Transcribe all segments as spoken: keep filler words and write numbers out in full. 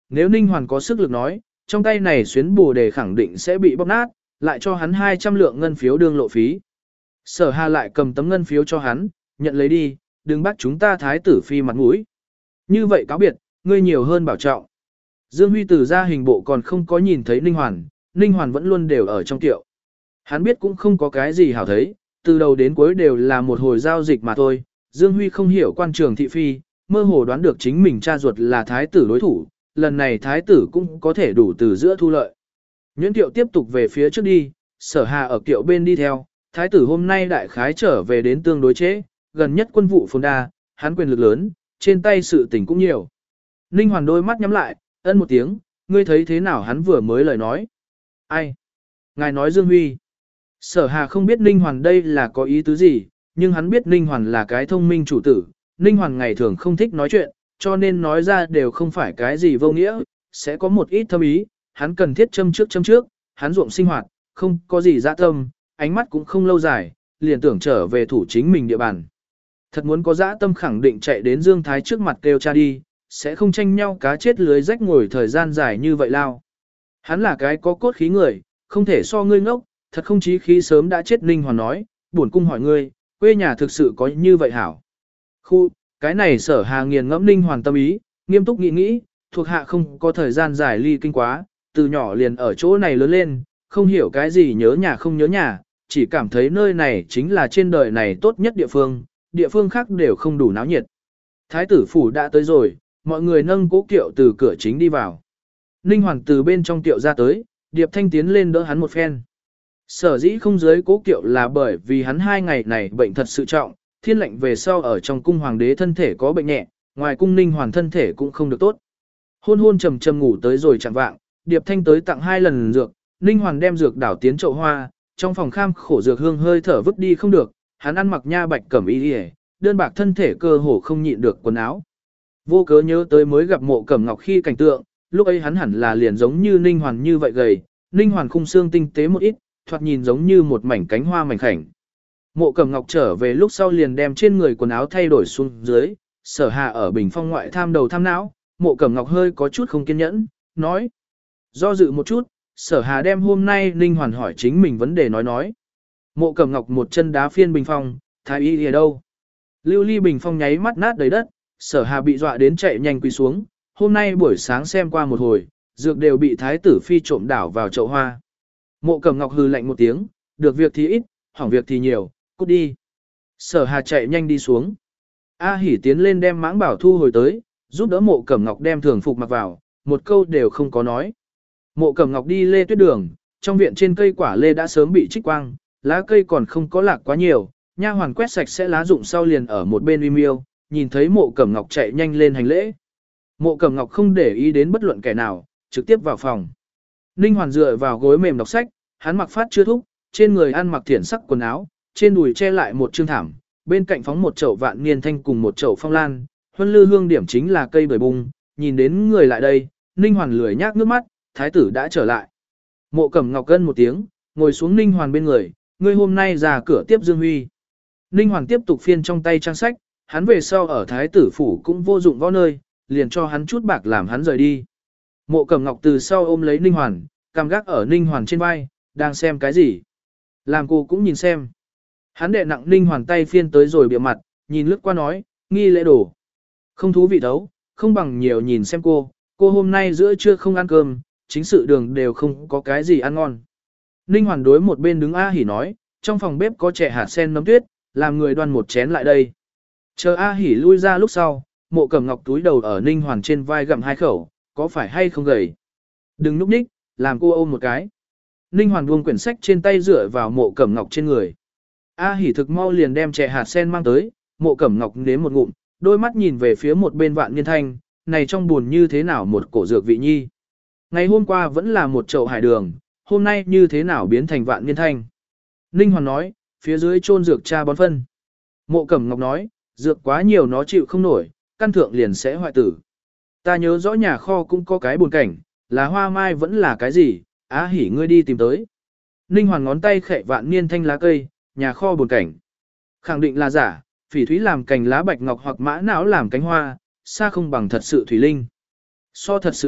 nếu Ninh Hoàn có sức lực nói, trong tay này xuyến bồ đề khẳng định sẽ bị bóp nát, lại cho hắn hai trăm lượng ngân phiếu đương lộ phí. Sở Hà lại cầm tấm ngân phiếu cho hắn, nhận lấy đi, đừng bắt chúng ta thái tử phi mặt mũi. Như vậy cáo biệt, ngươi nhiều hơn bảo trọng. Dương Huy từ ra hình bộ còn không có nhìn thấy Ninh Hoàn, Ninh Hoàn vẫn luôn đều ở trong tiệu. Hắn biết cũng không có cái gì hảo thấy, từ đầu đến cuối đều là một hồi giao dịch mà thôi. Dương Huy không hiểu quan trường thị phi, mơ hồ đoán được chính mình cha ruột là thái tử đối thủ, lần này thái tử cũng có thể đủ từ giữa thu lợi. Nhuyễn tiệu tiếp tục về phía trước đi, Sở Hà ở tiệu bên đi theo, thái tử hôm nay đại khái trở về đến tương đối chế, gần nhất quân vụ phồn đa, hắn quyền lực lớn, trên tay sự tình cũng nhiều. Ninh Hoàn đôi mắt nhắm lại, ân một tiếng, ngươi thấy thế nào hắn vừa mới lời nói. Ai? Ngài nói Dương Huy. Sở Hà không biết Ninh Hoàn đây là có ý tứ gì, nhưng hắn biết Ninh Hoàn là cái thông minh chủ tử. Ninh Hoàn ngày thường không thích nói chuyện, cho nên nói ra đều không phải cái gì vô nghĩa, sẽ có một ít thâm ý, hắn cần thiết châm trước châm trước, hắn ruộng sinh hoạt, không có gì dã tâm, ánh mắt cũng không lâu dài, liền tưởng trở về thủ chính mình địa bàn. Thật muốn có dã tâm khẳng định chạy đến Dương Thái trước mặt kêu cha đi, sẽ không tranh nhau cá chết lưới rách ngồi thời gian dài như vậy lao. Hắn là cái có cốt khí người, không thể so ngươi ngốc, thật không chí khí sớm đã chết. Ninh Hoàn nói, buồn cung hỏi ngươi, quê nhà thực sự có như vậy hảo? Khu, cái này Sở Hà nghiền ngẫm Ninh Hoàn tâm ý, nghiêm túc nghĩ nghĩ, thuộc hạ không có thời gian dài ly kinh quá, từ nhỏ liền ở chỗ này lớn lên, không hiểu cái gì nhớ nhà không nhớ nhà, chỉ cảm thấy nơi này chính là trên đời này tốt nhất địa phương, địa phương khác đều không đủ náo nhiệt. Thái tử phủ đã tới rồi, mọi người nâng cố kiệu từ cửa chính đi vào. Ninh Hoàn từ bên trong kiệu ra tới, Điệp Thanh tiến lên đỡ hắn một phen. Sở dĩ không dưới cố kiệu là bởi vì hắn hai ngày này bệnh thật sự trọng, thiên lệnh về sau ở trong cung hoàng đế thân thể có bệnh nhẹ, ngoài cung Ninh Hoàn thân thể cũng không được tốt. Hôn hôn trầm trầm ngủ tới rồi chẳng vạng, Điệp Thanh tới tặng hai lần dược, Ninh Hoàn đem dược đảo tiến chậu hoa, trong phòng kham khổ dược hương hơi thở vứt đi không được, hắn ăn mặc nha bạch cẩm y đi, đơn bạc thân thể cơ hồ không nhịn được quần áo. Vô cớ nhớ tới mới gặp Mộ Cẩm Ngọc khi cảnh tượng, lúc ấy hắn hẳn là liền giống như Ninh Hoàn như vậy gầy, Ninh Hoàn khung xương tinh tế một ít, thoạt nhìn giống như một mảnh cánh hoa mảnh khảnh. Mộ Cẩm Ngọc trở về lúc sau liền đem trên người quần áo thay đổi xuống dưới, Sở Hà ở bình phong ngoại tham đầu tham não, Mộ Cẩm Ngọc hơi có chút không kiên nhẫn, nói. Do dự một chút, Sở Hà đem hôm nay Ninh Hoàn hỏi chính mình vấn đề nói nói. Mộ Cẩm Ngọc một chân đá phiên bình phong, thái y ở đâu? Lưu ly bình phong nháy mắt nát đầy đất, Sở Hà bị dọa đến chạy nhanh quỳ xuống, hôm nay buổi sáng xem qua một hồi, dược đều bị thái tử phi trộm đảo vào chậu hoa. Mộ Cẩm Ngọc hừ lạnh một tiếng, được việc thì ít, hỏng việc thì nhiều, cút đi. Sở Hà chạy nhanh đi xuống. A Hỉ tiến lên đem mãng bảo thu hồi tới, giúp đỡ Mộ Cẩm Ngọc đem thường phục mặc vào, một câu đều không có nói. Mộ Cẩm Ngọc đi lê tuyết đường, trong viện trên cây quả lê đã sớm bị trích quang, lá cây còn không có lạc quá nhiều, nha hoàn quét sạch sẽ lá rụng sau liền ở một bên uy miêu, nhìn thấy Mộ Cẩm Ngọc chạy nhanh lên hành lễ. Mộ Cẩm Ngọc không để ý đến bất luận kẻ nào, trực tiếp vào phòng. Ninh Hoàn dựa vào gối mềm đọc sách, hắn mặc phát chưa thúc, trên người ăn mặc thiển sắc quần áo, trên đùi che lại một trương thảm, bên cạnh phóng một chậu vạn niên thanh cùng một chậu phong lan, huân lư hương điểm chính là cây bưởi bung, nhìn đến người lại đây, Ninh Hoàn lười nhác nước mắt, thái tử đã trở lại. Mộ Cẩm Ngọc gân một tiếng, ngồi xuống Ninh Hoàn bên người, ngươi hôm nay ra cửa tiếp Dương Huy. Ninh Hoàn tiếp tục phiên trong tay trang sách, hắn về sau ở thái tử phủ cũng vô dụng võ nơi, liền cho hắn chút bạc làm hắn rời đi. Mộ Cẩm Ngọc từ sau ôm lấy Ninh Hoàn, cằm gác ở Ninh Hoàn trên vai, đang xem cái gì? Làm cô cũng nhìn xem. Hắn đệ nặng Ninh Hoàn tay phiên tới rồi bịa mặt, nhìn lướt qua nói, nghi lễ đồ. Không thú vị thấu, không bằng nhiều nhìn xem cô, cô hôm nay giữa trưa không ăn cơm, chính sự đường đều không có cái gì ăn ngon. Ninh Hoàn đối một bên đứng A Hỉ nói, trong phòng bếp có trẻ hạt sen nấm tuyết, làm người đoan một chén lại đây. Chờ A Hỉ lui ra lúc sau, Mộ Cẩm Ngọc túi đầu ở Ninh Hoàn trên vai gặm hai khẩu, có phải hay không gầy? Đừng núp ních, làm cô ôm một cái. Ninh Hoàn buông quyển sách trên tay dựa vào Mộ Cẩm Ngọc trên người. A Hỉ thực mau liền đem trẻ hạt sen mang tới, Mộ Cẩm Ngọc nếm một ngụm, đôi mắt nhìn về phía một bên Vạn Niên Thanh, này trong buồn như thế nào một cổ dược vị nhi. Ngày hôm qua vẫn là một chậu hải đường, hôm nay như thế nào biến thành Vạn Niên Thanh. Ninh Hoàn nói, phía dưới chôn dược cha bón phân. Mộ Cẩm Ngọc nói, dược quá nhiều nó chịu không nổi, căn thượng liền sẽ hoại tử. Ta nhớ rõ nhà kho cũng có cái buồn cảnh, là hoa mai vẫn là cái gì, Á Hỉ ngươi đi tìm tới. Ninh Hoàn ngón tay khẽ Vạn Niên Thanh lá cây, nhà kho buồn cảnh. Khẳng định là giả, phỉ thúy làm cành lá bạch ngọc hoặc mã não làm cánh hoa, xa không bằng thật sự thủy linh. So thật sự đẹp,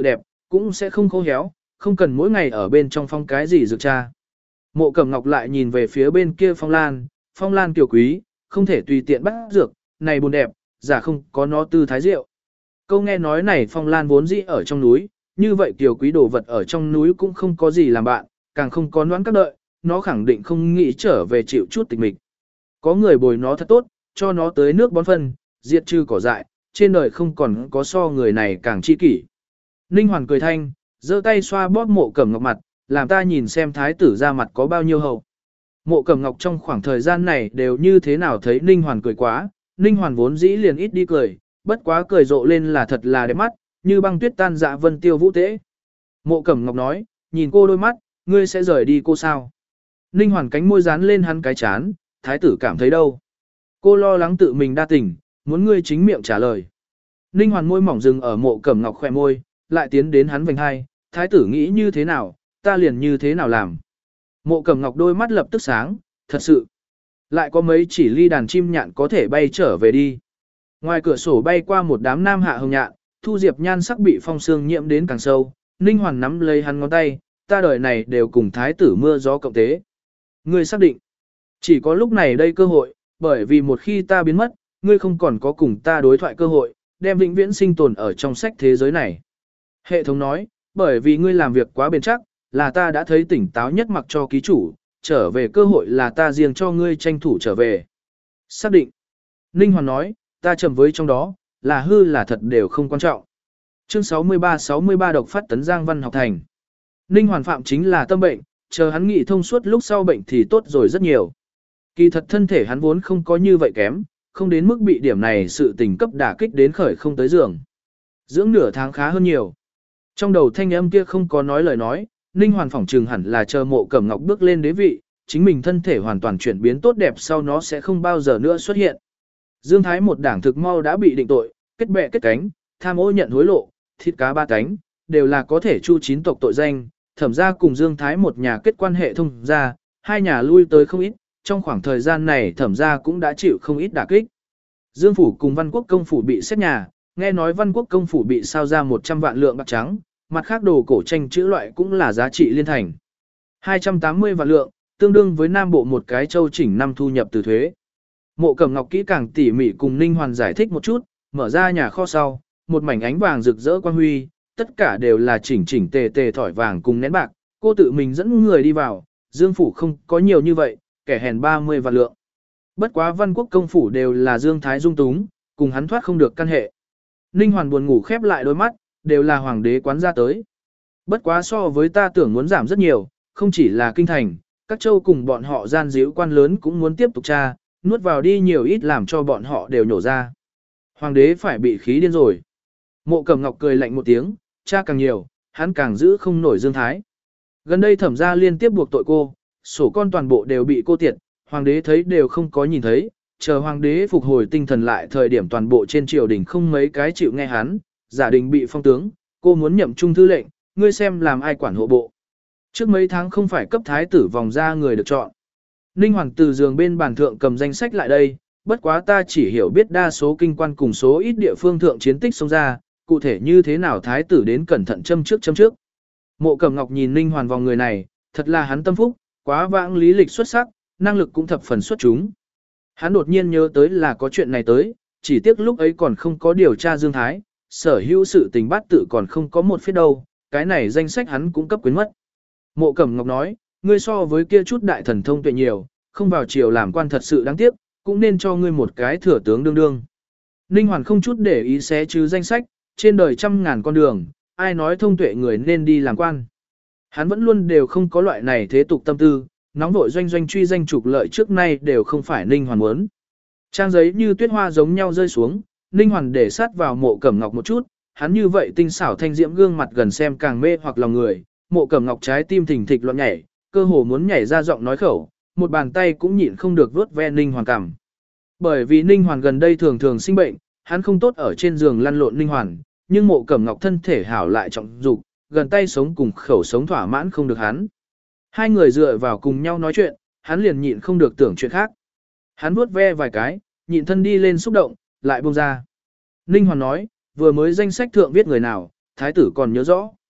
cũng sẽ không khô héo, không cần mỗi ngày ở bên trong phong cái gì dược cha. Mộ Cẩm Ngọc lại nhìn về phía bên kia phong lan, phong lan kiều quý, không thể tùy tiện bắt dược, này buồn đẹp, giả không có nó tư thái rượu. Câu nghe nói này phong lan vốn dĩ ở trong núi, như vậy kiều quý đồ vật ở trong núi cũng không có gì làm bạn, càng không có noãn các đợi, nó khẳng định không nghĩ trở về chịu chút tịch mịch. Có người bồi nó thật tốt, cho nó tới nước bón phân, diệt trừ cỏ dại, trên đời không còn có so người này càng chi kỷ. Ninh Hoàn cười thanh, giơ tay xoa bóp Mộ Cẩm Ngọc mặt, làm ta nhìn xem thái tử ra mặt có bao nhiêu hậu. Mộ Cẩm Ngọc trong khoảng thời gian này đều như thế nào thấy Ninh Hoàn cười quá, Ninh Hoàn vốn dĩ liền ít đi cười, bất quá cười rộ lên là thật là đẹp mắt, như băng tuyết tan dạ vân tiêu vũ tế. Mộ Cẩm Ngọc nói, nhìn cô đôi mắt, ngươi sẽ rời đi cô sao? Ninh Hoàn cánh môi dán lên hắn cái chán, thái tử cảm thấy đâu? Cô lo lắng tự mình đa tình, muốn ngươi chính miệng trả lời. Ninh Hoàn môi mỏng dừng ở Mộ Cẩm Ngọc khỏe môi, lại tiến đến hắn vành hai, thái tử nghĩ như thế nào, ta liền như thế nào làm. Mộ Cẩm Ngọc đôi mắt lập tức sáng, thật sự. Lại có mấy chỉ ly đàn chim nhạn có thể bay trở về đi. Ngoài cửa sổ bay qua một đám nam hạ hồng nhạn, Thu Diệp nhan sắc bị phong sương nhiễm đến càng sâu, Ninh Hoàn nắm lấy hắn ngón tay, ta đời này đều cùng thái tử mưa gió cộng tế. Ngươi xác định, chỉ có lúc này đây cơ hội, bởi vì một khi ta biến mất, ngươi không còn có cùng ta đối thoại cơ hội, đem vĩnh viễn sinh tồn ở trong sách thế giới này. Hệ thống nói, bởi vì ngươi làm việc quá bền chắc, là ta đã thấy tỉnh táo nhất mặc cho ký chủ, trở về cơ hội là ta riêng cho ngươi tranh thủ trở về. Xác định. Ninh Hoàn nói, ta trầm với trong đó, là hư là thật đều không quan trọng. Chương sáu mươi ba sáu mươi ba độc phát tấn Giang Văn học thành. Ninh Hoàn phạm chính là tâm bệnh, chờ hắn nghị thông suốt lúc sau bệnh thì tốt rồi rất nhiều. Kỳ thật thân thể hắn vốn không có như vậy kém, không đến mức bị điểm này sự tình cấp đả kích đến khởi không tới giường. Dưỡng nửa tháng khá hơn nhiều. Trong đầu thanh âm kia không có nói lời nói, Ninh Hoàn phỏng trừng hẳn là chờ Mộ Cẩm Ngọc bước lên đế vị, chính mình thân thể hoàn toàn chuyển biến tốt đẹp sau nó sẽ không bao giờ nữa xuất hiện. Dương Thái một đảng thực mau đã bị định tội, kết bè kết cánh, tham ô nhận hối lộ, thịt cá ba cánh, đều là có thể chu chín tộc tội danh, thẩm ra cùng Dương Thái một nhà kết quan hệ thông ra, hai nhà lui tới không ít, trong khoảng thời gian này thẩm ra cũng đã chịu không ít đả kích. Dương Phủ cùng Văn Quốc công phủ bị xét nhà, nghe nói Văn Quốc công phủ bị sao ra một trăm vạn lượng bạc trắng, mặt khác đồ cổ tranh chữ loại cũng là giá trị liên thành. hai trăm tám mươi vạn lượng, tương đương với Nam Bộ một cái châu chỉnh năm thu nhập từ thuế. Mộ Cẩm Ngọc kỹ càng tỉ mỉ cùng Ninh Hoàn giải thích một chút, mở ra nhà kho sau, một mảnh ánh vàng rực rỡ quang huy, tất cả đều là chỉnh chỉnh tề tề thỏi vàng cùng nén bạc, cô tự mình dẫn người đi vào, Dương Phủ không có nhiều như vậy, kẻ hèn ba mươi vạn lượng. Bất quá Văn Quốc công phủ đều là Dương Thái dung túng, cùng hắn thoát không được căn hệ. Ninh Hoàn buồn ngủ khép lại đôi mắt, đều là hoàng đế quán ra tới. Bất quá so với ta tưởng muốn giảm rất nhiều, không chỉ là kinh thành, các châu cùng bọn họ gian díu quan lớn cũng muốn tiếp tục tra, nuốt vào đi nhiều ít làm cho bọn họ đều nhổ ra. Hoàng đế phải bị khí điên rồi. Mộ Cẩm Ngọc cười lạnh một tiếng, cha càng nhiều, hắn càng giữ không nổi Dương Thái. Gần đây thẩm gia liên tiếp buộc tội cô, sổ con toàn bộ đều bị cô tiệt, hoàng đế thấy đều không có nhìn thấy, chờ hoàng đế phục hồi tinh thần lại thời điểm toàn bộ trên triều đình không mấy cái chịu nghe hắn, giả đình bị phong tướng, cô muốn nhậm trung thư lệnh, ngươi xem làm ai quản hộ bộ. Trước mấy tháng không phải cấp thái tử vòng ra người được chọn. Ninh Hoàn từ giường bên bàn thượng cầm danh sách lại đây, bất quá ta chỉ hiểu biết đa số kinh quan cùng số ít địa phương thượng chiến tích xông ra, cụ thể như thế nào thái tử đến cẩn thận châm trước châm trước. Mộ Cẩm Ngọc nhìn Ninh Hoàn vòng người này, thật là hắn tâm phúc, quá vãng lý lịch xuất sắc, năng lực cũng thập phần xuất chúng. Hắn đột nhiên nhớ tới là có chuyện này tới, chỉ tiếc lúc ấy còn không có điều tra Dương Thái, sở hữu sự tình bát tự còn không có một phía đâu, cái này danh sách hắn cũng cấp quyến mất. Mộ Cẩm Ngọc nói, ngươi so với kia chút đại thần thông tuệ nhiều, không vào triều làm quan thật sự đáng tiếc, cũng nên cho ngươi một cái thừa tướng đương đương. Ninh Hoàn không chút để ý xé chứ danh sách, trên đời trăm ngàn con đường, ai nói thông tuệ người nên đi làm quan. Hắn vẫn luôn đều không có loại này thế tục tâm tư, nóng vội doanh doanh truy danh trục lợi trước nay đều không phải Ninh Hoàn muốn. Trang giấy như tuyết hoa giống nhau rơi xuống, Ninh Hoàn để sát vào Mộ Cẩm Ngọc một chút, hắn như vậy tinh xảo thanh diễm gương mặt gần xem càng mê hoặc lòng người, Mộ Cẩm Ngọc trái tim thình thịch loạn nhảy, cơ hồ muốn nhảy ra giọng nói khẩu, một bàn tay cũng nhịn không được vuốt ve Ninh Hoàn cằm. Bởi vì Ninh Hoàn gần đây thường thường sinh bệnh, hắn không tốt ở trên giường lăn lộn Ninh Hoàn, nhưng Mộ Cẩm Ngọc thân thể hảo lại trọng dục, gần tay sống cùng khẩu sống thỏa mãn không được hắn. Hai người dựa vào cùng nhau nói chuyện, hắn liền nhịn không được tưởng chuyện khác. Hắn vuốt ve vài cái, nhịn thân đi lên xúc động, lại buông ra. Ninh Hoàn nói, vừa mới danh sách thượng viết người nào, thái tử còn nhớ rõ.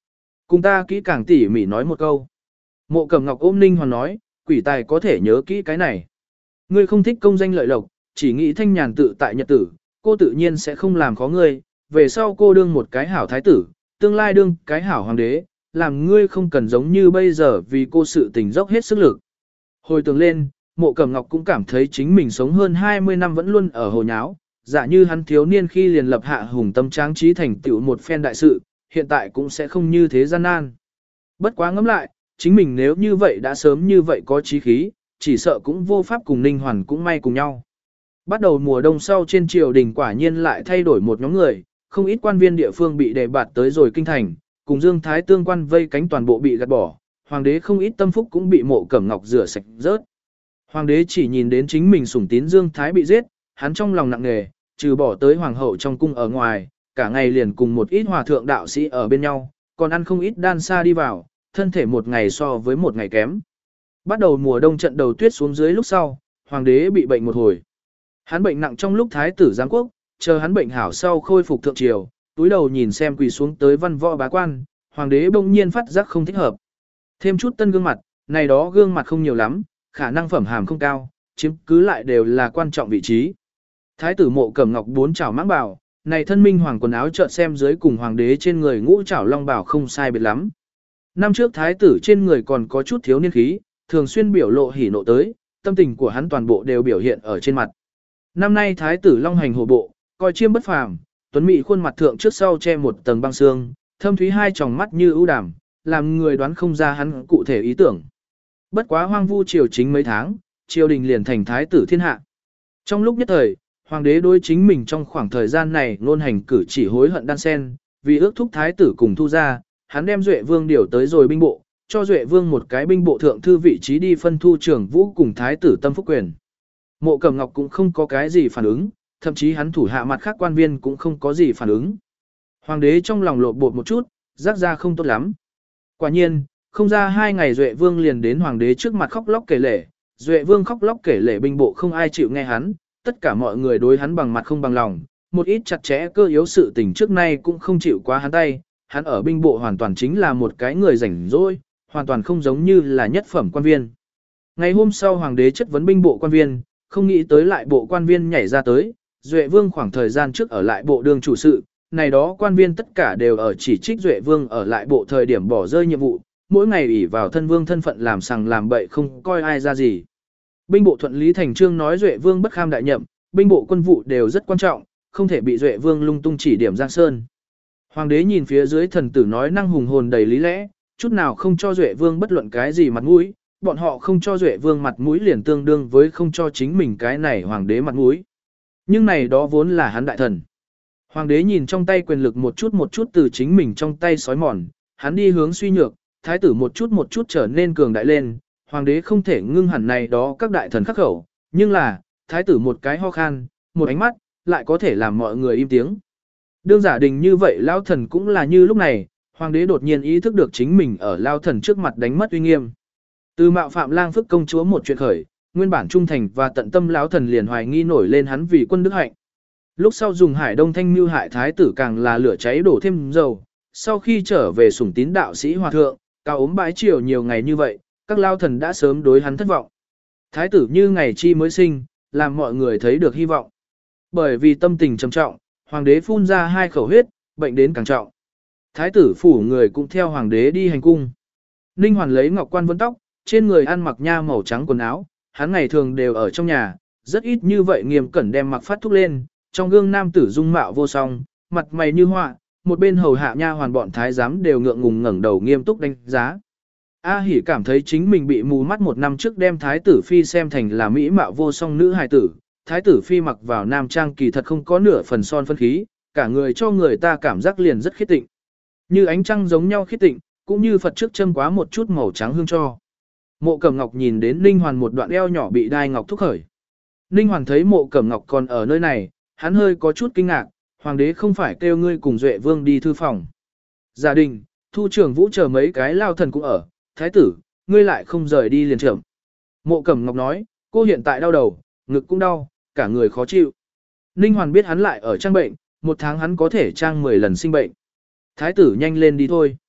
Cùng ta kỹ càng tỉ mỉ nói một câu. Mộ Cẩm Ngọc ôm Ninh Hoàn nói, quỷ tài có thể nhớ kỹ cái này. Ngươi không thích công danh lợi lộc, chỉ nghĩ thanh nhàn tự tại nhật tử, cô tự nhiên sẽ không làm khó ngươi, về sau cô đương một cái hảo thái tử, tương lai đương cái hảo hoàng đế, làm ngươi không cần giống như bây giờ vì cô sự tình dốc hết sức lực. Hồi tưởng lên, Mộ Cẩm Ngọc cũng cảm thấy chính mình sống hơn hai mươi năm vẫn luôn ở hồ nháo, dạ như hắn thiếu niên khi liền lập hạ hùng tâm tráng trí thành tựu một phen đại sự, hiện tại cũng sẽ không như thế gian nan. Bất quá ngẫm lại, chính mình nếu như vậy đã sớm như vậy có chí khí, chỉ sợ cũng vô pháp cùng Ninh Hoàn cũng may cùng nhau. Bắt đầu mùa đông sau trên triều đình quả nhiên lại thay đổi một nhóm người, không ít quan viên địa phương bị đề bạt tới rồi kinh thành, cùng Dương Thái tương quan vây cánh toàn bộ bị gạt bỏ, hoàng đế không ít tâm phúc cũng bị Mộ Cẩm Ngọc rửa sạch rớt. Hoàng đế chỉ nhìn đến chính mình sủng tín Dương Thái bị giết, hắn trong lòng nặng nề, trừ bỏ tới hoàng hậu trong cung ở ngoài, cả ngày liền cùng một ít hòa thượng đạo sĩ ở bên nhau, còn ăn không ít đan sa đi vào, thân thể một ngày so với một ngày kém. Bắt đầu mùa đông trận đầu tuyết xuống dưới lúc sau, hoàng đế bị bệnh một hồi. Hắn bệnh nặng trong lúc thái tử giáng quốc, chờ hắn bệnh hảo sau khôi phục thượng triều, túi đầu nhìn xem quỳ xuống tới văn võ bá quan, hoàng đế bỗng nhiên phát giác không thích hợp. Thêm chút tân gương mặt, này đó gương mặt không nhiều lắm, khả năng phẩm hàm không cao, chiếm cứ lại đều là quan trọng vị trí. Thái tử Mộ Cẩm Ngọc bốn chảo mãng bảo, này thân minh hoàng quần áo chợt xem dưới cùng hoàng đế trên người ngũ chảo long bảo không sai biệt lắm. Năm trước thái tử trên người còn có chút thiếu niên khí, thường xuyên biểu lộ hỉ nộ tới, tâm tình của hắn toàn bộ đều biểu hiện ở trên mặt. Năm nay thái tử long hành hổ bộ, coi chiêm bất phàm, tuấn mỹ khuôn mặt thượng trước sau che một tầng băng xương, thâm thúy hai tròng mắt như ưu đàm, làm người đoán không ra hắn cụ thể ý tưởng. Bất quá hoang vu triều chính mấy tháng, triều đình liền thành thái tử thiên hạ. Trong lúc nhất thời, hoàng đế đối chính mình trong khoảng thời gian này luôn hành cử chỉ hối hận đan sen, vì ước thúc thái tử cùng thu ra, hắn đem Duệ Vương điều tới rồi binh bộ, cho Duệ Vương một cái binh bộ thượng thư vị trí đi phân thu trưởng vũ cùng thái tử tâm phúc quyền. Mộ Cẩm Ngọc cũng không có cái gì phản ứng, thậm chí hắn thủ hạ mặt khác quan viên cũng không có gì phản ứng. Hoàng đế trong lòng lộn bột một chút, giác ra không tốt lắm. Quả nhiên, không ra hai ngày Duệ Vương liền đến hoàng đế trước mặt khóc lóc kể lể, Duệ Vương khóc lóc kể lể binh bộ không ai chịu nghe hắn, tất cả mọi người đối hắn bằng mặt không bằng lòng, một ít chặt chẽ cơ yếu sự tình trước nay cũng không chịu quá hắn tay, hắn ở binh bộ hoàn toàn chính là một cái người rảnh rỗi, hoàn toàn không giống như là nhất phẩm quan viên. Ngày hôm sau hoàng đế chất vấn binh bộ quan viên, không nghĩ tới lại bộ quan viên nhảy ra tới, Duệ Vương khoảng thời gian trước ở lại bộ đương chủ sự, này đó quan viên tất cả đều ở chỉ trích Duệ Vương ở lại bộ thời điểm bỏ rơi nhiệm vụ, mỗi ngày ủy vào thân vương thân phận làm sằng làm bậy không coi ai ra gì. Binh bộ thuận lý thành trương nói Duệ Vương bất kham đại nhậm, binh bộ quân vụ đều rất quan trọng, không thể bị Duệ Vương lung tung chỉ điểm Giang Sơn. Hoàng đế nhìn phía dưới thần tử nói năng hùng hồn đầy lý lẽ, chút nào không cho Duệ Vương bất luận cái gì mặt mũi, bọn họ không cho Duệ Vương mặt mũi liền tương đương với không cho chính mình cái này hoàng đế mặt mũi. Nhưng này đó vốn là hắn đại thần. Hoàng đế nhìn trong tay quyền lực một chút một chút từ chính mình trong tay sói mòn, hắn đi hướng suy nhược, thái tử một chút một chút trở nên cường đại lên, hoàng đế không thể ngưng hẳn này đó các đại thần khắc khẩu, nhưng là, thái tử một cái ho khan, một ánh mắt, lại có thể làm mọi người im tiếng. Đương giả đình như vậy lao thần cũng là như lúc này, hoàng đế đột nhiên ý thức được chính mình ở lao thần trước mặt đánh mất uy nghiêm. Từ mạo phạm lang phức công chúa một chuyện khởi, nguyên bản trung thành và tận tâm lão thần liền hoài nghi nổi lên hắn vì quân đức hạnh. Lúc sau dùng hải đông thanh mưu hại thái tử càng là lửa cháy đổ thêm dầu, sau khi trở về sủng tín đạo sĩ hòa thượng, cao ốm bái triều nhiều ngày như vậy, các lao thần đã sớm đối hắn thất vọng. Thái tử như ngày chi mới sinh, làm mọi người thấy được hy vọng. Bởi vì tâm tình trầm trọng, hoàng đế phun ra hai khẩu huyết, bệnh đến càng trọng. Thái tử phủ người cũng theo hoàng đế đi hành cung. Ninh Hoàn lấy ngọc quan vấn tóc, trên người ăn mặc nha màu trắng quần áo, hắn ngày thường đều ở trong nhà, rất ít như vậy nghiêm cẩn đem mặc phát thúc lên, trong gương nam tử dung mạo vô song, mặt mày như họa, một bên hầu hạ nha hoàn bọn thái giám đều ngượng ngùng ngẩng đầu nghiêm túc đánh giá. A Hỉ cảm thấy chính mình bị mù mắt một năm trước đem thái tử phi xem thành là mỹ mạo vô song nữ hài tử, thái tử phi mặc vào nam trang kỳ thật không có nửa phần son phân khí, cả người cho người ta cảm giác liền rất khiết tịnh. Như ánh trăng giống nhau khiết tịnh, cũng như Phật trước châm quá một chút màu trắng hương cho. Mộ Cẩm Ngọc nhìn đến Ninh Hoàn một đoạn eo nhỏ bị đai ngọc thúc khởi. Ninh Hoàn thấy Mộ Cẩm Ngọc còn ở nơi này, hắn hơi có chút kinh ngạc, hoàng đế không phải kêu ngươi cùng Duệ Vương đi thư phòng. Gia đình, thu trưởng vũ chờ mấy cái lao thần cũng ở, thái tử, ngươi lại không rời đi liền trưởng. Mộ Cẩm Ngọc nói, cô hiện tại đau đầu, ngực cũng đau, cả người khó chịu. Ninh Hoàn biết hắn lại ở trang bệnh, một tháng hắn có thể trang mười lần sinh bệnh. Thái tử nhanh lên đi thôi.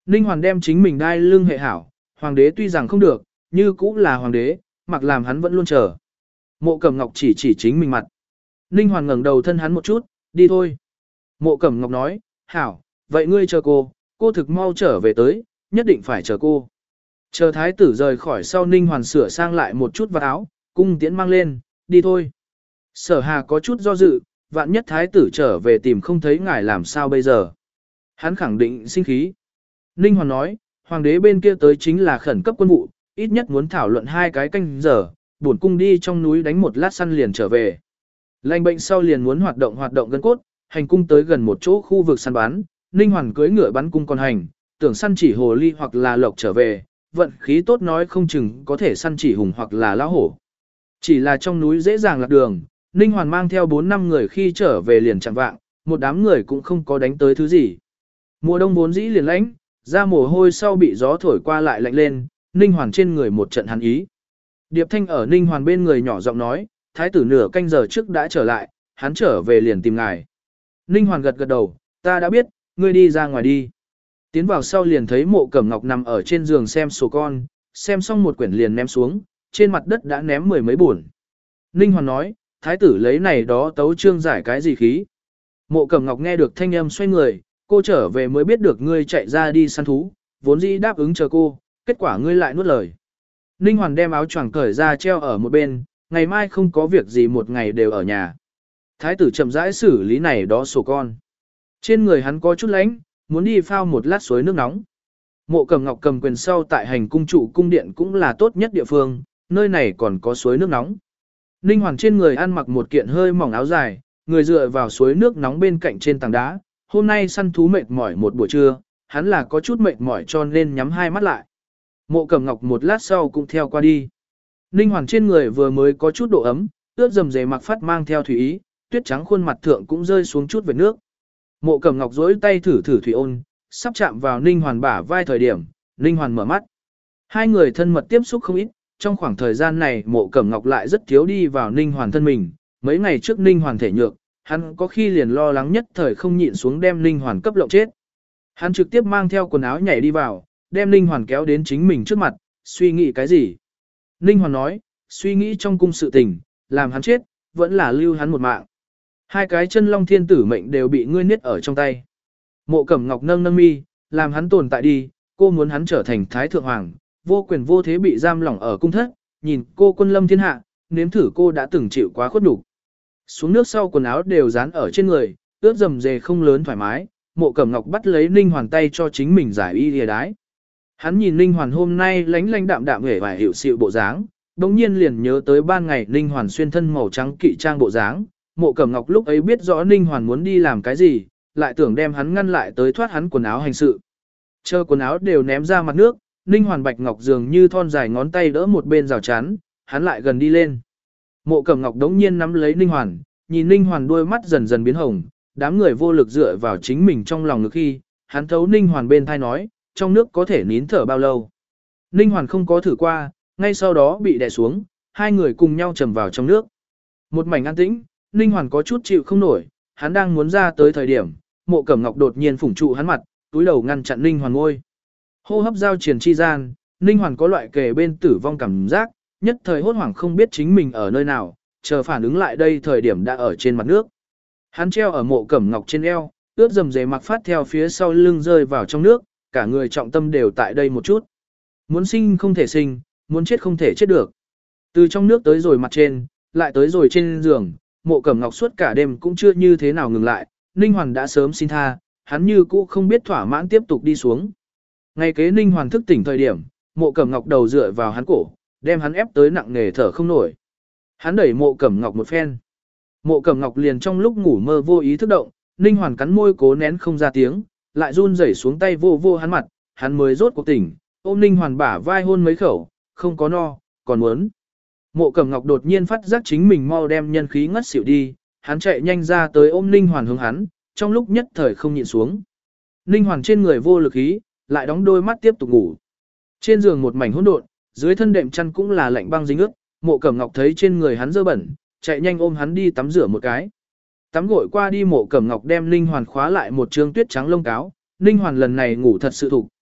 Ninh Hoàn đem chính mình đai lưng hệ hảo, hoàng đế tuy rằng không được, như cũng là hoàng đế, mặc làm hắn vẫn luôn chờ. Mộ Cẩm Ngọc chỉ chỉ chính mình mặt. Ninh Hoàn ngẩng đầu thân hắn một chút, đi thôi. Mộ Cẩm Ngọc nói, hảo, vậy ngươi chờ cô, cô thực mau trở về tới, nhất định phải chờ cô. Chờ thái tử rời khỏi sau Ninh Hoàn sửa sang lại một chút vào áo, cung tiễn mang lên, đi thôi. Sở Hà có chút do dự, vạn nhất thái tử trở về tìm không thấy ngài làm sao bây giờ. Hắn khẳng định sinh khí. Ninh Hoàn nói, hoàng đế bên kia tới chính là khẩn cấp quân vụ, ít nhất muốn thảo luận hai cái canh giờ, bổn cung đi trong núi đánh một lát săn liền trở về. Lành bệnh sau liền muốn hoạt động hoạt động gân cốt, hành cung tới gần một chỗ khu vực săn bắn, Ninh Hoàn cưỡi ngựa bắn cung còn hành, tưởng săn chỉ hồ ly hoặc là lộc trở về, vận khí tốt nói không chừng có thể săn chỉ hùng hoặc là lão hổ. Chỉ là trong núi dễ dàng lạc đường, Ninh Hoàn mang theo bốn năm người khi trở về liền chẳng vạng, một đám người cũng không có đánh tới thứ gì. Mùa đông vốn dĩ liền lãnh, ra mồ hôi sau bị gió thổi qua lại lạnh lên, Ninh Hoàn trên người một trận hắn ý. Điệp Thanh ở Ninh Hoàn bên người nhỏ giọng nói, thái tử nửa canh giờ trước đã trở lại, hắn trở về liền tìm ngài. Ninh Hoàn gật gật đầu, ta đã biết, ngươi đi ra ngoài đi. Tiến vào sau liền thấy Mộ Cẩm Ngọc nằm ở trên giường xem sổ con, xem xong một quyển liền ném xuống, trên mặt đất đã ném mười mấy buồn. Ninh Hoàn nói, thái tử lấy này đó tấu trương giải cái gì khí. Mộ Cẩm Ngọc nghe được thanh âm xoay người, cô trở về mới biết được ngươi chạy ra đi săn thú, vốn dĩ đáp ứng chờ cô, kết quả ngươi lại nuốt lời. Ninh Hoàn đem áo choàng cởi ra treo ở một bên, ngày mai không có việc gì một ngày đều ở nhà. Thái tử chậm rãi xử lý này đó sổ con. Trên người hắn có chút lạnh, muốn đi phao một lát suối nước nóng. Mộ Cẩm Ngọc cầm quyền sau tại hành cung trụ cung điện cũng là tốt nhất địa phương, nơi này còn có suối nước nóng. Ninh Hoàn trên người ăn mặc một kiện hơi mỏng áo dài, người dựa vào suối nước nóng bên cạnh trên tảng đá. Hôm nay săn thú mệt mỏi một buổi trưa, hắn là có chút mệt mỏi cho nên nhắm hai mắt lại. Mộ Cẩm Ngọc một lát sau cũng theo qua đi. Ninh Hoàn trên người vừa mới có chút độ ấm, ướt dầm dề mặc phát mang theo thủy ý, tuyết trắng khuôn mặt thượng cũng rơi xuống chút vệt nước. Mộ Cẩm Ngọc duỗi tay thử thử thủy ôn, sắp chạm vào Ninh Hoàn bả vai thời điểm, Ninh Hoàn mở mắt. Hai người thân mật tiếp xúc không ít, trong khoảng thời gian này Mộ Cẩm Ngọc lại rất thiếu đi vào Ninh Hoàn thân mình, mấy ngày trước Ninh Hoàn thể nhược, hắn có khi liền lo lắng nhất thời không nhịn xuống đem Ninh Hoàn cấp lộng chết. Hắn trực tiếp mang theo quần áo nhảy đi vào, đem Ninh Hoàn kéo đến chính mình trước mặt, suy nghĩ cái gì? Ninh Hoàn nói, suy nghĩ trong cung sự tình, làm hắn chết, vẫn là lưu hắn một mạng. Hai cái chân long thiên tử mệnh đều bị ngươi niết ở trong tay. Mộ Cẩm Ngọc nâng nâng mi, làm hắn tồn tại đi, cô muốn hắn trở thành thái thượng hoàng, vô quyền vô thế bị giam lỏng ở cung thất, nhìn cô quân lâm thiên hạ, nếm thử cô đã từng chịu quá khuất nhục. Xuống nước sau quần áo đều dán ở trên người, ướt dầm dề không lớn thoải mái, Mộ Cẩm Ngọc bắt lấy Ninh Hoàn tay cho chính mình giải y lìa đái. Hắn nhìn Ninh Hoàn hôm nay lánh lánh đạm đạm hề vài hiệu xịu bộ dáng, đồng nhiên liền nhớ tới ban ngày Ninh Hoàn xuyên thân màu trắng kỵ trang bộ dáng. Mộ Cẩm Ngọc lúc ấy biết rõ Ninh Hoàn muốn đi làm cái gì, lại tưởng đem hắn ngăn lại tới thoát hắn quần áo hành sự. Chờ quần áo đều ném ra mặt nước, Ninh Hoàn bạch ngọc dường như thon dài ngón tay đỡ một bên rào chắn, hắn lại gần đi lên. Mộ Cẩm Ngọc đống nhiên nắm lấy Ninh Hoàn, nhìn Ninh Hoàn đôi mắt dần dần biến hồng, đám người vô lực dựa vào chính mình trong lòng ngực khi, hắn thấu Ninh Hoàn bên thai nói, trong nước có thể nín thở bao lâu. Ninh Hoàn không có thử qua, ngay sau đó bị đè xuống, hai người cùng nhau trầm vào trong nước. Một mảnh an tĩnh, Ninh Hoàn có chút chịu không nổi, hắn đang muốn ra tới thời điểm, Mộ Cẩm Ngọc đột nhiên phủng trụ hắn mặt, túi đầu ngăn chặn Ninh Hoàn ngôi. Hô hấp giao triển chi gian, Ninh Hoàn có loại kề bên tử vong cảm giác, nhất thời hốt hoảng không biết chính mình ở nơi nào, chờ phản ứng lại đây thời điểm đã ở trên mặt nước. Hắn treo ở Mộ Cẩm Ngọc trên eo, ướt dầm dề mặc phát theo phía sau lưng rơi vào trong nước, cả người trọng tâm đều tại đây một chút. Muốn sinh không thể sinh, muốn chết không thể chết được. Từ trong nước tới rồi mặt trên, lại tới rồi trên giường, Mộ Cẩm Ngọc suốt cả đêm cũng chưa như thế nào ngừng lại, Ninh Hoàn đã sớm xin tha, hắn như cũ không biết thỏa mãn tiếp tục đi xuống. Ngày kế Ninh Hoàn thức tỉnh thời điểm, Mộ Cẩm Ngọc đầu dựa vào hắn cổ, đem hắn ép tới nặng nề thở không nổi. Hắn đẩy Mộ Cẩm Ngọc một phen. Mộ Cẩm Ngọc liền trong lúc ngủ mơ vô ý thức động, Ninh Hoàn cắn môi cố nén không ra tiếng, lại run rẩy xuống tay vô vô hắn mặt, hắn mới rốt cuộc tỉnh, ôm Ninh Hoàn bả vai hôn mấy khẩu, không có no, còn muốn. Mộ Cẩm Ngọc đột nhiên phát giác chính mình mau đem nhân khí ngất xỉu đi, hắn chạy nhanh ra tới ôm Ninh Hoàn hướng hắn, trong lúc nhất thời không nhịn xuống. Ninh Hoàn trên người vô lực khí, lại đóng đôi mắt tiếp tục ngủ. Trên giường một mảnh hỗn độn, dưới thân đệm chăn cũng là lạnh băng dính ướt, Mộ Cẩm Ngọc thấy trên người hắn dơ bẩn, chạy nhanh ôm hắn đi tắm rửa một cái. Tắm gội qua đi Mộ Cẩm Ngọc đem Ninh Hoàn khóa lại một trương tuyết trắng lông cáo, Ninh Hoàn lần này ngủ thật sự thục,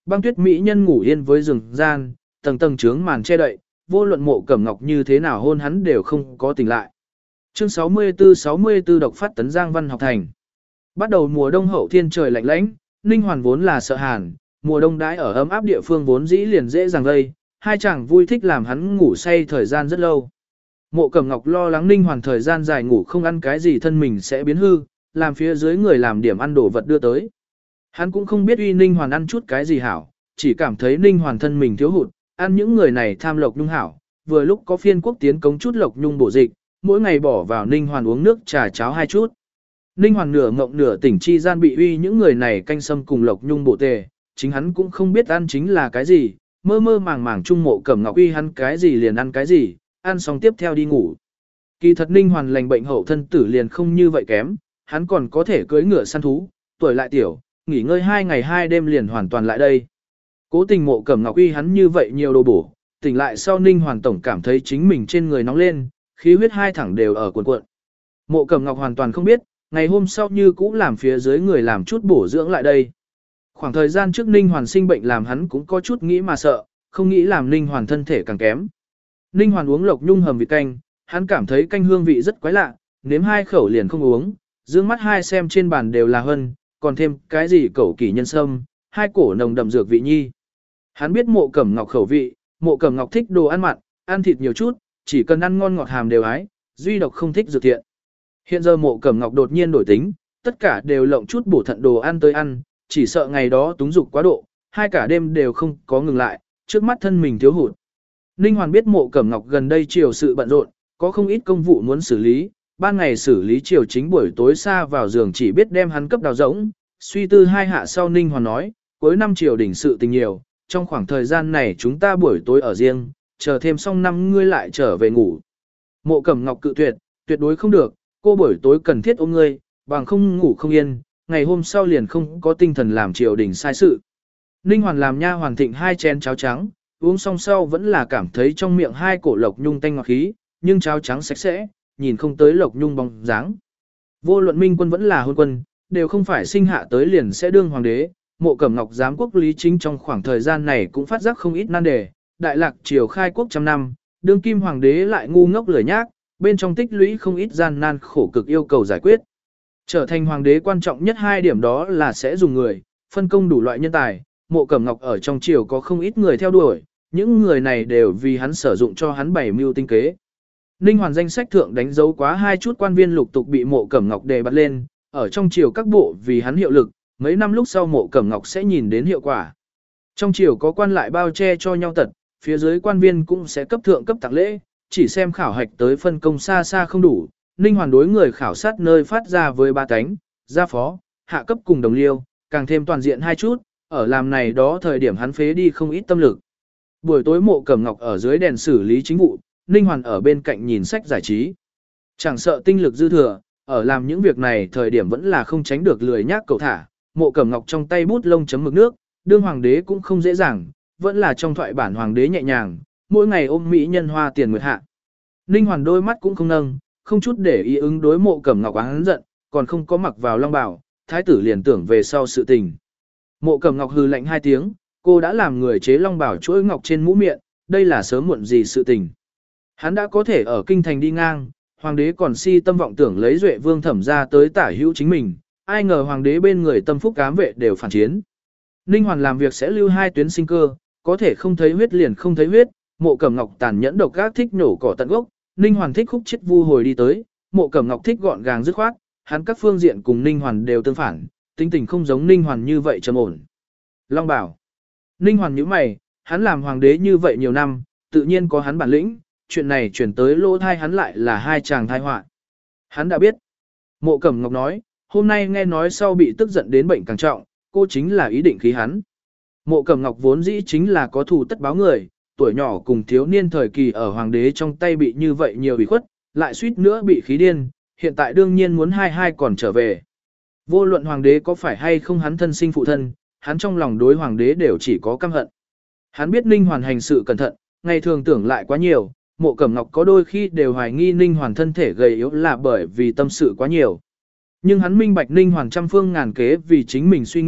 băng tuyết mỹ nhân ngủ yên với rừng gian, tầng tầng trướng màn che đậy, vô luận Mộ Cẩm Ngọc như thế nào hôn hắn đều không có tỉnh lại. Chương sáu mươi tư sáu mươi tư độc phát tấn Giang Văn học thành. Bắt đầu mùa đông hậu thiên trời lạnh lãnh, Ninh Hoàn vốn là sợ hàn, mùa đông đãi ở ấm áp địa phương vốn dĩ liền dễ dàng gây, hai chàng vui thích làm hắn ngủ say thời gian rất lâu. Mộ Cẩm Ngọc lo lắng Ninh Hoàn thời gian dài ngủ không ăn cái gì thân mình sẽ biến hư, làm phía dưới người làm điểm ăn đồ vật đưa tới. Hắn cũng không biết uy Ninh Hoàn ăn chút cái gì hảo, chỉ cảm thấy Ninh Hoàn thân mình thiếu hụt, ăn những người này tham lộc nhung hảo, vừa lúc có phiên quốc tiến cống chút lộc nhung bổ dịch, mỗi ngày bỏ vào Ninh Hoàn uống nước trà cháo hai chút. Ninh Hoàn nửa ngộng nửa tỉnh chi gian bị uy những người này canh sâm cùng lộc nhung bổ tề, chính hắn cũng không biết ăn chính là cái gì, mơ mơ màng màng Trung Mộ Cẩm Ngọc uy hắn cái gì liền ăn cái gì, ăn xong tiếp theo đi ngủ. Kỳ thật Ninh Hoàn lành bệnh hậu thân tử liền không như vậy kém, hắn còn có thể cưỡi ngựa săn thú, tuổi lại tiểu, nghỉ ngơi hai ngày hai đêm liền hoàn toàn lại đây. Cố tình Mộ Cẩm Ngọc uy hắn như vậy nhiều đồ bổ, tỉnh lại sau Ninh Hoàn tổng cảm thấy chính mình trên người nóng lên, khí huyết hai thẳng đều ở cuộn cuộn. Mộ Cẩm Ngọc hoàn toàn không biết, ngày hôm sau như cũ làm phía dưới người làm chút bổ dưỡng lại đây. Khoảng thời gian trước Ninh Hoàn sinh bệnh làm hắn cũng có chút nghĩ mà sợ, không nghĩ làm Ninh Hoàn thân thể càng kém. Ninh Hoàn uống lộc nhung hầm vịt canh, hắn cảm thấy canh hương vị rất quái lạ, nếm hai khẩu liền không uống, dương mắt hai xem trên bàn đều là hân, còn thêm cái gì cẩu kỷ nhân sâm, hai cổ nồng đậm dược vị nhi. Hắn biết Mộ Cẩm Ngọc khẩu vị, Mộ Cẩm Ngọc thích đồ ăn mặn, ăn thịt nhiều chút, chỉ cần ăn ngon ngọt hàm đều ái, duy độc không thích dược thiện. Hiện giờ Mộ Cẩm Ngọc đột nhiên đổi tính, tất cả đều lộng chút bổ thận đồ ăn tới ăn, chỉ sợ ngày đó túng dục quá độ, hai cả đêm đều không có ngừng lại, trước mắt thân mình thiếu hụt. Ninh Hoàn biết Mộ Cẩm Ngọc gần đây chiều sự bận rộn, có không ít công vụ muốn xử lý, ban ngày xử lý chiều chính buổi tối xa vào giường chỉ biết đem hắn cấp đào rỗng, suy tư hai hạ sau Ninh Hoàn nói, cuối năm chiều đỉnh sự tình nhiều, trong khoảng thời gian này chúng ta buổi tối ở riêng, chờ thêm xong năm ngươi lại trở về ngủ. Mộ Cẩm Ngọc cự tuyệt, tuyệt đối không được, cô buổi tối cần thiết ôm ngươi, bằng không ngủ không yên, ngày hôm sau liền không có tinh thần làm triều đình sai sự. Ninh Hoàn làm nha hoàn thịnh hai chén cháo trắng, uống xong sau vẫn là cảm thấy trong miệng hai cổ lộc nhung tanh ngọt khí, nhưng cháo trắng sạch sẽ, nhìn không tới lộc nhung bóng dáng. Vô luận minh quân vẫn là hôn quân, đều không phải sinh hạ tới liền sẽ đương hoàng đế. Mộ Cẩm Ngọc giám quốc lý chính trong khoảng thời gian này cũng phát giác không ít nan đề, đại lạc triều khai quốc trăm năm, đương kim hoàng đế lại ngu ngốc lười nhác, bên trong tích lũy không ít gian nan khổ cực yêu cầu giải quyết. Trở thành hoàng đế quan trọng nhất hai điểm đó là sẽ dùng người, phân công đủ loại nhân tài, Mộ Cẩm Ngọc ở trong triều có không ít người theo đuổi, những người này đều vì hắn sử dụng cho hắn bảy mưu tinh kế. Ninh Hoàn danh sách thượng đánh dấu quá hai chút quan viên lục tục bị Mộ Cẩm Ngọc đề bạt lên, ở trong triều các bộ vì hắn hiệu lực, mấy năm lúc sau Mộ Cẩm Ngọc sẽ nhìn đến hiệu quả. Trong triều có quan lại bao che cho nhau tật, phía dưới quan viên cũng sẽ cấp thượng cấp tặng lễ, chỉ xem khảo hạch tới phân công xa xa không đủ. Ninh Hoàn đối người khảo sát nơi phát ra với ba cánh, gia phó, hạ cấp cùng đồng liêu, càng thêm toàn diện hai chút, ở làm này đó thời điểm hắn phế đi không ít tâm lực. Buổi tối Mộ Cẩm Ngọc ở dưới đèn xử lý chính vụ, Ninh Hoàn ở bên cạnh nhìn sách giải trí. Chẳng sợ tinh lực dư thừa, ở làm những việc này thời điểm vẫn là không tránh được lười nhác cầu thả. Mộ Cẩm Ngọc trong tay bút lông chấm mực nước, đương hoàng đế cũng không dễ dàng, vẫn là trong thoại bản hoàng đế nhẹ nhàng, mỗi ngày ôm mỹ nhân hoa tiền nguyệt hạ. Ninh Hoàn đôi mắt cũng không nâng, không chút để ý ứng đối Mộ Cẩm Ngọc oán giận, còn không có mặc vào long bào, thái tử liền tưởng về sau sự tình. Mộ Cẩm Ngọc hừ lạnh hai tiếng, cô đã làm người chế long bào chuỗi ngọc trên mũ miệng, đây là sớm muộn gì sự tình. Hắn đã có thể ở kinh thành đi ngang, hoàng đế còn si tâm vọng tưởng lấy Duệ Vương Thẩm ra tới tả hữu chính mình, ai ngờ hoàng đế bên người tâm phúc cám vệ đều phản chiến. Ninh Hoàn làm việc sẽ lưu hai tuyến sinh cơ, có thể không thấy huyết liền không thấy huyết, Mộ Cẩm Ngọc tàn nhẫn độc ác thích nổ cỏ tận gốc, Ninh Hoàn thích khúc chết vu hồi đi tới, Mộ Cẩm Ngọc thích gọn gàng dứt khoát, hắn các phương diện cùng Ninh Hoàn đều tương phản, tính tình không giống Ninh Hoàn như vậy trầm ổn. Long bảo. Ninh Hoàn nhíu mày, hắn làm hoàng đế như vậy nhiều năm, tự nhiên có hắn bản lĩnh, chuyện này chuyển tới lỗ thai hắn lại là hai chàng thai họa. Hắn đã biết. Mộ Cẩm Ngọc nói, hôm nay nghe nói sau bị tức giận đến bệnh càng trọng, cô chính là ý định khí hắn. Mộ Cẩm Ngọc vốn dĩ chính là có thù tất báo người, tuổi nhỏ cùng thiếu niên thời kỳ ở hoàng đế trong tay bị như vậy nhiều bị khuất, lại suýt nữa bị khí điên, hiện tại đương nhiên muốn hai hai còn trở về. Vô luận hoàng đế có phải hay không hắn thân sinh phụ thân, hắn trong lòng đối hoàng đế đều chỉ có căm hận. Hắn biết Ninh Hoàn hành sự cẩn thận, ngày thường tưởng lại quá nhiều, Mộ Cẩm Ngọc có đôi khi đều hoài nghi Ninh Hoàn thân thể gầy yếu là bởi vì tâm sự quá nhiều. Nhưng hắn minh bạch Ninh Hoàn trăm phương ngàn kế vì chính mình suy nghĩ,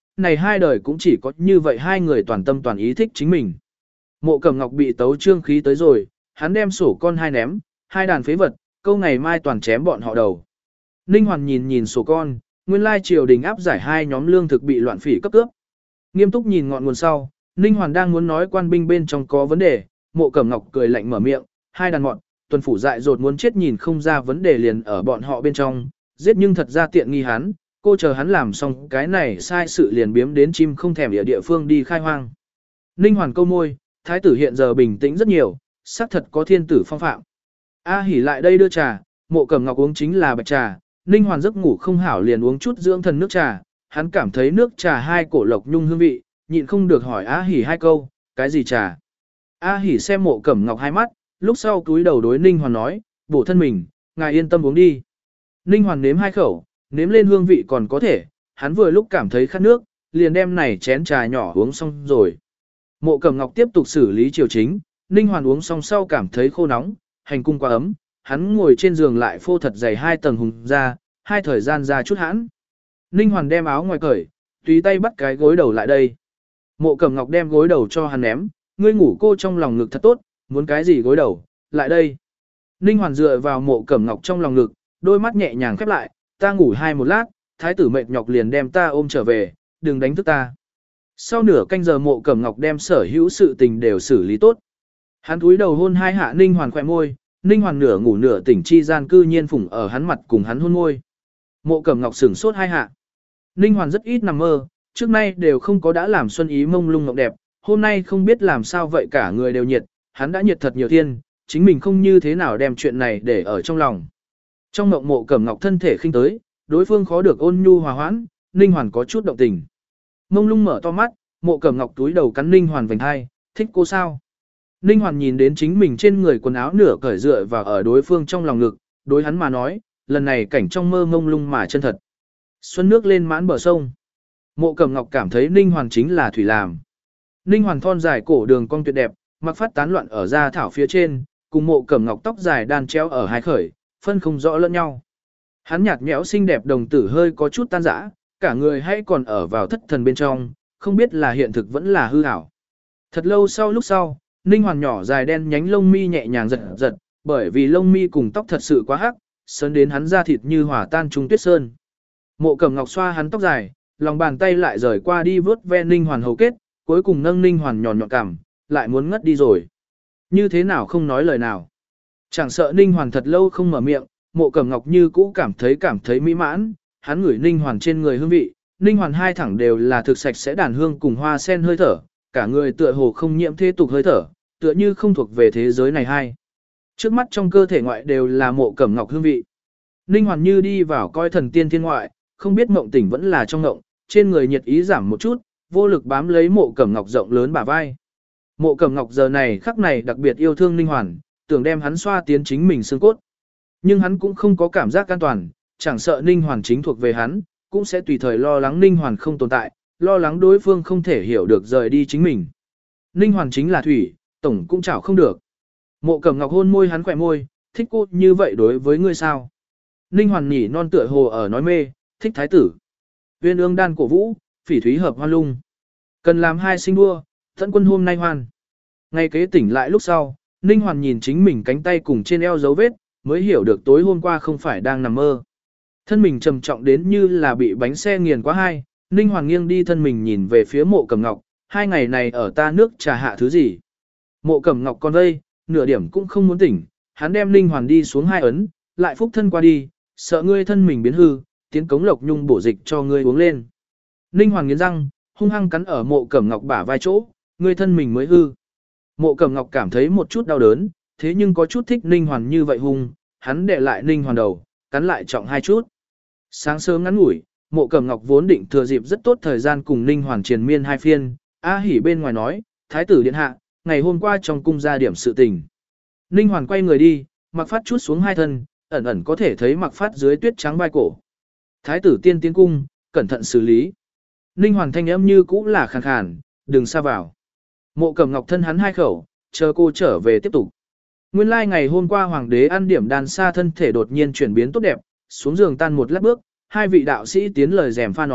này hai đời cũng chỉ có như vậy hai người toàn tâm toàn ý thích chính mình. Mộ Cẩm Ngọc bị tấu trương khí tới rồi, hắn đem sổ con hai ném, hai đàn phế vật, câu ngày mai toàn chém bọn họ đầu. Ninh Hoàn nhìn nhìn sổ con, nguyên lai triều đình áp giải hai nhóm lương thực bị loạn phỉ cấp cướp. Nghiêm túc nhìn ngọn nguồn sau, Ninh Hoàn đang muốn nói quan binh bên trong có vấn đề, Mộ Cẩm Ngọc cười lạnh mở miệng, hai đàn mọn, tuần phủ dại dột muốn chết nhìn không ra vấn đề liền ở bọn họ bên trong, giết nhưng thật ra tiện nghi hắn, cô chờ hắn làm xong cái này sai sự liền biếm đến chim không thèm địa địa phương đi khai hoang. Ninh Hoàn câu môi, thái tử hiện giờ bình tĩnh rất nhiều, xác thật có thiên tử phong phạm. A Hỉ lại đây đưa trà, Mộ Cẩm Ngọc uống chính là bạch trà, Ninh Hoàn giấc ngủ không hảo liền uống chút dưỡng thần nước trà, hắn cảm thấy nước trà hai cổ lộc nhung hương vị, nhịn không được hỏi A Hỉ hai câu, cái gì trà? A Hỉ xem Mộ Cẩm Ngọc hai mắt, lúc sau túi đầu đối Ninh Hoàn nói, bổ thân mình, ngài yên tâm uống đi. Ninh Hoàn nếm hai khẩu, nếm lên hương vị còn có thể, hắn vừa lúc cảm thấy khát nước, liền đem này chén trà nhỏ uống xong rồi. Mộ Cẩm Ngọc tiếp tục xử lý triều chính, Ninh Hoàn uống xong sau cảm thấy khô nóng, hành cung quá ấm, hắn ngồi trên giường lại phô thật dày hai tầng hùng ra, hai thời gian ra chút hãn. Ninh Hoàn đem áo ngoài cởi, tùy tay bắt cái gối đầu lại đây. Mộ Cẩm Ngọc đem gối đầu cho hắn ném, ngươi ngủ cô trong lòng ngực thật tốt, muốn cái gì gối đầu, lại đây. Ninh Hoàn dựa vào Mộ Cẩm Ngọc trong lòng ngực, đôi mắt nhẹ nhàng khép lại, ta ngủ hai một lát, thái tử mệt nhọc liền đem ta ôm trở về, đừng đánh thức ta. Sau nửa canh giờ Mộ Cẩm Ngọc đem sở hữu sự tình đều xử lý tốt. Hắn cúi đầu hôn hai hạ Ninh Hoàn khỏe môi, Ninh Hoàn nửa ngủ nửa tỉnh chi gian cư nhiên phủng ở hắn mặt cùng hắn hôn môi. Mộ Cẩm Ngọc sửng sốt hai hạ. Ninh Hoàn rất ít nằm mơ, trước nay đều không có đã làm xuân ý mông lung ngọc đẹp, hôm nay không biết làm sao vậy cả người đều nhiệt, hắn đã nhiệt thật nhiều thiên, chính mình không như thế nào đem chuyện này để ở trong lòng. Trong mộng Mộ Cẩm Ngọc thân thể khinh tới, đối phương khó được ôn nhu hòa hoãn, Ninh Hoàn có chút động tình. Mông lung mở to mắt, Mộ Cẩm Ngọc túi đầu cắn Ninh Hoàn vành hai, thích cô sao? Ninh Hoàn nhìn đến chính mình trên người quần áo nửa cởi dựa và ở đối phương trong lòng ngực, đối hắn mà nói, lần này cảnh trong mơ mông lung mà chân thật. Xuân nước lên mãn bờ sông. Mộ Cẩm Ngọc cảm thấy Ninh Hoàn chính là thủy làm. Ninh Hoàn thon dài cổ đường cong tuyệt đẹp, mặc phát tán loạn ở da thảo phía trên, cùng Mộ Cẩm Ngọc tóc dài đan treo ở hai khởi, phân không rõ lẫn nhau. Hắn nhạt nhẽo xinh đẹp đồng tử hơi có chút tan rã, cả người hay còn ở vào thất thần bên trong, không biết là hiện thực vẫn là hư ảo. Thật lâu sau lúc sau, Ninh Hoàn nhỏ dài đen nhánh lông mi nhẹ nhàng giật giật, bởi vì lông mi cùng tóc thật sự quá hắc, sơn đến hắn da thịt như hỏa tan trung tuyết sơn. Mộ Cẩm Ngọc xoa hắn tóc dài, lòng bàn tay lại rời qua đi vớt ve Ninh Hoàn hầu kết, cuối cùng nâng Ninh Hoàn nhọn nhọn cằm, lại muốn ngất đi rồi. Như thế nào không nói lời nào. Chẳng sợ Ninh Hoàn thật lâu không mở miệng, Mộ Cẩm Ngọc như cũ cảm thấy cảm thấy mỹ mãn, hắn ngửi Ninh Hoàn trên người hương vị, Ninh Hoàn hai thẳng đều là thực sạch sẽ đàn hương cùng hoa sen hơi thở, cả người tựa hồ không nhiễm thế tục hơi thở, tựa như không thuộc về thế giới này hay. Trước mắt trong cơ thể ngoại đều là Mộ Cẩm Ngọc hương vị. Ninh Hoàn như đi vào coi thần tiên thiên ngoại, không biết mộng tỉnh vẫn là trong mộng, trên người nhiệt ý giảm một chút, vô lực bám lấy Mộ Cẩm Ngọc rộng lớn bả vai. Mộ Cẩm Ngọc giờ này khắc này đặc biệt yêu thương Ninh Hoàn, tưởng đem hắn xoa tiến chính mình xương cốt. Nhưng hắn cũng không có cảm giác an toàn, chẳng sợ Ninh Hoàn chính thuộc về hắn, cũng sẽ tùy thời lo lắng Ninh Hoàn không tồn tại, lo lắng đối phương không thể hiểu được rời đi chính mình. Ninh Hoàn chính là thủy, tổng cũng chảo không được. Mộ Cẩm Ngọc hôn môi hắn khỏe môi, thích cô như vậy đối với ngươi sao? Ninh Hoàn nhỉ non tựa hồ ở nói mê, thích thái tử. Viên ương đan cổ vũ, phỉ thúy hợp hoa lung. Cần làm hai sinh đua, tận quân hôm nay hoàn. Ngay kế tỉnh lại lúc sau, Ninh Hoàn nhìn chính mình cánh tay cùng trên eo dấu vết, mới hiểu được tối hôm qua không phải đang nằm mơ. Thân mình trầm trọng đến như là bị bánh xe nghiền quá hai, Ninh Hoàn nghiêng đi thân mình nhìn về phía Mộ Cẩm Ngọc, hai ngày này ở ta nước trà hạ thứ gì. Mộ Cẩm Ngọc còn vây, nửa điểm cũng không muốn tỉnh, hắn đem Ninh Hoàn đi xuống hai ấn, lại phúc thân qua đi, sợ ngươi thân mình biến hư, tiến cống lộc nhung bổ dịch cho ngươi uống lên. Ninh Hoàn nghiến răng, hung hăng cắn ở Mộ Cẩm Ngọc bả vai chỗ, ngươi thân mình mới hư. Mộ Cẩm Ngọc cảm thấy một chút đau đớn, thế nhưng có chút thích Ninh Hoàn như vậy hung, hắn để lại Ninh Hoàn đầu, cắn lại trọng hai chút. Sáng sớm ngắn ngủi, Mộ Cẩm Ngọc vốn định thừa dịp rất tốt thời gian cùng Ninh Hoàn triền miên hai phiên, A Hỉ bên ngoài nói, thái tử điện hạ, ngày hôm qua trong cung ra điểm sự tình. Ninh Hoàn quay người đi, Mặc Phát chút xuống hai thân, ẩn ẩn có thể thấy Mặc Phát dưới tuyết trắng vai cổ. Thái tử tiên tiến cung, cẩn thận xử lý. Ninh Hoàn thanh âm như cũ là khàn khàn, đừng xa vào. Mộ Cẩm Ngọc thân hắn hai khẩu, chờ cô trở về tiếp tục. Nguyên lai like ngày hôm qua hoàng đế ăn điểm đàn xa thân thể đột nhiên chuyển biến tốt đẹp, xuống giường tan một lát bước, hai vị đạo sĩ tiến lời rèm pha nói,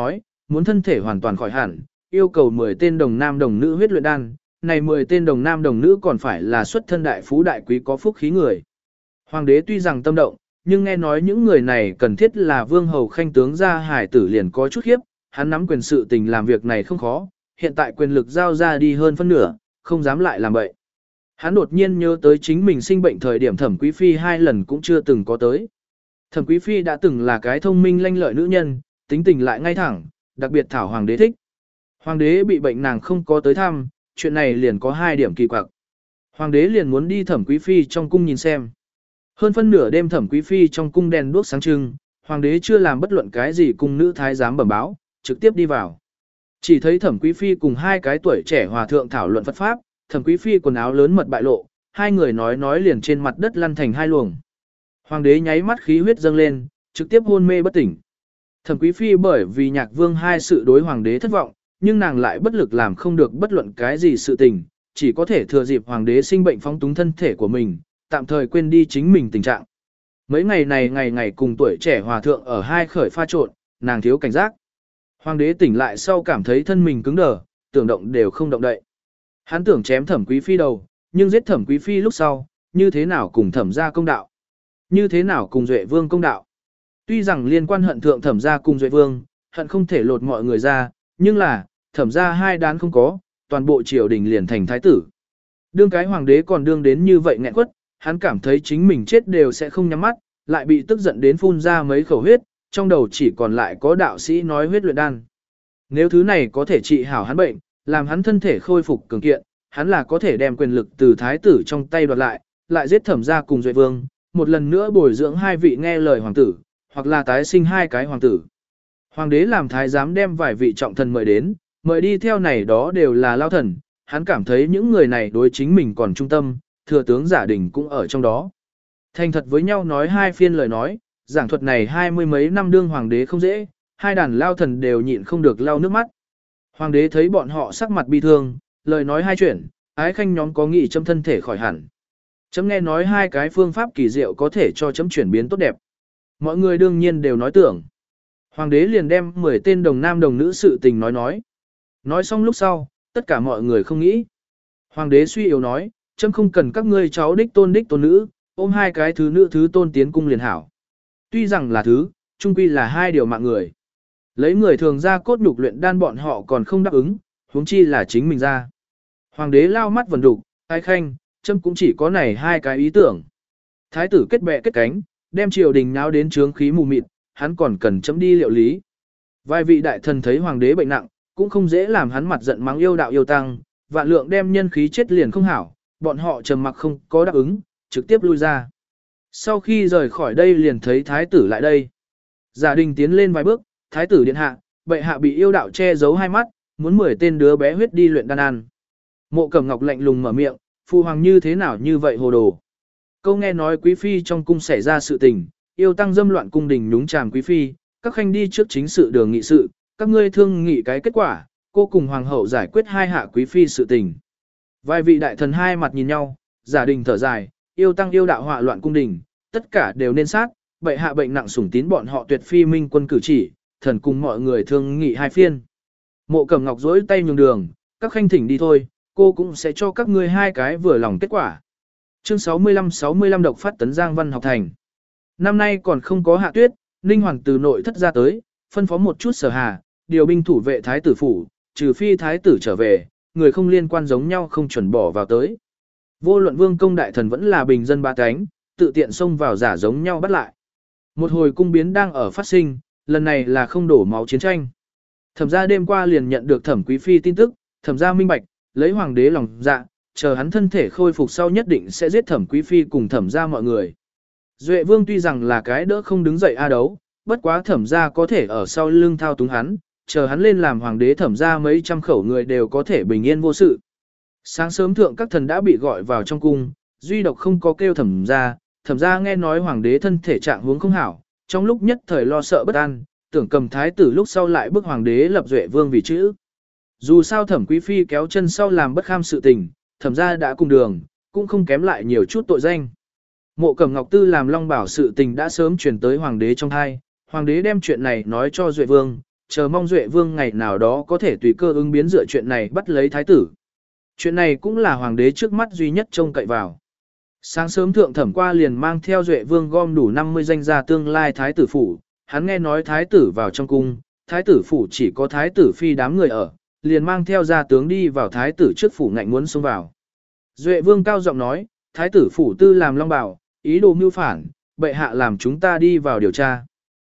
muốn thân thể hoàn toàn khỏi hẳn, yêu cầu mười tên đồng nam đồng nữ huyết luyện đan, này mười tên đồng nam đồng nữ còn phải là xuất thân đại phú đại quý có phúc khí người. Hoàng đế tuy rằng tâm động, nhưng nghe nói những người này cần thiết là vương hầu khanh tướng gia hải tử liền có chút khiếp, hắn nắm quyền sự tình làm việc này không khó, hiện tại quyền lực giao ra đi hơn phân nửa, không dám lại làm vậy. Hắn đột nhiên nhớ tới chính mình sinh bệnh thời điểm Thẩm Quý Phi hai lần cũng chưa từng có tới. Thẩm Quý Phi đã từng là cái thông minh lanh lợi nữ nhân, tính tình lại ngay thẳng, đặc biệt thảo hoàng đế thích. Hoàng đế bị bệnh nàng không có tới thăm, chuyện này liền có hai điểm kỳ quặc. Hoàng đế liền muốn đi Thẩm Quý Phi trong cung nhìn xem. Hơn phân nửa đêm Thẩm Quý Phi trong cung đèn đuốc sáng trưng, hoàng đế chưa làm bất luận cái gì cung nữ thái giám bẩm báo, trực tiếp đi vào. Chỉ thấy Thẩm Quý Phi cùng hai cái tuổi trẻ hòa thượng thảo luận Phật pháp, Thẩm Quý Phi quần áo lớn mật bại lộ, hai người nói nói liền trên mặt đất lăn thành hai luồng. Hoàng đế nháy mắt khí huyết dâng lên, trực tiếp hôn mê bất tỉnh. Thẩm Quý Phi bởi vì Nhạc Vương hai sự đối hoàng đế thất vọng, nhưng nàng lại bất lực làm không được bất luận cái gì sự tình, chỉ có thể thừa dịp hoàng đế sinh bệnh phóng túng thân thể của mình, tạm thời quên đi chính mình tình trạng. Mấy ngày này ngày ngày cùng tuổi trẻ hòa thượng ở hai khởi pha trộn, nàng thiếu cảnh giác. Hoàng đế tỉnh lại sau cảm thấy thân mình cứng đờ, tưởng động đều không động đậy. Hắn tưởng chém Thẩm Quý Phi đầu, nhưng giết Thẩm Quý Phi lúc sau, như thế nào cùng Thẩm gia công đạo? Như thế nào cùng Duệ Vương công đạo? Tuy rằng liên quan hận thượng Thẩm gia cùng Duệ Vương, hận không thể lột mọi người ra, nhưng là, Thẩm gia hai đán không có, toàn bộ triều đình liền thành thái tử. Đương cái hoàng đế còn đương đến như vậy nghẹn quất, hắn cảm thấy chính mình chết đều sẽ không nhắm mắt, lại bị tức giận đến phun ra mấy khẩu huyết, trong đầu chỉ còn lại có đạo sĩ nói huyết luyện đan. Nếu thứ này có thể trị hảo hắn bệnh, làm hắn thân thể khôi phục cường kiện, hắn là có thể đem quyền lực từ thái tử trong tay đoạt lại, lại giết Thẩm gia cùng Duệ Vương, một lần nữa bồi dưỡng hai vị nghe lời hoàng tử, hoặc là tái sinh hai cái hoàng tử. Hoàng đế làm thái giám đem vài vị trọng thần mời đến, mời đi theo này đó đều là lao thần, hắn cảm thấy những người này đối chính mình còn trung tâm, thừa tướng Giả Đình cũng ở trong đó. Thành thật với nhau nói hai phiên lời nói, giảng thuật này hai mươi mấy năm đương hoàng đế không dễ, hai đàn lao thần đều nhịn không được lau nước mắt. Hoàng đế thấy bọn họ sắc mặt bi thương, lời nói hai chuyện, ái khanh nhóm có nghị chấm thân thể khỏi hẳn. Chấm nghe nói hai cái phương pháp kỳ diệu có thể cho chấm chuyển biến tốt đẹp. Mọi người đương nhiên đều nói tưởng. Hoàng đế liền đem mười tên đồng nam đồng nữ sự tình nói nói. Nói xong lúc sau, tất cả mọi người không nghĩ. Hoàng đế suy yếu nói, chấm không cần các ngươi cháu đích tôn đích tôn nữ, ôm hai cái thứ nữ thứ tôn tiến cung liền hảo. Tuy rằng là thứ, chung quy là hai điều mạng người. Lấy người thường ra cốt nhục luyện đan bọn họ còn không đáp ứng, huống chi là chính mình ra. Hoàng đế lao mắt vần đục, ai khanh, chấm cũng chỉ có này hai cái ý tưởng. Thái tử kết bè kết cánh, đem triều đình náo đến trướng khí mù mịt, hắn còn cần chấm đi liệu lý. Vài vị đại thần thấy hoàng đế bệnh nặng, cũng không dễ làm hắn mặt giận mắng yêu đạo yêu tăng, vạn lượng đem nhân khí chết liền không hảo, bọn họ trầm mặc không có đáp ứng, trực tiếp lui ra. Sau khi rời khỏi đây liền thấy thái tử lại đây. Giả Đình tiến lên vài bước, thái tử điện hạ, bệ hạ bị yêu đạo che giấu hai mắt, muốn mười tên đứa bé huyết đi luyện đan ăn. Mộ Cẩm Ngọc lạnh lùng mở miệng, phụ hoàng như thế nào như vậy hồ đồ. Câu nghe nói quý phi trong cung xảy ra sự tình, yêu tăng dâm loạn cung đình nhúng chàm quý phi, các khanh đi trước chính sự đường nghị sự, các ngươi thương nghị cái kết quả, cô cùng hoàng hậu giải quyết hai hạ quý phi sự tình. Vài vị đại thần hai mặt nhìn nhau, Giả Đình thở dài, yêu tăng yêu đạo họa loạn cung đình, tất cả đều nên sát, bệ hạ bệnh nặng sủng tín bọn họ tuyệt phi minh quân cử chỉ, thần cùng mọi người thương nghị hai phiên. Mộ Cẩm Ngọc dỗi tay nhường đường, các khanh thỉnh đi thôi, cô cũng sẽ cho các ngươi hai cái vừa lòng kết quả. Chương sáu mươi lăm sáu mươi lăm độc phát tấn Giang Văn học thành. Năm nay còn không có hạ tuyết, Ninh Hoàng từ nội thất ra tới, phân phó một chút sở hà, điều binh thủ vệ thái tử phủ, trừ phi thái tử trở về, người không liên quan giống nhau không chuẩn bỏ vào tới. Vô luận vương công đại thần vẫn là bình dân ba cánh, tự tiện xông vào giả giống nhau bắt lại. Một hồi cung biến đang ở phát sinh, lần này là không đổ máu chiến tranh. Thẩm gia đêm qua liền nhận được Thẩm Quý Phi tin tức, Thẩm gia minh bạch, lấy hoàng đế lòng dạ, chờ hắn thân thể khôi phục sau nhất định sẽ giết Thẩm Quý Phi cùng Thẩm gia mọi người. Duệ Vương tuy rằng là cái đỡ không đứng dậy a đấu, bất quá Thẩm gia có thể ở sau lưng thao túng hắn, chờ hắn lên làm hoàng đế Thẩm gia mấy trăm khẩu người đều có thể bình yên vô sự. Sáng sớm thượng các thần đã bị gọi vào trong cung, duy độc không có kêu Thẩm gia, Thẩm gia nghe nói hoàng đế thân thể trạng huống không hảo, trong lúc nhất thời lo sợ bất an, tưởng cầm thái tử lúc sau lại bức hoàng đế lập Duệ Vương vì chữ. Dù sao Thẩm Quý Phi kéo chân sau làm bất kham sự tình, Thẩm gia đã cùng đường, cũng không kém lại nhiều chút tội danh. Mộ Cẩm Ngọc Tư làm Long Bảo sự tình đã sớm truyền tới hoàng đế trong thai, hoàng đế đem chuyện này nói cho Duệ Vương, chờ mong Duệ Vương ngày nào đó có thể tùy cơ ứng biến dựa chuyện này bắt lấy thái tử. Chuyện này cũng là hoàng đế trước mắt duy nhất trông cậy vào. Sáng sớm thượng thẩm qua liền mang theo Duệ Vương gom đủ năm mươi danh gia tương lai thái tử phủ, hắn nghe nói thái tử vào trong cung, thái tử phủ chỉ có thái tử phi đám người ở, liền mang theo gia tướng đi vào thái tử trước phủ ngạnh muốn xông vào. Duệ Vương cao giọng nói, thái tử phủ tư làm long bảo, ý đồ mưu phản, bệ hạ làm chúng ta đi vào điều tra.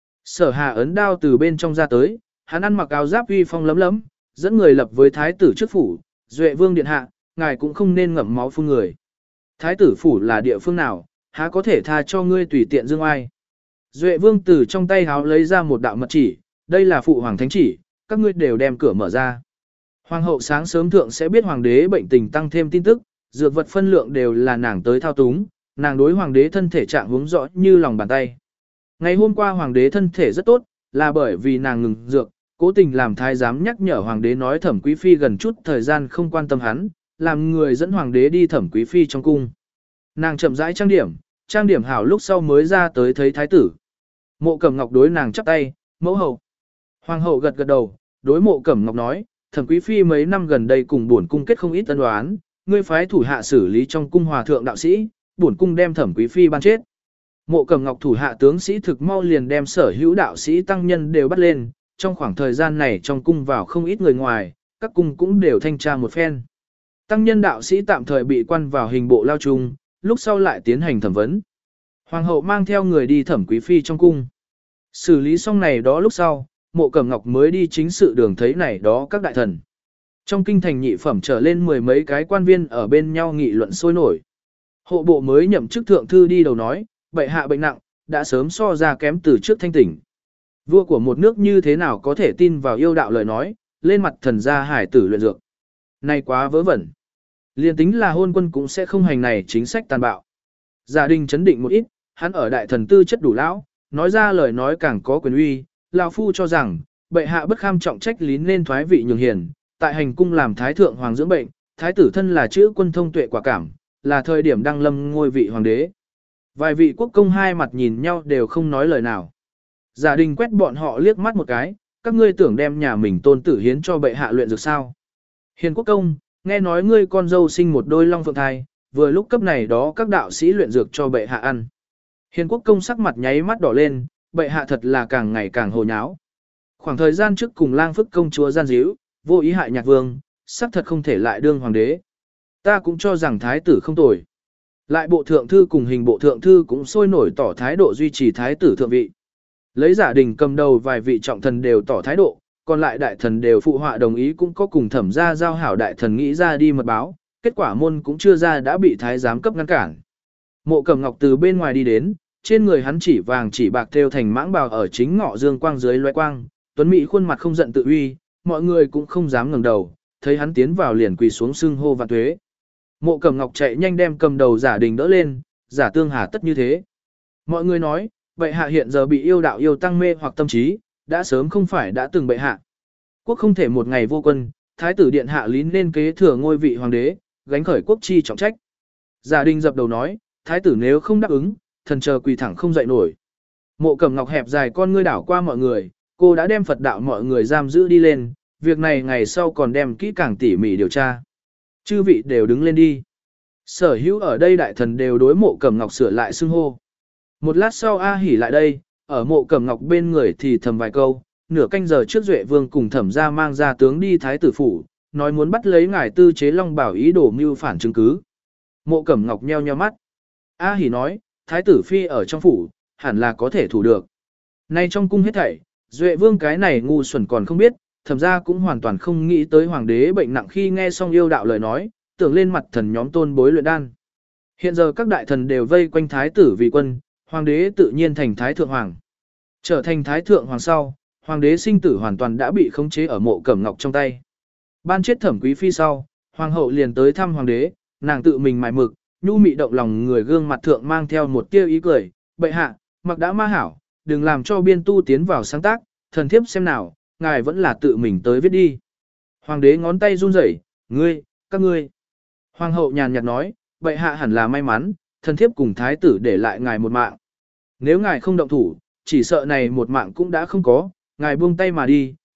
Sở Hà ấn đao từ bên trong ra tới, hắn ăn mặc áo giáp uy phong lấm lấm, dẫn người lập với thái tử trước phủ, Duệ Vương điện hạ, ngài cũng không nên ngậm máu phun người. Thái tử phủ là địa phương nào, há có thể tha cho ngươi tùy tiện dương ai. Duệ Vương từ trong tay háo lấy ra một đạo mật chỉ, đây là phụ hoàng thánh chỉ, các ngươi đều đem cửa mở ra. Hoàng hậu sáng sớm thượng sẽ biết hoàng đế bệnh tình tăng thêm tin tức, dược vật phân lượng đều là nàng tới thao túng, nàng đối hoàng đế thân thể trạng huống rõ như lòng bàn tay. Ngày hôm qua hoàng đế thân thể rất tốt, là bởi vì nàng ngừng dược, cố tình làm thái giám nhắc nhở hoàng đế nói thẩm quý phi gần chút thời gian không quan tâm hắn, làm người dẫn hoàng đế đi thẩm quý phi trong cung. Nàng chậm rãi trang điểm, trang điểm hảo lúc sau mới ra tới thấy thái tử. Mộ Cẩm Ngọc đối nàng chắp tay, mẫu hậu. Hoàng hậu gật gật đầu, đối Mộ Cẩm Ngọc nói, thẩm quý phi mấy năm gần đây cùng bổn cung kết không ít tân đoán, ngươi phái thủ hạ xử lý trong cung hòa thượng đạo sĩ, bổn cung đem thẩm quý phi ban chết. Mộ Cẩm Ngọc thủ hạ tướng sĩ thực mau liền đem sở hữu đạo sĩ tăng nhân đều bắt lên, trong khoảng thời gian này trong cung vào không ít người ngoài, các cung cũng đều thanh tra một phen. Tăng nhân đạo sĩ tạm thời bị quan vào hình bộ lao trung, lúc sau lại tiến hành thẩm vấn. Hoàng hậu mang theo người đi thẩm quý phi trong cung. Xử lý xong này đó lúc sau, Mộ Cẩm Ngọc mới đi chính sự đường thấy này đó các đại thần. Trong kinh thành nhị phẩm trở lên mười mấy cái quan viên ở bên nhau nghị luận sôi nổi. Hộ bộ mới nhậm chức thượng thư đi đầu nói, bệ hạ bệnh nặng, đã sớm so ra kém từ trước thanh tỉnh. Vua của một nước như thế nào có thể tin vào yêu đạo lời nói, lên mặt thần gia hải tử luyện dược. Này quá vớ vẩn. Liên tính là hôn quân cũng sẽ không hành này chính sách tàn bạo. Gia đình chấn định một ít, hắn ở đại thần tư chất đủ lão, nói ra lời nói càng có quyền uy. Lão phu cho rằng, bệ hạ bất kham trọng trách lý nên thoái vị nhường hiền, tại hành cung làm thái thượng hoàng dưỡng bệnh, thái tử thân là chữ quân thông tuệ quả cảm, là thời điểm đăng lâm ngôi vị hoàng đế. Vài vị quốc công hai mặt nhìn nhau đều không nói lời nào. Gia đình quét bọn họ liếc mắt một cái, các ngươi tưởng đem nhà mình tôn tử hiến cho bệ hạ luyện dược sao. Hiền quốc công, nghe nói ngươi con dâu sinh một đôi long phượng thai, vừa lúc cấp này đó các đạo sĩ luyện dược cho bệ hạ ăn. Hiền quốc công sắc mặt nháy mắt đỏ lên, bệ hạ thật là càng ngày càng hồ nháo. Khoảng thời gian trước cùng lang phức công chúa gian díu, vô ý hại nhạc vương, sắc thật không thể lại đương hoàng đế. Ta cũng cho rằng thái tử không tồi. Lại bộ thượng thư cùng hình bộ thượng thư cũng sôi nổi tỏ thái độ duy trì thái tử thượng vị. Lấy giả đình cầm đầu vài vị trọng thần đều tỏ thái độ, còn lại đại thần đều phụ họa đồng ý cũng có cùng thẩm gia giao hảo đại thần nghĩ ra đi mật báo, kết quả môn cũng chưa ra đã bị thái giám cấp ngăn cản. Mộ Cẩm Ngọc từ bên ngoài đi đến, trên người hắn chỉ vàng chỉ bạc thêu thành mãng bào ở chính ngọ dương quang dưới loé quang, tuấn mỹ khuôn mặt không giận tự uy, mọi người cũng không dám ngẩng đầu, thấy hắn tiến vào liền quỳ xuống xưng hô vạn tuế. Mộ Cẩm Ngọc chạy nhanh đem cầm đầu giả đình đỡ lên, giả tương hà tất như thế. Mọi người nói, bệ hạ hiện giờ bị yêu đạo yêu tăng mê hoặc tâm trí, đã sớm không phải đã từng bệ hạ. Quốc không thể một ngày vô quân, thái tử điện hạ lý nên kế thừa ngôi vị hoàng đế, gánh khởi quốc chi trọng trách. Giả đình dập đầu nói, thái tử nếu không đáp ứng, thần chờ quỳ thẳng không dậy nổi. Mộ Cẩm Ngọc hẹp dài con ngươi đảo qua mọi người, cô đã đem Phật đạo mọi người giam giữ đi lên, việc này ngày sau còn đem kỹ càng tỉ mỉ điều tra. Chư vị đều đứng lên đi. Sở hữu ở đây đại thần đều đối Mộ Cẩm Ngọc sửa lại xưng hô. Một lát sau A Hỉ lại đây, ở Mộ Cẩm Ngọc bên người thì thầm vài câu, nửa canh giờ trước Duệ Vương cùng thẩm gia mang ra tướng đi thái tử phủ, nói muốn bắt lấy ngài tư chế long bảo ý đồ mưu phản chứng cứ. Mộ Cẩm Ngọc nheo nheo mắt. A Hỉ nói, thái tử phi ở trong phủ, hẳn là có thể thủ được. Nay trong cung hết thảy, Duệ Vương cái này ngu xuẩn còn không biết, thẩm gia cũng hoàn toàn không nghĩ tới hoàng đế bệnh nặng khi nghe xong yêu đạo lời nói, tưởng lên mặt thần nhóm tôn bối luyện đan. Hiện giờ các đại thần đều vây quanh thái tử vì quân, hoàng đế tự nhiên thành thái thượng hoàng. Trở thành thái thượng hoàng sau, hoàng đế sinh tử hoàn toàn đã bị khống chế ở Mộ Cẩm Ngọc trong tay. Ban chết thẩm quý phi sau, hoàng hậu liền tới thăm hoàng đế, nàng tự mình mài mực, nhu mị động lòng người gương mặt thượng mang theo một tia ý cười, bệ hạ, mặc đã ma hảo, đừng làm cho biên tu tiến vào sáng tác, thần thiếp xem nào, ngài vẫn là tự mình tới viết đi. Hoàng đế ngón tay run rẩy, ngươi, các ngươi. Hoàng hậu nhàn nhạt nói, bệ hạ hẳn là may mắn, thần thiếp cùng thái tử để lại ngài một mạng. Nếu ngài không động thủ, chỉ sợ này một mạng cũng đã không có, ngài buông tay mà đi,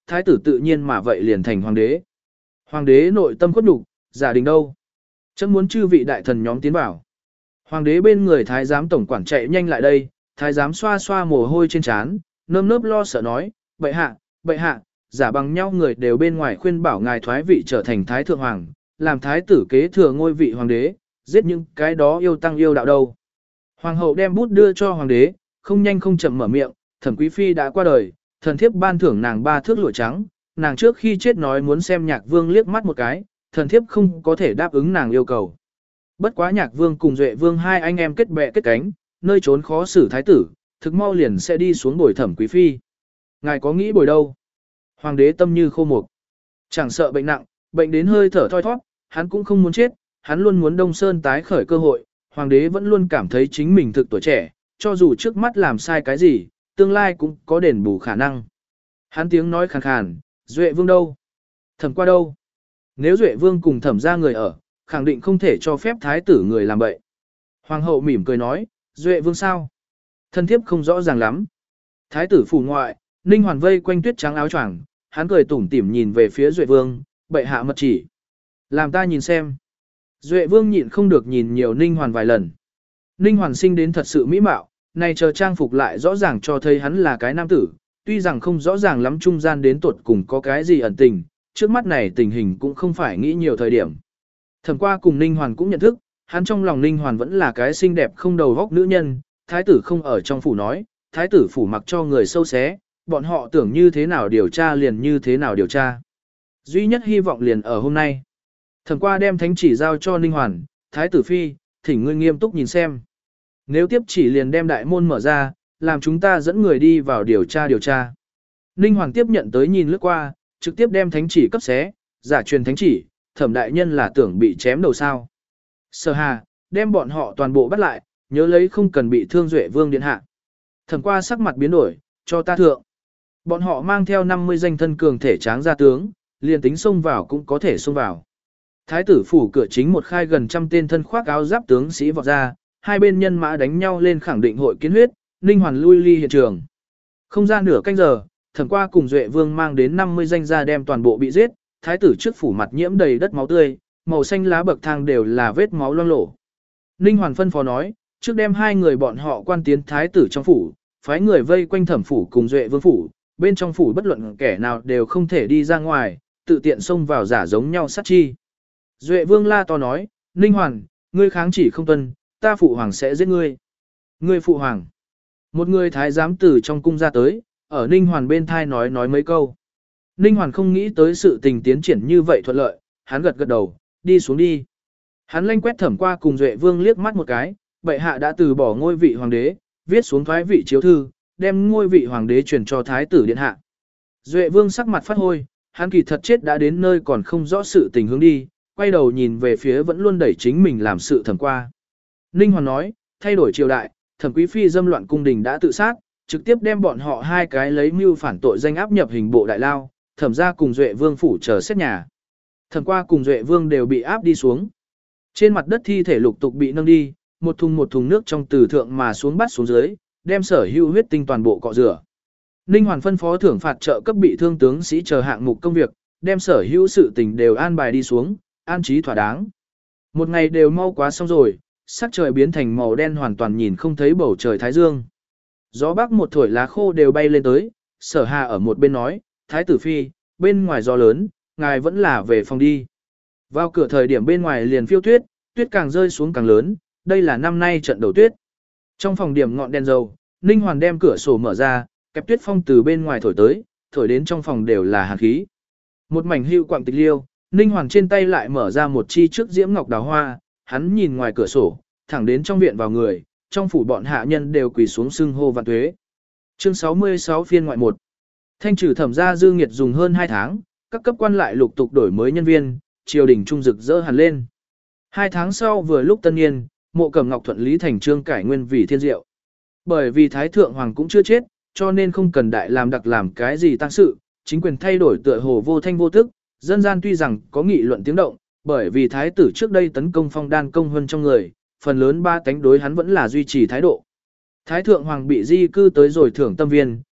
thái tử tự nhiên mà vậy liền thành hoàng đế. Hoàng đế nội tâm khuất nhục, giả đình đâu? Chấm muốn chư vị đại thần nhóm tiến vào. Hoàng đế bên người thái giám tổng quản chạy nhanh lại đây, thái giám xoa xoa mồ hôi trên trán, nơm nớp lo sợ nói, bệ hạ, bệ hạ, giả bằng nhau người đều bên ngoài khuyên bảo ngài thoái vị trở thành thái thượng hoàng, làm thái tử kế thừa ngôi vị hoàng đế, giết những cái đó yêu tăng yêu đạo đâu. Hoàng hậu đem bút đưa cho hoàng đế, không nhanh không chậm mở miệng, Thẩm Quý Phi đã qua đời, thần thiếp ban thưởng nàng ba thước lụa trắng, nàng trước khi chết nói muốn xem Nhạc Vương liếc mắt một cái, thần thiếp không có thể đáp ứng nàng yêu cầu. Bất quá Nhạc Vương cùng Duệ Vương hai anh em kết bè kết cánh, nơi trốn khó xử thái tử, thực mau liền sẽ đi xuống bồi Thẩm Quý Phi. Ngài có nghĩ bồi đâu? Hoàng đế tâm như khô mục, chẳng sợ bệnh nặng, bệnh đến hơi thở thoi thoát, hắn cũng không muốn chết, hắn luôn muốn Đông Sơn tái khởi cơ hội. Hoàng đế vẫn luôn cảm thấy chính mình thực tuổi trẻ, cho dù trước mắt làm sai cái gì, tương lai cũng có đền bù khả năng. Hắn tiếng nói khàn khàn, Duệ Vương đâu? Thẩm qua đâu? Nếu Duệ Vương cùng Thẩm ra người ở, khẳng định không thể cho phép thái tử người làm bậy. Hoàng hậu mỉm cười nói, Duệ Vương sao? Thân thiếp không rõ ràng lắm. Thái tử phủ ngoại, Ninh Hoàn vây quanh tuyết trắng áo choàng, hắn cười tủm tỉm nhìn về phía Duệ Vương, bệ hạ mật chỉ. Làm ta nhìn xem. Duệ Vương nhịn không được nhìn nhiều Ninh Hoàn vài lần. Ninh Hoàn sinh đến thật sự mỹ mạo, này chờ trang phục lại rõ ràng cho thấy hắn là cái nam tử, tuy rằng không rõ ràng lắm trung gian đến tuột cùng có cái gì ẩn tình, trước mắt này tình hình cũng không phải nghĩ nhiều thời điểm. Thẩm qua cùng Ninh Hoàn cũng nhận thức, hắn trong lòng Ninh Hoàn vẫn là cái xinh đẹp không đầu góc nữ nhân, thái tử không ở trong phủ nói, thái tử phủ mặc cho người sâu xé, bọn họ tưởng như thế nào điều tra liền như thế nào điều tra. Duy nhất hy vọng liền ở hôm nay. Thẩm qua đem thánh chỉ giao cho Ninh Hoàn, thái tử phi, thỉnh ngươi nghiêm túc nhìn xem. Nếu tiếp chỉ liền đem đại môn mở ra, làm chúng ta dẫn người đi vào điều tra điều tra. Ninh Hoàn tiếp nhận tới nhìn lướt qua, trực tiếp đem thánh chỉ cấp xé, giả truyền thánh chỉ, Thẩm đại nhân là tưởng bị chém đầu sao. Sở Hà, đem bọn họ toàn bộ bắt lại, nhớ lấy không cần bị thương Duệ Vương điện hạ. Thẩm qua sắc mặt biến đổi, cho ta thượng. Bọn họ mang theo năm mươi danh thân cường thể tráng gia tướng, liền tính xông vào cũng có thể xông vào. Thái tử phủ cửa chính một khai gần trăm tên thân khoác áo giáp tướng sĩ vọt ra, hai bên nhân mã đánh nhau lên khẳng định hội kiến huyết, Ninh Hoàn lui ly hiện trường. Không ra nửa canh giờ, Thẩm qua cùng Duệ Vương mang đến năm mươi danh gia đem toàn bộ bị giết, thái tử trước phủ mặt nhiễm đầy đất máu tươi, màu xanh lá bậc thang đều là vết máu loang lổ. Ninh Hoàn phân phó nói, trước đem hai người bọn họ quan tiến thái tử trong phủ, phái người vây quanh Thẩm phủ cùng Duệ Vương phủ, bên trong phủ bất luận kẻ nào đều không thể đi ra ngoài, tự tiện xông vào giả giống nhau sát chi. Duệ Vương la to nói, Ninh Hoàn, ngươi kháng chỉ không tuân, ta phụ hoàng sẽ giết ngươi. Ngươi phụ hoàng. Một người thái giám từ trong cung ra tới, ở Ninh Hoàn bên thai nói nói mấy câu. Ninh Hoàn không nghĩ tới sự tình tiến triển như vậy thuận lợi, hắn gật gật đầu, đi xuống đi. Hắn lanh quét Thẩm qua cùng Duệ Vương liếc mắt một cái, bệ hạ đã từ bỏ ngôi vị hoàng đế, viết xuống thoái vị chiếu thư, đem ngôi vị hoàng đế truyền cho thái tử điện hạ. Duệ Vương sắc mặt phát hôi, hắn kỳ thật chết đã đến nơi còn không rõ sự tình hướng đi, quay đầu nhìn về phía vẫn luôn đẩy chính mình làm sự Thẩm qua. Ninh Hoàn nói, thay đổi triều đại, Thẩm quý phi dâm loạn cung đình đã tự sát, trực tiếp đem bọn họ hai cái lấy mưu phản tội danh áp nhập hình bộ đại lao, Thẩm gia cùng Duệ Vương phủ chờ xét nhà. Thẩm qua cùng Duệ Vương đều bị áp đi xuống. Trên mặt đất thi thể lục tục bị nâng đi, một thùng một thùng nước trong từ thượng mà xuống bắt xuống dưới, đem sở hữu huyết tinh toàn bộ cọ rửa. Ninh Hoàn phân phó thưởng phạt trợ cấp bị thương tướng sĩ chờ hạng mục công việc, đem sở hữu sự tình đều an bài đi xuống, an trí thỏa đáng. Một ngày đều mau quá xong rồi, sắc trời biến thành màu đen hoàn toàn nhìn không thấy bầu trời thái dương. Gió bắc một thổi lá khô đều bay lên tới, Sở Hà ở một bên nói, thái tử phi, bên ngoài gió lớn, ngài vẫn là về phòng đi. Vào cửa thời điểm bên ngoài liền phiêu tuyết, tuyết càng rơi xuống càng lớn, đây là năm nay trận đầu tuyết. Trong phòng điểm ngọn đèn dầu, Ninh Hoàn đem cửa sổ mở ra, kẹp tuyết phong từ bên ngoài thổi tới, thổi đến trong phòng đều là hàn khí. Một mảnh hưu quạng tịch liêu, Ninh Hoàn trên tay lại mở ra một chi trước diễm ngọc đào hoa, hắn nhìn ngoài cửa sổ, thẳng đến trong viện vào người, trong phủ bọn hạ nhân đều quỳ xuống xưng hô vạn tuế. Chương sáu mươi sáu phiên ngoại một. Thanh trừ Thẩm gia dư nghiệt dùng hơn hai tháng, các cấp quan lại lục tục đổi mới nhân viên, triều đình trung rực rỡ hẳn lên. Hai tháng sau vừa lúc tân niên, Mộ Cẩm Ngọc thuận lý thành trương cải nguyên vì thiên diệu. Bởi vì thái thượng hoàng cũng chưa chết, cho nên không cần đại làm đặc làm cái gì tăng sự, chính quyền thay đổi tựa hồ vô thanh vô tức, dân gian tuy rằng có nghị luận tiếng động, bởi vì thái tử trước đây tấn công Phong Đan công hơn trong người, phần lớn ba tánh đối hắn vẫn là duy trì thái độ. Thái thượng hoàng bị di cư tới rồi thưởng tâm viên,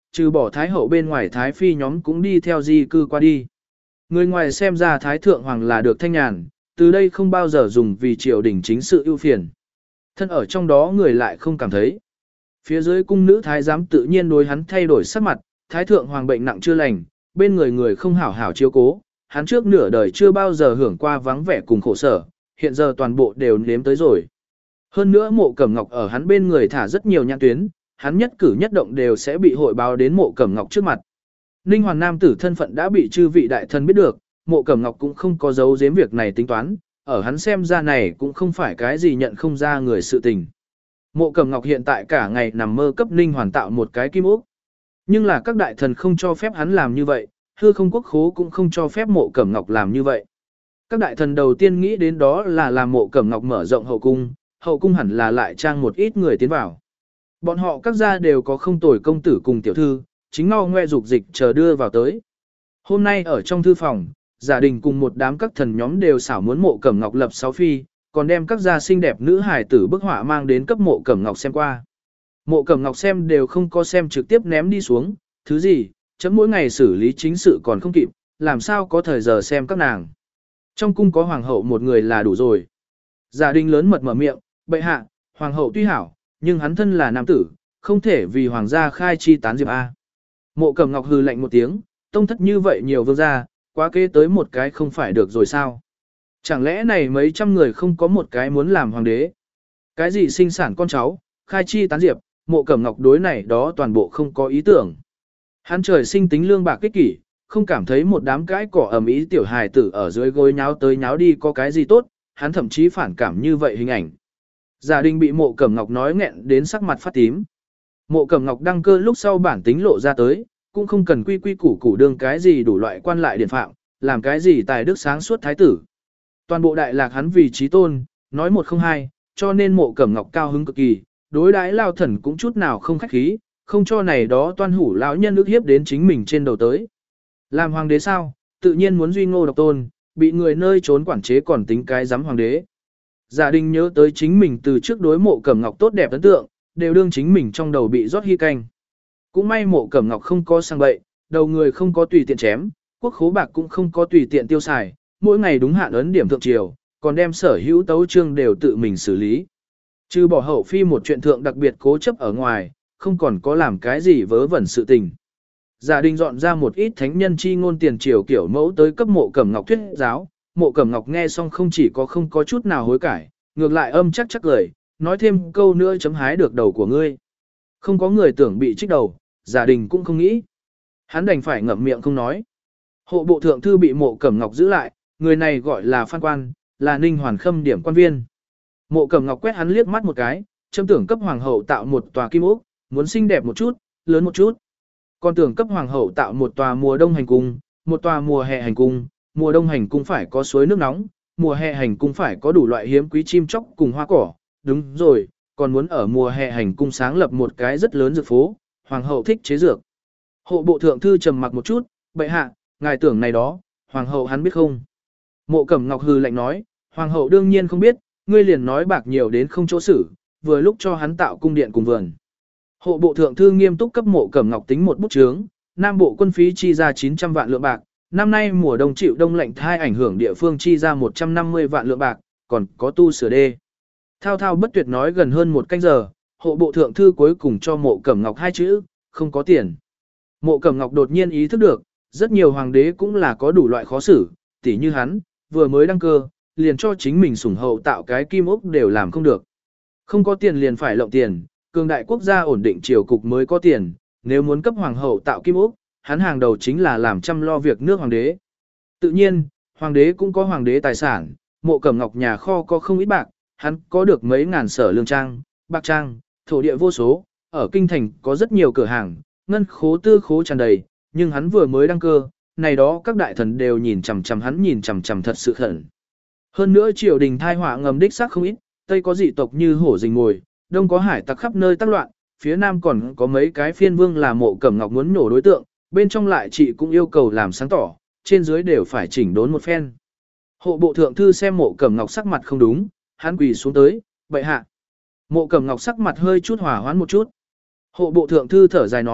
trừ bỏ Thái hậu bên ngoài Thái phi nhóm cũng đi theo di cư qua đi. Người ngoài xem ra Thái thượng hoàng là được thanh nhàn, từ đây không bao giờ dùng vì triều đình chính sự ưu phiền. Thân ở trong đó người lại không cảm thấy. Phía dưới cung nữ thái giám tự nhiên đối hắn thay đổi sắc mặt, Thái thượng hoàng bệnh nặng chưa lành, bên người người không hảo hảo chiếu cố, hắn trước nửa đời chưa bao giờ hưởng qua vắng vẻ cùng khổ sở, hiện giờ toàn bộ đều nếm tới rồi. Hơn nữa Mộ Cẩm Ngọc ở hắn bên người thả rất nhiều nhãn tuyến, hắn nhất cử nhất động đều sẽ bị hội báo đến Mộ Cẩm Ngọc trước mặt. Ninh Hoàn nam tử thân phận đã bị chư vị đại thân biết được, Mộ Cẩm Ngọc cũng không có giấu giếm việc này tính toán, ở hắn xem ra này cũng không phải cái gì nhận không ra người sự tình. Mộ Cẩm Ngọc hiện tại cả ngày nằm mơ cấp Ninh Hoàn tạo một cái kim ốc. Nhưng là các đại thần không cho phép hắn làm như vậy, hư không quốc khố cũng không cho phép Mộ Cẩm Ngọc làm như vậy. Các đại thần đầu tiên nghĩ đến đó là làm Mộ Cẩm Ngọc mở rộng hậu cung, hậu cung hẳn là lại trang một ít người tiến vào. Bọn họ các gia đều có không tồi công tử cùng tiểu thư, chính ngao ngoe dục dịch chờ đưa vào tới. Hôm nay ở trong thư phòng, Giả Đình cùng một đám các thần nhóm đều xảo muốn Mộ Cẩm Ngọc lập sáu phi, còn đem các gia xinh đẹp nữ hài tử bức họa mang đến cấp Mộ Cẩm Ngọc xem qua. Mộ Cẩm Ngọc xem đều không có xem trực tiếp ném đi xuống, thứ gì, chấm mỗi ngày xử lý chính sự còn không kịp, làm sao có thời giờ xem các nàng. Trong cung có hoàng hậu một người là đủ rồi. Giả Đình lớn mật mở miệng, bệ hạ, hoàng hậu tuy hảo, nhưng hắn thân là nam tử, không thể vì hoàng gia khai chi tán diệp A. Mộ Cẩm Ngọc hừ lạnh một tiếng, tông thất như vậy nhiều vương gia, quá kế tới một cái không phải được rồi sao? Chẳng lẽ này mấy trăm người không có một cái muốn làm hoàng đế? Cái gì sinh sản con cháu, khai chi tán diệp, Mộ Cẩm Ngọc đối này đó toàn bộ không có ý tưởng. Hắn trời sinh tính lương bạc kích kỷ, không cảm thấy một đám cái cỏ ẩm ý tiểu hài tử ở dưới gối nháo tới nháo đi có cái gì tốt, hắn thậm chí phản cảm như vậy hình ảnh. Giả Đình bị Mộ Cẩm Ngọc nói nghẹn đến sắc mặt phát tím. Mộ Cẩm Ngọc đăng cơ lúc sau bản tính lộ ra tới, cũng không cần quy quy củ củ đương cái gì đủ loại quan lại điển phạm, làm cái gì tài đức sáng suốt thái tử. Toàn bộ đại lạc hắn vì trí tôn, nói một không hai, cho nên Mộ Cẩm Ngọc cao hứng cực kỳ, đối đãi lao thần cũng chút nào không khách khí, không cho này đó toan hủ lão nhân ức hiếp đến chính mình trên đầu tới. Làm hoàng đế sao, tự nhiên muốn duy ngô độc tôn, bị người nơi trốn quản chế còn tính cái giám hoàng đế. Giả Đình nhớ tới chính mình từ trước đối Mộ Cẩm Ngọc tốt đẹp ấn tượng, đều đương chính mình trong đầu bị rót hy canh. Cũng may Mộ Cẩm Ngọc không có sang bậy, đầu người không có tùy tiện chém, quốc khố bạc cũng không có tùy tiện tiêu xài, mỗi ngày đúng hạn ấn điểm thượng triều, còn đem sở hữu tấu chương đều tự mình xử lý. Trừ bỏ hậu phi một chuyện thượng đặc biệt cố chấp ở ngoài, không còn có làm cái gì vớ vẩn sự tình. Giả Đình dọn ra một ít thánh nhân chi ngôn tiền triều kiểu mẫu tới cấp Mộ Cẩm Ngọc thuyết giáo, Mộ Cẩm Ngọc nghe xong không chỉ có không có chút nào hối cải, ngược lại âm chắc chắc lời, nói thêm câu nữa chấm hái được đầu của ngươi. Không có người tưởng bị trích đầu, Giả Đình cũng không nghĩ. Hắn đành phải ngậm miệng không nói. Hộ bộ thượng thư bị Mộ Cẩm Ngọc giữ lại, người này gọi là Phan Quan, là Ninh Hoàn Khâm điểm quan viên. Mộ Cẩm Ngọc quét hắn liếc mắt một cái, châm tưởng cấp hoàng hậu tạo một tòa kim ốc, muốn xinh đẹp một chút, lớn một chút. Còn tưởng cấp hoàng hậu tạo một tòa mùa đông hành cung, một tòa mùa hè hành cung, mùa đông hành cung phải có suối nước nóng, mùa hè hành cung phải có đủ loại hiếm quý chim chóc cùng hoa cỏ, đúng rồi, còn muốn ở mùa hè hành cung sáng lập một cái rất lớn dược phố, hoàng hậu thích chế dược. Hộ bộ thượng thư trầm mặc một chút, bệ hạ, ngài tưởng này đó, hoàng hậu hắn biết không? Mộ Cẩm Ngọc hừ lạnh nói, hoàng hậu đương nhiên không biết, ngươi liền nói bạc nhiều đến không chỗ xử, vừa lúc cho hắn tạo cung điện cùng vườn. Hộ bộ thượng thư nghiêm túc cấp Mộ Cẩm Ngọc tính một bút chướng, Nam bộ quân phí chi ra chín trăm vạn lượng bạc, năm nay mùa đông chịu đông lạnh thai ảnh hưởng địa phương chi ra một trăm năm mươi vạn lượng bạc, còn có tu sửa đê. Thao thao bất tuyệt nói gần hơn một canh giờ, hộ bộ thượng thư cuối cùng cho Mộ Cẩm Ngọc hai chữ, không có tiền. Mộ Cẩm Ngọc đột nhiên ý thức được, rất nhiều hoàng đế cũng là có đủ loại khó xử, tỉ như hắn, vừa mới đăng cơ, liền cho chính mình sủng hậu tạo cái kim ốc đều làm không được. Không có tiền liền phải lộng tiền, cường đại quốc gia ổn định triều cục mới có tiền, nếu muốn cấp hoàng hậu tạo kim ốc, hắn hàng đầu chính là làm chăm lo việc nước hoàng đế. Tự nhiên, hoàng đế cũng có hoàng đế tài sản, Mộ Cẩm Ngọc nhà kho có không ít bạc, hắn có được mấy ngàn sở lương trang, bạc trang, thổ địa vô số, ở kinh thành có rất nhiều cửa hàng, ngân khố tư khố tràn đầy, nhưng hắn vừa mới đăng cơ, này đó các đại thần đều nhìn chằm chằm hắn nhìn chằm chằm thật sự khẩn. Hơn nữa triều đình thai họa ngầm đích xác không ít, tây có dị tộc như hổ rình ngồi, đông có hải tặc khắp nơi tác loạn, phía nam còn có mấy cái phiên vương là Mộ Cẩm Ngọc muốn nổ đối tượng, bên trong lại chị cũng yêu cầu làm sáng tỏ, trên dưới đều phải chỉnh đốn một phen. Hộ bộ thượng thư xem Mộ Cẩm Ngọc sắc mặt không đúng, hắn quỳ xuống tới, bệ hạ. Mộ Cẩm Ngọc sắc mặt hơi chút hỏa hoãn một chút. Hộ bộ thượng thư thở dài nói,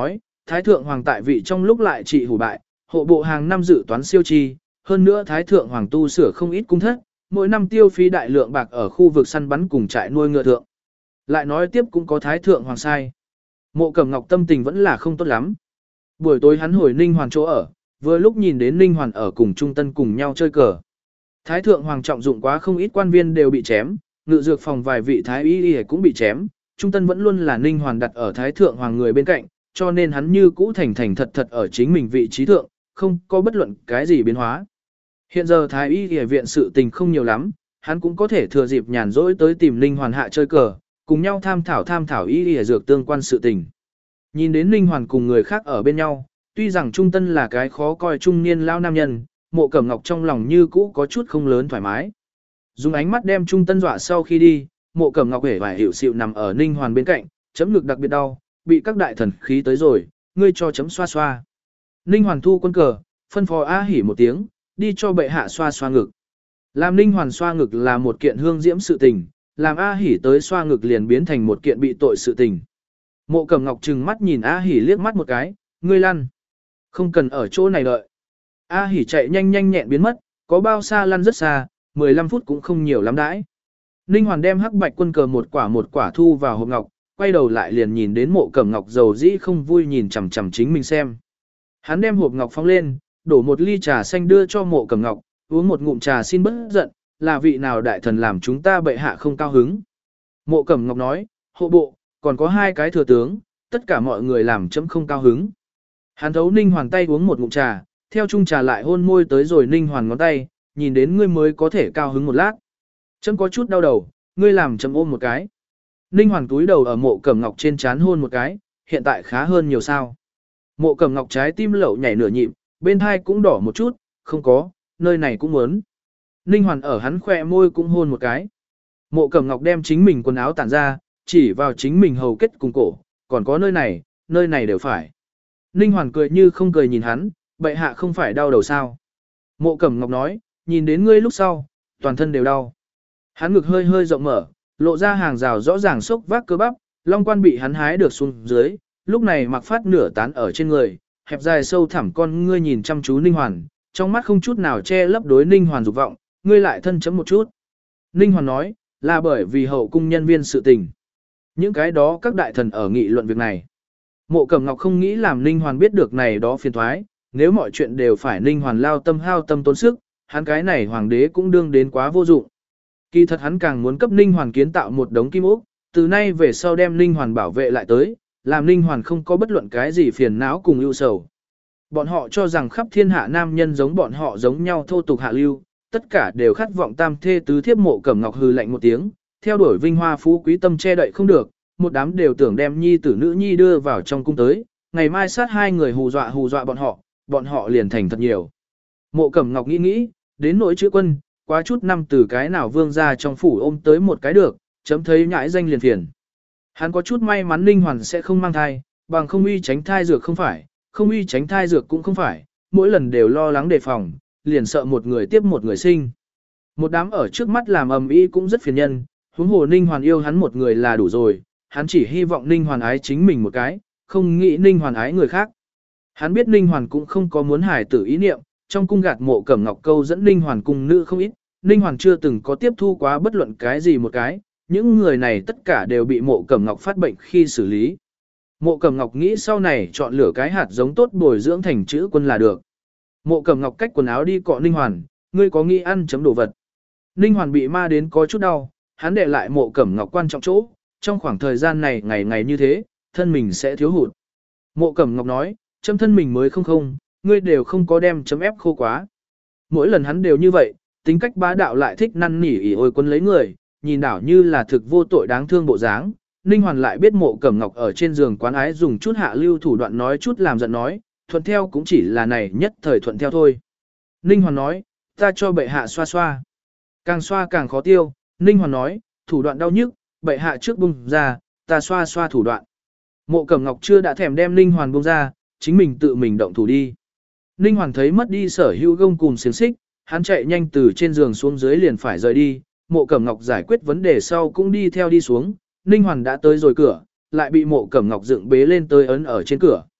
Thái thượng hoàng tại vị trong lúc lại trị hủ bại, hộ bộ hàng năm dự toán siêu chi, hơn nữa Thái thượng hoàng tu sửa không ít cung thất, mỗi năm tiêu phí đại lượng bạc ở khu vực săn bắn cùng trại nuôi ngựa thượng. Lại nói tiếp cũng có Thái thượng hoàng sai. Mộ Cẩm Ngọc tâm tình vẫn là không tốt lắm. Buổi tối hắn hồi Ninh Hoàn chỗ ở, vừa lúc nhìn đến Ninh Hoàn ở cùng Trung Tân cùng nhau chơi cờ. Thái thượng hoàng trọng dụng quá không ít quan viên đều bị chém, ngự dược phòng vài vị thái y y cũng bị chém, Trung Tân vẫn luôn là Ninh Hoàn đặt ở Thái thượng hoàng người bên cạnh, cho nên hắn như cũ thành thành thật thật ở chính mình vị trí thượng, không có bất luận cái gì biến hóa. Hiện giờ thái y y viện sự tình không nhiều lắm, hắn cũng có thể thừa dịp nhàn rỗi tới tìm Ninh Hoàn hạ chơi cờ, cùng nhau tham thảo tham thảo y y dược tương quan sự tình. Nhìn đến Ninh Hoàn cùng người khác ở bên nhau, tuy rằng Trung Tân là cái khó coi trung niên lao nam nhân, Mộ Cẩm Ngọc trong lòng như cũ có chút không lớn thoải mái. Dùng ánh mắt đem Trung Tân dọa sau khi đi, Mộ Cẩm Ngọc hể vải hiểu xịu nằm ở Ninh Hoàn bên cạnh, chấm ngực đặc biệt đau, bị các đại thần khí tới rồi, ngươi cho chấm xoa xoa. Ninh Hoàn thu quân cờ, phân phó A Hỉ một tiếng, đi cho bệ hạ xoa xoa ngực. Làm Ninh Hoàn xoa ngực là một kiện hương diễm sự tình, làm A Hỉ tới xoa ngực liền biến thành một kiện bị tội sự tình. Mộ Cẩm Ngọc trừng mắt nhìn A Hỉ liếc mắt một cái, ngươi lăn. Không cần ở chỗ này đợi. A Hỉ chạy nhanh nhanh nhẹn biến mất, có bao xa lăn rất xa, mười lăm phút cũng không nhiều lắm đãi. Ninh Hoàn đem hắc bạch quân cờ một quả một quả thu vào hộp ngọc, quay đầu lại liền nhìn đến Mộ Cẩm Ngọc dầu dĩ không vui nhìn chằm chằm chính mình xem. Hắn đem hộp ngọc phóng lên, đổ một ly trà xanh đưa cho Mộ Cẩm Ngọc, uống một ngụm trà xin bớt giận, là vị nào đại thần làm chúng ta bệ hạ không cao hứng. Mộ Cẩm Ngọc nói, hộ bộ, còn có hai cái thừa tướng, tất cả mọi người làm chấm không cao hứng. Hắn thấu Ninh Hoàn tay uống một ngụm trà, theo chung trà lại hôn môi tới rồi Ninh Hoàn ngón tay, nhìn đến ngươi mới có thể cao hứng một lát. Chấm có chút đau đầu, ngươi làm chấm ôm một cái. Ninh Hoàn túi đầu ở Mộ Cẩm Ngọc trên trán hôn một cái, hiện tại khá hơn nhiều sao. Mộ Cẩm Ngọc trái tim lẩu nhảy nửa nhịp, bên hai cũng đỏ một chút, không có, nơi này cũng muốn. Ninh Hoàn ở hắn khỏe môi cũng hôn một cái. Mộ Cẩm Ngọc đem chính mình quần áo tản ra, chỉ vào chính mình hầu kết cùng cổ, còn có nơi này, nơi này đều phải. Ninh Hoàn cười như không cười nhìn hắn, bệ hạ không phải đau đầu sao. Mộ Cẩm Ngọc nói, nhìn đến ngươi lúc sau, toàn thân đều đau. Hắn ngực hơi hơi rộng mở, lộ ra hàng rào rõ ràng sốc vác cơ bắp, long quan bị hắn hái được xuống dưới, lúc này mặc phát nửa tán ở trên người, hẹp dài sâu thẳm con ngươi nhìn chăm chú Ninh Hoàn, trong mắt không chút nào che lấp đối Ninh Hoàn dục vọng, ngươi lại thân chấm một chút. Ninh Hoàn nói, là bởi vì hậu cung nhân viên sự tình. Những cái đó các đại thần ở nghị luận việc này. Mộ Cẩm Ngọc không nghĩ làm Ninh Hoàn biết được này đó phiền thoái, nếu mọi chuyện đều phải Ninh Hoàn lao tâm hao tâm tốn sức, hắn cái này hoàng đế cũng đương đến quá vô dụng. Kỳ thật hắn càng muốn cấp Ninh Hoàn kiến tạo một đống kim ốc, từ nay về sau đem Ninh Hoàn bảo vệ lại tới, làm Ninh Hoàn không có bất luận cái gì phiền não cùng ưu sầu. Bọn họ cho rằng khắp thiên hạ nam nhân giống bọn họ giống nhau thô tục hạ lưu, tất cả đều khát vọng tam thê tứ thiếp. Mộ Cẩm Ngọc hừ lạnh một tiếng, theo đuổi vinh hoa phú quý tâm che đậy không được, một đám đều tưởng đem nhi tử nữ nhi đưa vào trong cung tới, ngày mai sát hai người hù dọa hù dọa bọn họ, bọn họ liền thành thật nhiều. Mộ Cẩm Ngọc nghĩ nghĩ, đến nỗi chữ quân, quá chút năm từ cái nào vương ra trong phủ ôm tới một cái được, chấm thấy nhãi danh liền phiền. Hắn có chút may mắn Ninh Hoàn sẽ không mang thai, bằng không uy tránh thai dược không phải, không uy tránh thai dược cũng không phải, mỗi lần đều lo lắng đề phòng, liền sợ một người tiếp một người sinh. Một đám ở trước mắt làm ầm ĩ cũng rất phiền nhân, huống hồ Ninh Hoàn yêu hắn một người là đủ rồi, hắn chỉ hy vọng Ninh Hoàn ái chính mình một cái, không nghĩ Ninh Hoàn ái người khác. Hắn biết Ninh Hoàn cũng không có muốn hài tử ý niệm, trong cung gạt Mộ Cẩm Ngọc câu dẫn Ninh Hoàn cung nữ không ít, Ninh Hoàn chưa từng có tiếp thu quá bất luận cái gì một cái, những người này tất cả đều bị Mộ Cẩm Ngọc phát bệnh khi xử lý. Mộ Cẩm Ngọc nghĩ sau này chọn lựa cái hạt giống tốt bồi dưỡng thành chữ quân là được. Mộ Cẩm Ngọc cách quần áo đi cọ Ninh Hoàn, ngươi có nghĩ ăn chấm đồ vật. Ninh Hoàn bị ma đến có chút đau, hắn để lại Mộ Cẩm Ngọc quan trọng chỗ, trong khoảng thời gian này ngày ngày như thế, thân mình sẽ thiếu hụt. Mộ Cẩm Ngọc nói, chấm thân mình mới không không, ngươi đều không có đem chấm ép khô quá. Mỗi lần hắn đều như vậy, tính cách bá đạo lại thích năn nỉ ỉ ôi quân lấy người, nhìn đảo như là thực vô tội đáng thương bộ dáng. Ninh Hoàn lại biết Mộ Cẩm Ngọc ở trên giường quán ái dùng chút hạ lưu thủ đoạn nói chút làm giận nói, thuận theo cũng chỉ là này nhất thời thuận theo thôi. Ninh Hoàn nói, ta cho bệ hạ xoa xoa. Càng xoa càng khó tiêu, Ninh Hoàn nói, thủ đoạn đau nhức, bệ hạ trước bung ra, ta xoa xoa thủ đoạn. Mộ Cẩm Ngọc chưa đã thèm đem Ninh Hoàn bung ra, chính mình tự mình động thủ đi. Ninh Hoàn thấy mất đi sở hữu gông cùng xiềng xích, hắn chạy nhanh từ trên giường xuống dưới liền phải rời đi, Mộ Cẩm Ngọc giải quyết vấn đề sau cũng đi theo đi xuống, Ninh Hoàn đã tới rồi cửa, lại bị Mộ Cẩm Ngọc dựng bế lên tới ấn ở trên cửa.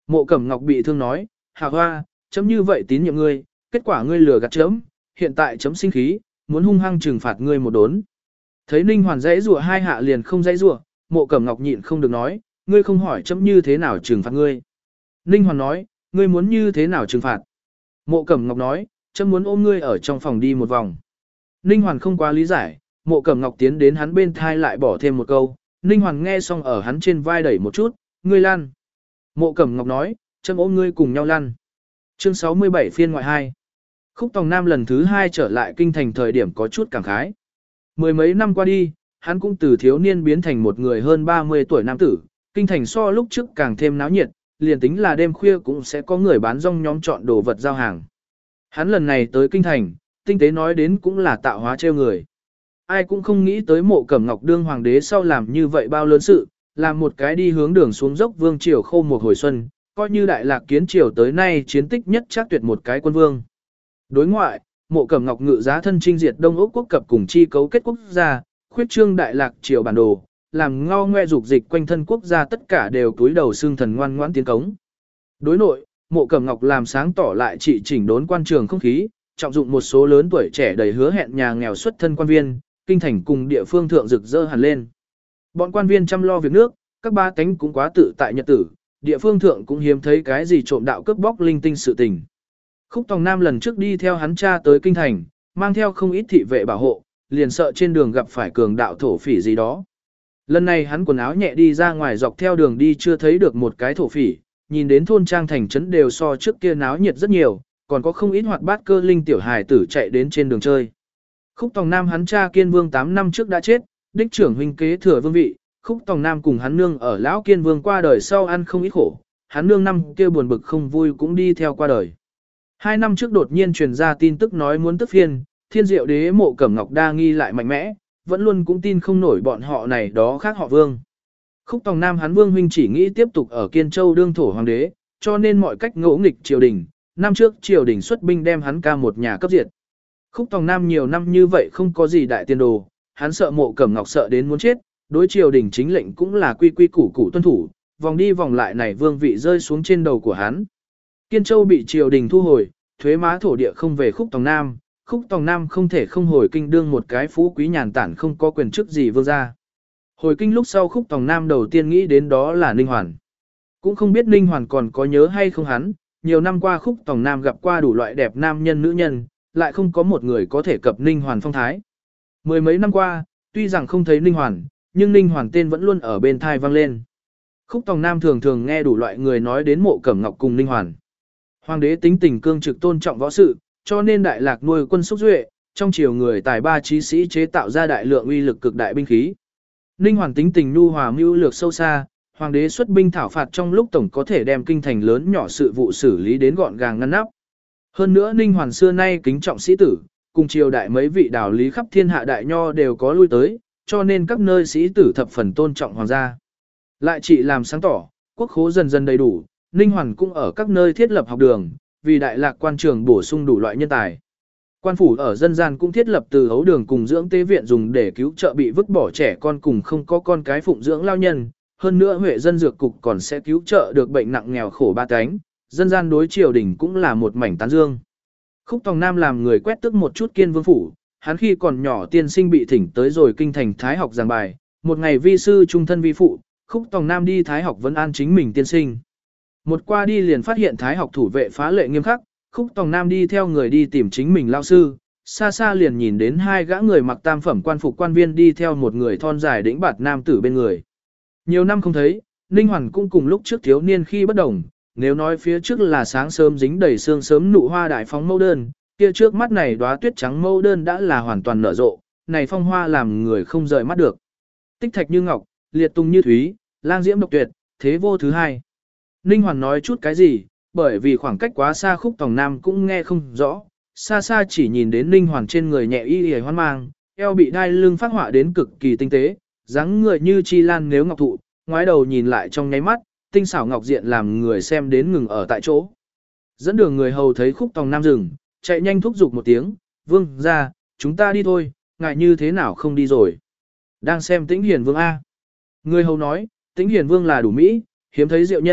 Mộ Cẩm Ngọc bị thương nói, Hà Hoa, chấm như vậy tín nhiệm ngươi, kết quả ngươi lừa gạt chấm, hiện tại chấm sinh khí, muốn hung hăng trừng phạt ngươi một đốn. Thấy Ninh Hoàn dãy rủa hai hạ liền không dãy rủa, Mộ Cẩm Ngọc nhịn không được nói, ngươi không hỏi chấm như thế nào trừng phạt ngươi. Ninh Hoàn nói, ngươi muốn như thế nào trừng phạt. Mộ Cẩm Ngọc nói, chấm muốn ôm ngươi ở trong phòng đi một vòng. Ninh Hoàn không quá lý giải, Mộ Cẩm Ngọc tiến đến hắn bên thai lại bỏ thêm một câu, Ninh Hoàn nghe xong ở hắn trên vai đẩy một chút, ngươi lăn. Mộ Cẩm Ngọc nói, chấm ôm ngươi cùng nhau lăn. Chương sáu mươi bảy phiên ngoại hai. Khúc Tòng Nam lần thứ hai trở lại kinh thành thời điểm có chút cảm khái. Mười mấy năm qua đi, hắn cũng từ thiếu niên biến thành một người hơn ba mươi tuổi nam tử, kinh thành so lúc trước càng thêm náo nhiệt, liền tính là đêm khuya cũng sẽ có người bán rong nhóm chọn đồ vật giao hàng. Hắn lần này tới kinh thành, tinh tế nói đến cũng là tạo hóa trêu người. Ai cũng không nghĩ tới Mộ Cẩm Ngọc đương hoàng đế sau làm như vậy bao lớn sự, làm một cái đi hướng đường xuống dốc vương triều khô một hồi xuân, coi như đại lạc kiến triều tới nay chiến tích nhất chắc tuyệt một cái quân vương. Đối ngoại, Mộ Cẩm Ngọc ngự giá thân chinh diệt Đông Úc quốc cập cùng chi cấu kết quốc gia, khuyết trương đại lạc triều bản đồ, làm ngao ngoe dục dịch quanh thân quốc gia tất cả đều túi đầu xương thần ngoan ngoãn tiến cống. Đối nội, Mộ Cẩm Ngọc làm sáng tỏ lại trị chỉnh đốn quan trường không khí, trọng dụng một số lớn tuổi trẻ đầy hứa hẹn nhà nghèo xuất thân quan viên, kinh thành cùng địa phương thượng rực rỡ hẳn lên. Bọn quan viên chăm lo việc nước, các ba tánh cũng quá tự tại nhật tử, địa phương thượng cũng hiếm thấy cái gì trộm đạo cướp bóc linh tinh sự tình. Khúc Tòng Nam lần trước đi theo hắn cha tới kinh thành, mang theo không ít thị vệ bảo hộ, liền sợ trên đường gặp phải cường đạo thổ phỉ gì đó. Lần này hắn quần áo nhẹ đi ra ngoài dọc theo đường đi chưa thấy được một cái thổ phỉ, nhìn đến thôn trang thành trấn đều so trước kia náo nhiệt rất nhiều, còn có không ít hoạt bát cơ linh tiểu hài tử chạy đến trên đường chơi. Khúc Tòng Nam hắn cha Kiên Vương tám năm trước đã chết, đích trưởng huynh kế thừa vương vị, Khúc Tòng Nam cùng hắn nương ở lão Kiên Vương qua đời sau ăn không ít khổ, hắn nương năm kia buồn bực không vui cũng đi theo qua đời. Hai năm trước đột nhiên truyền ra tin tức nói muốn tức phiên, Thiên Diệu Đế Mộ Cẩm Ngọc đa nghi lại mạnh mẽ, vẫn luôn cũng tin không nổi bọn họ này đó khác họ Vương. Khúc Tòng Nam hắn Vương huynh chỉ nghĩ tiếp tục ở Kiên Châu đương thổ hoàng đế, cho nên mọi cách ngỗ nghịch triều đình, năm trước triều đình xuất binh đem hắn ca một nhà cấp diệt. Khúc Tòng Nam nhiều năm như vậy không có gì đại tiền đồ, hắn sợ Mộ Cẩm Ngọc sợ đến muốn chết, đối triều đình chính lệnh cũng là quy quy củ củ tuân thủ, vòng đi vòng lại này vương vị rơi xuống trên đầu của hắn. Kiên Châu bị triều đình thu hồi, thuế má thổ địa không về Khúc Tòng Nam, Khúc Tòng Nam không thể không hồi kinh đương một cái phú quý nhàn tản không có quyền chức gì vương gia. Hồi kinh lúc sau Khúc Tòng Nam đầu tiên nghĩ đến đó là Ninh Hoàn. Cũng không biết Ninh Hoàn còn có nhớ hay không hắn, nhiều năm qua Khúc Tòng Nam gặp qua đủ loại đẹp nam nhân nữ nhân, lại không có một người có thể cập Ninh Hoàn phong thái. Mười mấy năm qua, tuy rằng không thấy Ninh Hoàn, nhưng Ninh Hoàn tên vẫn luôn ở bên thai vang lên. Khúc Tòng Nam thường thường nghe đủ loại người nói đến Mộ Cẩm Ngọc cùng Ninh Hoàn. Hoàng đế tính tình cương trực tôn trọng võ sự, cho nên đại lạc nuôi quân xúc duệ, trong triều người tài ba trí sĩ chế tạo ra đại lượng uy lực cực đại binh khí. Ninh Hoàn tính tình nhu hòa mưu lược sâu xa, hoàng đế xuất binh thảo phạt trong lúc tổng có thể đem kinh thành lớn nhỏ sự vụ xử lý đến gọn gàng ngăn nắp. Hơn nữa Ninh Hoàn xưa nay kính trọng sĩ tử, cùng triều đại mấy vị đạo lý khắp thiên hạ đại nho đều có lui tới, cho nên các nơi sĩ tử thập phần tôn trọng hoàng gia. Lại chỉ làm sáng tỏ, quốc khố dần dần đầy đủ, Ninh Hoàn cũng ở các nơi thiết lập học đường, vì đại lạc quan trường bổ sung đủ loại nhân tài. Quan phủ ở dân gian cũng thiết lập từ hấu đường cùng dưỡng tế viện dùng để cứu trợ bị vứt bỏ trẻ con cùng không có con cái phụng dưỡng lao nhân. Hơn nữa Huệ dân dược cục còn sẽ cứu trợ được bệnh nặng nghèo khổ ba cánh, dân gian đối triều đình cũng là một mảnh tán dương. Khúc Tòng Nam làm người quét tước một chút Kiên Vương phủ, hắn khi còn nhỏ tiên sinh bị thỉnh tới rồi kinh thành thái học giảng bài, một ngày vi sư trung thân vi phụ, Khúc Tòng Nam đi thái học vẫn an chính mình tiên sinh. Một qua đi liền phát hiện thái học thủ vệ phá lệ nghiêm khắc, Khúc Tòng Nam đi theo người đi tìm chính mình lao sư, xa xa liền nhìn đến hai gã người mặc tam phẩm quan phục quan viên đi theo một người thon dài đĩnh bạt nam tử bên người. Nhiều năm không thấy, Ninh Hoàn cũng cùng lúc trước thiếu niên khi bất đồng, nếu nói phía trước là sáng sớm dính đầy sương sớm nụ hoa đại phóng mẫu đơn, kia trước mắt này đóa tuyết trắng mẫu đơn đã là hoàn toàn nở rộ, này phong hoa làm người không rời mắt được. Tích thạch như ngọc, liệt tùng như thúy, lang diễm độc tuyệt, thế vô thứ hai. Ninh Hoàn nói chút cái gì, bởi vì khoảng cách quá xa Khúc Tòng Nam cũng nghe không rõ, xa xa chỉ nhìn đến Ninh Hoàn trên người nhẹ y y hoan mang, eo bị đai lưng phát họa đến cực kỳ tinh tế, dáng người như chi lan nếu ngọc thụ, ngoái đầu nhìn lại trong nháy mắt, tinh xảo ngọc diện làm người xem đến ngừng ở tại chỗ. Dẫn đường người hầu thấy Khúc Tòng Nam dừng, chạy nhanh thúc giục một tiếng, vương ra, chúng ta đi thôi, ngại như thế nào không đi rồi. Đang xem Tĩnh Hiền Vương A. Người hầu nói, Tĩnh Hiền Vương là đủ Mỹ, hiếm thấy diệu nhân,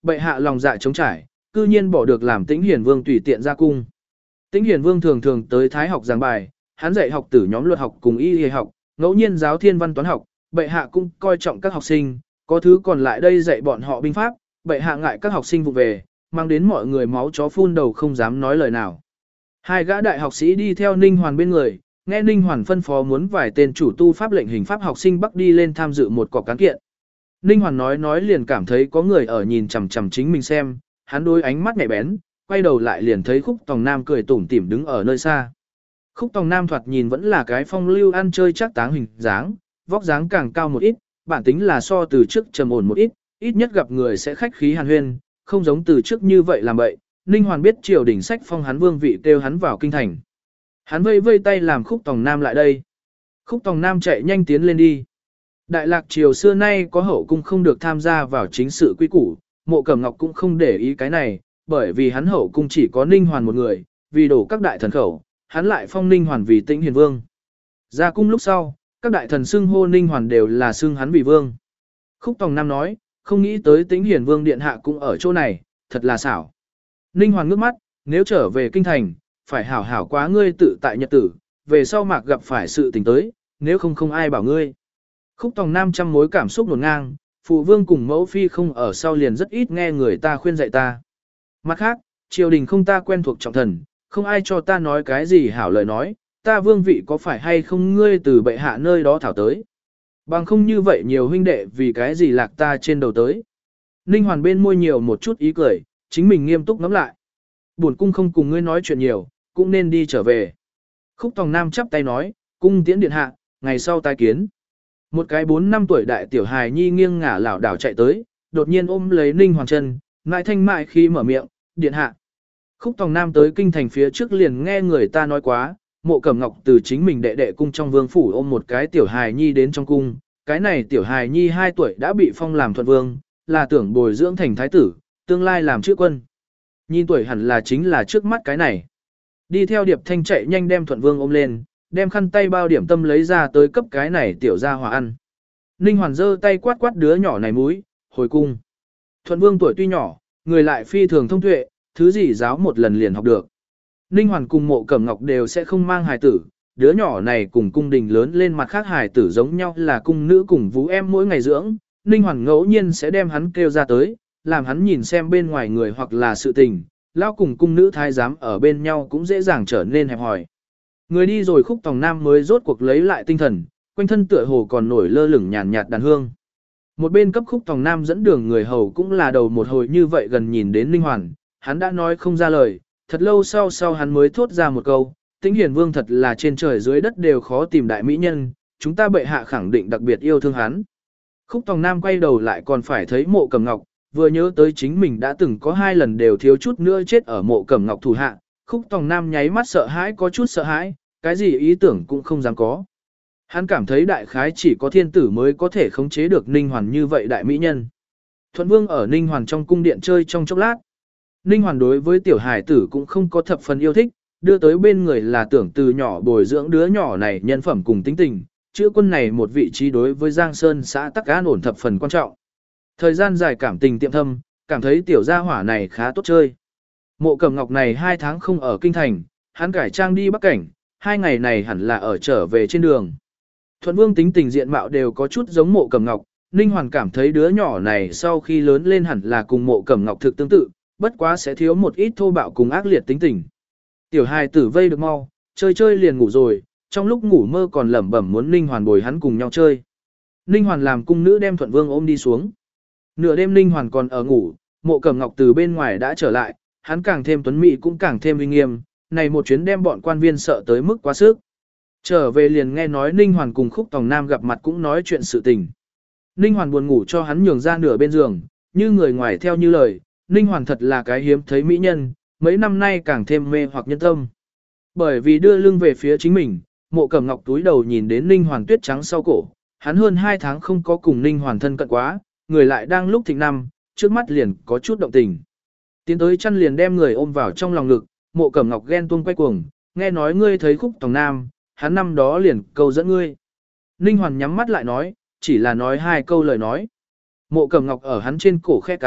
Bệ hạ lòng dạ trống trải, cư nhiên bỏ được làm Tĩnh Hiền Vương tùy tiện ra cung. Tĩnh Hiền Vương thường thường tới thái học giảng bài, hắn dạy học tử nhóm luật học cùng y y học, ngẫu nhiên giáo thiên văn toán học, bệ hạ cũng coi trọng các học sinh, có thứ còn lại đây dạy bọn họ binh pháp, bệ hạ ngại các học sinh vụ về, mang đến mọi người máu chó phun đầu không dám nói lời nào. Hai gã đại học sĩ đi theo Ninh Hoàn bên người, nghe Ninh Hoàn phân phó muốn vài tên chủ tu pháp lệnh hình pháp học sinh bắc đi lên tham dự một cọc cán kiện. Ninh Hoàn nói nói liền cảm thấy có người ở nhìn chằm chằm chính mình xem, hắn đôi ánh mắt nhạy bén, quay đầu lại liền thấy Khúc Tòng Nam cười tủm tỉm đứng ở nơi xa. Khúc Tòng Nam thoạt nhìn vẫn là cái phong lưu ăn chơi chắc táng hình dáng, vóc dáng càng cao một ít, bản tính là so từ trước trầm ổn một ít, ít nhất gặp người sẽ khách khí hàn huyên, không giống từ trước như vậy làm bậy. Ninh Hoàn biết triều đình sách phong hắn vương vị kêu hắn vào kinh thành. Hắn vây vây tay làm Khúc Tòng Nam lại đây. Khúc Tòng Nam chạy nhanh tiến lên đi. Đại lạc triều xưa nay có hậu cung không được tham gia vào chính sự quy củ, Mộ Cẩm Ngọc cũng không để ý cái này, bởi vì hắn hậu cung chỉ có Ninh Hoàn một người, vì đổ các đại thần khẩu, hắn lại phong Ninh Hoàn vì Tĩnh Hiền Vương. Ra cung lúc sau, các đại thần xưng hô Ninh Hoàn đều là xưng hắn vì vương. Khúc Tòng Nam nói, không nghĩ tới Tĩnh Hiền Vương điện hạ cũng ở chỗ này, thật là xảo. Ninh Hoàn ngước mắt, nếu trở về kinh thành, phải hảo hảo quá ngươi tự tại nhật tử, về sau mạc gặp phải sự tình tới, nếu không không ai bảo ngươi. Khúc Tòng Nam trăm mối cảm xúc nổn ngang, phụ vương cùng mẫu phi không ở sau liền rất ít nghe người ta khuyên dạy ta. Mặt khác, triều đình không ta quen thuộc trọng thần, không ai cho ta nói cái gì hảo lời nói, ta vương vị có phải hay không ngươi từ bệ hạ nơi đó thảo tới. Bằng không như vậy nhiều huynh đệ vì cái gì lạc ta trên đầu tới. Ninh Hoàn bên môi nhiều một chút ý cười, chính mình nghiêm túc ngẫm lại. Buồn cung không cùng ngươi nói chuyện nhiều, cũng nên đi trở về. Khúc Tòng Nam chắp tay nói, cung tiễn điện hạ, ngày sau tái kiến. Một cái bốn năm tuổi đại tiểu hài nhi nghiêng ngả lảo đảo chạy tới, đột nhiên ôm lấy Ninh Hoàn chân, ngại thanh mại khi mở miệng, điện hạ. Khúc Tòng Nam tới kinh thành phía trước liền nghe người ta nói quá, Mộ Cẩm Ngọc từ chính mình đệ đệ cung trong vương phủ ôm một cái tiểu hài nhi đến trong cung, cái này tiểu hài nhi hai tuổi đã bị phong làm thuận vương, là tưởng bồi dưỡng thành thái tử, tương lai làm chữ quân. Nhìn tuổi hẳn là chính là trước mắt cái này. Đi theo Điệp Thanh chạy nhanh đem thuận vương ôm lên, đem khăn tay bao điểm tâm lấy ra tới cấp cái này tiểu gia hỏa ăn. Ninh Hoàn giơ tay quát quát đứa nhỏ này múi, hồi cung. Thuận vương tuổi tuy nhỏ, người lại phi thường thông tuệ, thứ gì giáo một lần liền học được. Ninh Hoàn cùng Mộ Cẩm Ngọc đều sẽ không mang hài tử, đứa nhỏ này cùng cung đình lớn lên mặt khác hài tử giống nhau là cung nữ cùng vũ em mỗi ngày dưỡng. Ninh Hoàn ngẫu nhiên sẽ đem hắn kêu ra tới, làm hắn nhìn xem bên ngoài người hoặc là sự tình, lao cùng cung nữ thái giám ở bên nhau cũng dễ dàng trở nên hẹp hòi. Người đi rồi Khúc Tòng Nam mới rốt cuộc lấy lại tinh thần, quanh thân tựa hồ còn nổi lơ lửng nhàn nhạt đàn hương. Một bên cấp Khúc Tòng Nam dẫn đường người hầu cũng là đầu một hồi như vậy gần nhìn đến Ninh Hoàn, hắn đã nói không ra lời, thật lâu sau sau hắn mới thốt ra một câu, Tĩnh Hiền Vương thật là trên trời dưới đất đều khó tìm đại mỹ nhân, chúng ta bệ hạ khẳng định đặc biệt yêu thương hắn. Khúc Tòng Nam quay đầu lại còn phải thấy Mộ Cẩm Ngọc, vừa nhớ tới chính mình đã từng có hai lần đều thiếu chút nữa chết ở Mộ Cẩm Ngọc thủ hạ, Khúc Tòng Nam nháy mắt sợ hãi có chút sợ hãi, cái gì ý tưởng cũng không dám có. Hắn cảm thấy đại khái chỉ có thiên tử mới có thể khống chế được Ninh Hoàn như vậy đại mỹ nhân. Thuận Vương ở Ninh Hoàn trong cung điện chơi trong chốc lát. Ninh Hoàn đối với tiểu hải tử cũng không có thập phần yêu thích, đưa tới bên người là tưởng từ nhỏ bồi dưỡng đứa nhỏ này nhân phẩm cùng tính tình, chữ quân này một vị trí đối với Giang Sơn xã Tắc An ổn thập phần quan trọng. Thời gian dài cảm tình tiệm thâm, cảm thấy tiểu gia hỏa này khá tốt chơi. Mộ Cẩm Ngọc này hai tháng không ở kinh thành, hắn cải trang đi Bắc Cảnh, hai ngày này hẳn là ở trở về trên đường. Thuận Vương tính tình diện mạo đều có chút giống Mộ Cẩm Ngọc, Ninh Hoàn cảm thấy đứa nhỏ này sau khi lớn lên hẳn là cùng Mộ Cẩm Ngọc thực tương tự, bất quá sẽ thiếu một ít thô bạo cùng ác liệt tính tình. Tiểu hài tử vây được mau, chơi chơi liền ngủ rồi, trong lúc ngủ mơ còn lẩm bẩm muốn Ninh Hoàn bồi hắn cùng nhau chơi. Ninh Hoàn làm cung nữ đem Thuận Vương ôm đi xuống. Nửa đêm Ninh Hoàn còn ở ngủ, Mộ Cẩm Ngọc từ bên ngoài đã trở lại, hắn càng thêm tuấn mỹ cũng càng thêm uy nghiêm, này một chuyến đem bọn quan viên sợ tới mức quá sức. Trở về liền nghe nói Ninh Hoàn cùng Khúc Tòng Nam gặp mặt cũng nói chuyện sự tình. Ninh Hoàn buồn ngủ cho hắn nhường ra nửa bên giường, như người ngoài theo như lời, Ninh Hoàn thật là cái hiếm thấy mỹ nhân, mấy năm nay càng thêm mê hoặc nhân tâm. Bởi vì đưa lưng về phía chính mình, Mộ Cẩm Ngọc túi đầu nhìn đến Ninh Hoàn tuyết trắng sau cổ, hắn hơn hai tháng không có cùng Ninh Hoàn thân cận quá, người lại đang lúc thịnh năm, trước mắt liền có chút động tình. Tiến tới chăn liền đem người ôm vào trong lòng ngực, Mộ Cẩm Ngọc ghen tuông quay cuồng, nghe nói ngươi thấy Khúc Tòng Nam, hắn năm đó liền câu dẫn ngươi. Ninh Hoàn nhắm mắt lại nói, chỉ là nói hai câu lời nói. Mộ Cẩm Ngọc ở hắn trên cổ khe cắn,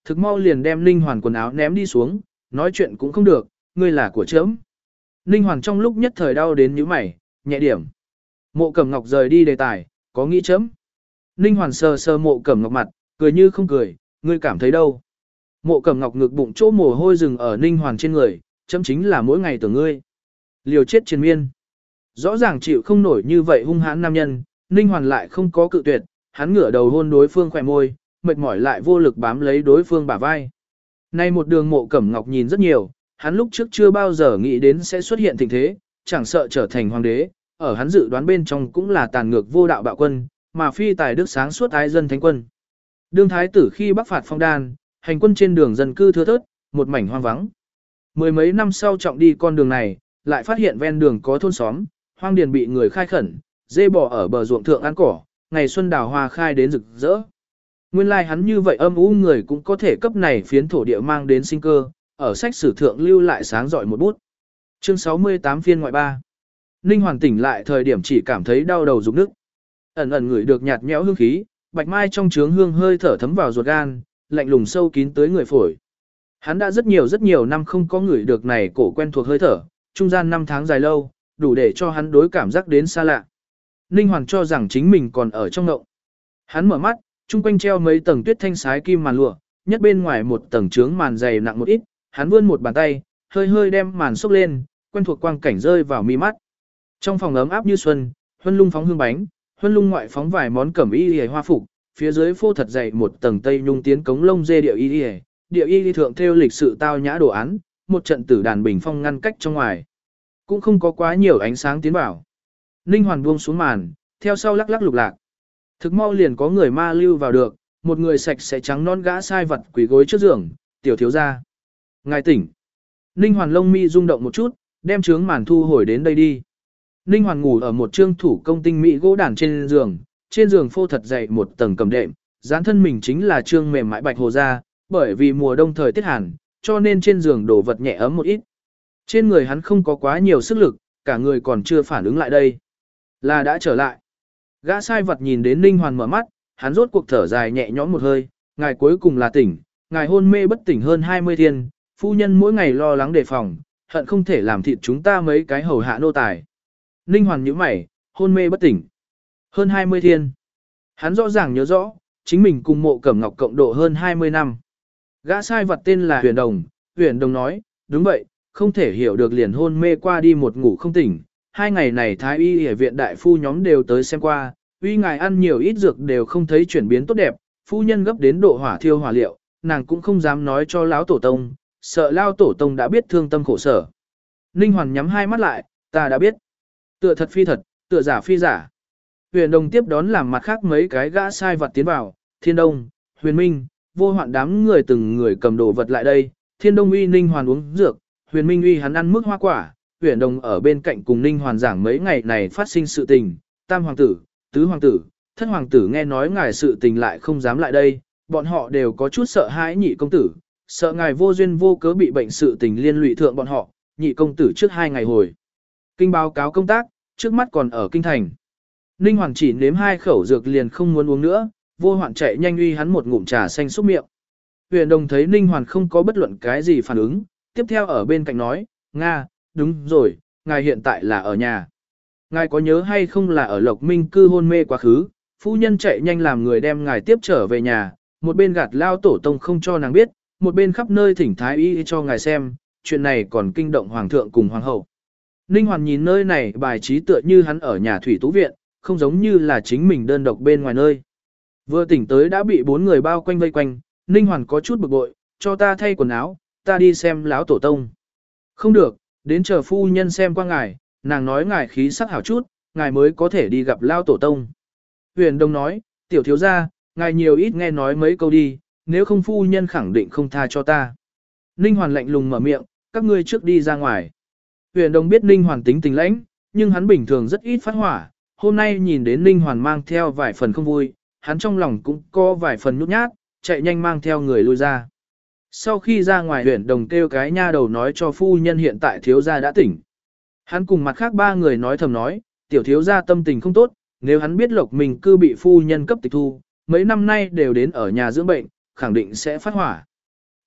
thực mau liền đem Ninh Hoàn quần áo ném đi xuống, nói chuyện cũng không được, ngươi là của chấm. Ninh Hoàn trong lúc nhất thời đau đến nhíu mày, nhẹ điểm. Mộ Cẩm Ngọc rời đi đề tài, có nghĩ chấm. Ninh Hoàn sờ sờ Mộ Cẩm Ngọc mặt, cười như không cười, ngươi cảm thấy đâu. Mộ Cẩm Ngọc ngực bụng chỗ mồ hôi rừng ở Ninh Hoàn trên người, chấm chính là mỗi ngày tưởng ngươi. Liều chết triền miên. Rõ ràng chịu không nổi như vậy hung hãn nam nhân, Ninh Hoàn lại không có cự tuyệt, hắn ngửa đầu hôn đối phương khỏe môi, mệt mỏi lại vô lực bám lấy đối phương bả vai. Nay một đường Mộ Cẩm Ngọc nhìn rất nhiều, hắn lúc trước chưa bao giờ nghĩ đến sẽ xuất hiện tình thế, chẳng sợ trở thành hoàng đế, ở hắn dự đoán bên trong cũng là tàn ngược vô đạo bạo quân, mà phi tài đức sáng suốt ái dân thánh quân. Đương thái tử khi bắc phạt Phong Đan, hành quân trên đường dân cư thưa thớt, một mảnh hoang vắng. Mười mấy năm sau trọng đi con đường này, lại phát hiện ven đường có thôn xóm, hoang điền bị người khai khẩn, dê bò ở bờ ruộng thượng ăn cỏ, ngày xuân đào hoa khai đến rực rỡ. Nguyên lai like hắn như vậy âm u người cũng có thể cấp này phiến thổ địa mang đến sinh cơ, ở sách sử thượng lưu lại sáng giỏi một bút. Chương sáu mươi tám phiên ngoại ba. Ninh Hoàn tỉnh lại thời điểm chỉ cảm thấy đau đầu rụng nước. Ẩn ẩn ngửi được nhạt nhẽo hương khí, bạch mai trong trướng hương hơi thở thấm vào ruột gan, lạnh lùng sâu kín tới người phổi. Hắn đã rất nhiều rất nhiều năm không có ngửi được này cổ quen thuộc hơi thở, trung gian năm tháng dài lâu, đủ để cho hắn đối cảm giác đến xa lạ. Ninh Hoàn cho rằng chính mình còn ở trong ngộng. Hắn mở mắt, chung quanh treo mấy tầng tuyết thanh sái kim màn lụa, nhất bên ngoài một tầng trướng màn dày nặng một ít, hắn vươn một bàn tay, hơi hơi đem màn xốc lên, quen thuộc quang cảnh rơi vào mi mắt. Trong phòng ấm áp như xuân, huân lung phóng hương bánh, huân lung ngoại phóng vài món cẩm y liễu hoa phục, phía dưới phô thật dày một tầng tây nhung tiến cống lông dê điệu y liễu, điệu y thượng theo lịch sự tao nhã đồ án, một trận tử đàn bình phong ngăn cách trong ngoài. Cũng không có quá nhiều ánh sáng tiến vào. Ninh Hoàn buông xuống màn, theo sau lắc lắc lục lạc. Thực mau liền có người ma lưu vào được, một người sạch sẽ trắng non gã sai vật quỳ gối trước giường, tiểu thiếu gia. Ngài tỉnh. Ninh Hoàn lông mi rung động một chút, đem trướng màn thu hồi đến đây đi. Ninh Hoàn ngủ ở một trương thủ công tinh mỹ gỗ đàn trên giường, trên giường phô thật dày một tầng cầm đệm, dán thân mình chính là trương mềm mại bạch hồ da, bởi vì mùa đông thời tiết hàn, cho nên trên giường đổ vật nhẹ ấm một ít. Trên người hắn không có quá nhiều sức lực, cả người còn chưa phản ứng lại đây. Là đã trở lại. Gã sai vật nhìn đến Ninh Hoàn mở mắt, hắn rốt cuộc thở dài nhẹ nhõm một hơi, ngài cuối cùng là tỉnh, ngài hôn mê bất tỉnh hơn hai mươi thiên, phu nhân mỗi ngày lo lắng đề phòng, hận không thể làm thịt chúng ta mấy cái hầu hạ nô tài. Ninh Hoàn nhíu mày, hôn mê bất tỉnh. Hơn hai mươi thiên. Hắn rõ ràng nhớ rõ, chính mình cùng Mộ Cẩm Ngọc cộng độ hơn hai mươi năm. Gã sai vật tên là Huyền Đồng, Huyền Đồng nói, đúng vậy, không thể hiểu được liền hôn mê qua đi một ngủ không tỉnh. Hai ngày này Thái y ở viện đại phu nhóm đều tới xem qua, uy ngài ăn nhiều ít dược đều không thấy chuyển biến tốt đẹp, phu nhân gấp đến độ hỏa thiêu hỏa liệu, nàng cũng không dám nói cho lão tổ tông, sợ lao tổ tông đã biết thương tâm khổ sở. Ninh Hoàn nhắm hai mắt lại, ta đã biết. Tựa thật phi thật, tựa giả phi giả. Huyền Đồng tiếp đón làm mặt khác mấy cái gã sai vật tiến vào, Thiên Đông, Huyền Minh, Vô Hoạn đám người từng người cầm đồ vật lại đây, Thiên Đông uy Ninh Hoàn uống dược, Huyền Minh uy hắn ăn mức hoa quả, Huyền Đồng ở bên cạnh cùng Ninh Hoàn giảng mấy ngày này phát sinh sự tình, tam hoàng tử, tứ hoàng tử, thất hoàng tử nghe nói ngài sự tình lại không dám lại đây, bọn họ đều có chút sợ hãi nhị công tử, sợ ngài vô duyên vô cớ bị bệnh sự tình liên lụy thượng bọn họ, nhị công tử trước hai ngày hồi. Kinh báo cáo công tác, trước mắt còn ở kinh thành. Ninh Hoàn chỉ nếm hai khẩu dược liền không muốn uống nữa, Vô Hoạn chạy nhanh uy hắn một ngụm trà xanh xúc miệng. Huyền Đồng thấy Ninh Hoàn không có bất luận cái gì phản ứng, tiếp theo ở bên cạnh nói, Nga, đúng rồi, ngài hiện tại là ở nhà. Ngài có nhớ hay không là ở Lộc Minh cư hôn mê quá khứ, phu nhân chạy nhanh làm người đem ngài tiếp trở về nhà, một bên gạt lao tổ tông không cho nàng biết, một bên khắp nơi thỉnh thái y cho ngài xem, chuyện này còn kinh động hoàng thượng cùng hoàng hậu. Ninh Hoàn nhìn nơi này bài trí tựa như hắn ở nhà thủy tú viện, không giống như là chính mình đơn độc bên ngoài nơi. Vừa tỉnh tới đã bị bốn người bao quanh vây quanh, Ninh Hoàn có chút bực bội, cho ta thay quần áo, ta đi xem lão tổ tông. Không được, đến chờ phu nhân xem qua ngài, nàng nói ngài khí sắc hảo chút, ngài mới có thể đi gặp lão tổ tông. Huyền Đông nói, tiểu thiếu gia, ngài nhiều ít nghe nói mấy câu đi, nếu không phu nhân khẳng định không tha cho ta. Ninh Hoàn lạnh lùng mở miệng, các ngươi trước đi ra ngoài. Huyền Đông biết Ninh Hoàn tính tình lãnh, nhưng hắn bình thường rất ít phát hỏa, hôm nay nhìn đến Ninh Hoàn mang theo vài phần không vui, hắn trong lòng cũng có vài phần nhút nhát, chạy nhanh mang theo người lui ra. Sau khi ra ngoài Huyền Đồng kêu cái nha đầu nói cho phu nhân hiện tại thiếu gia đã tỉnh. Hắn cùng mặt khác ba người nói thầm nói, tiểu thiếu gia tâm tình không tốt, nếu hắn biết Lộc Minh cư bị phu nhân cấp tịch thu, mấy năm nay đều đến ở nhà dưỡng bệnh, khẳng định sẽ phát hỏa.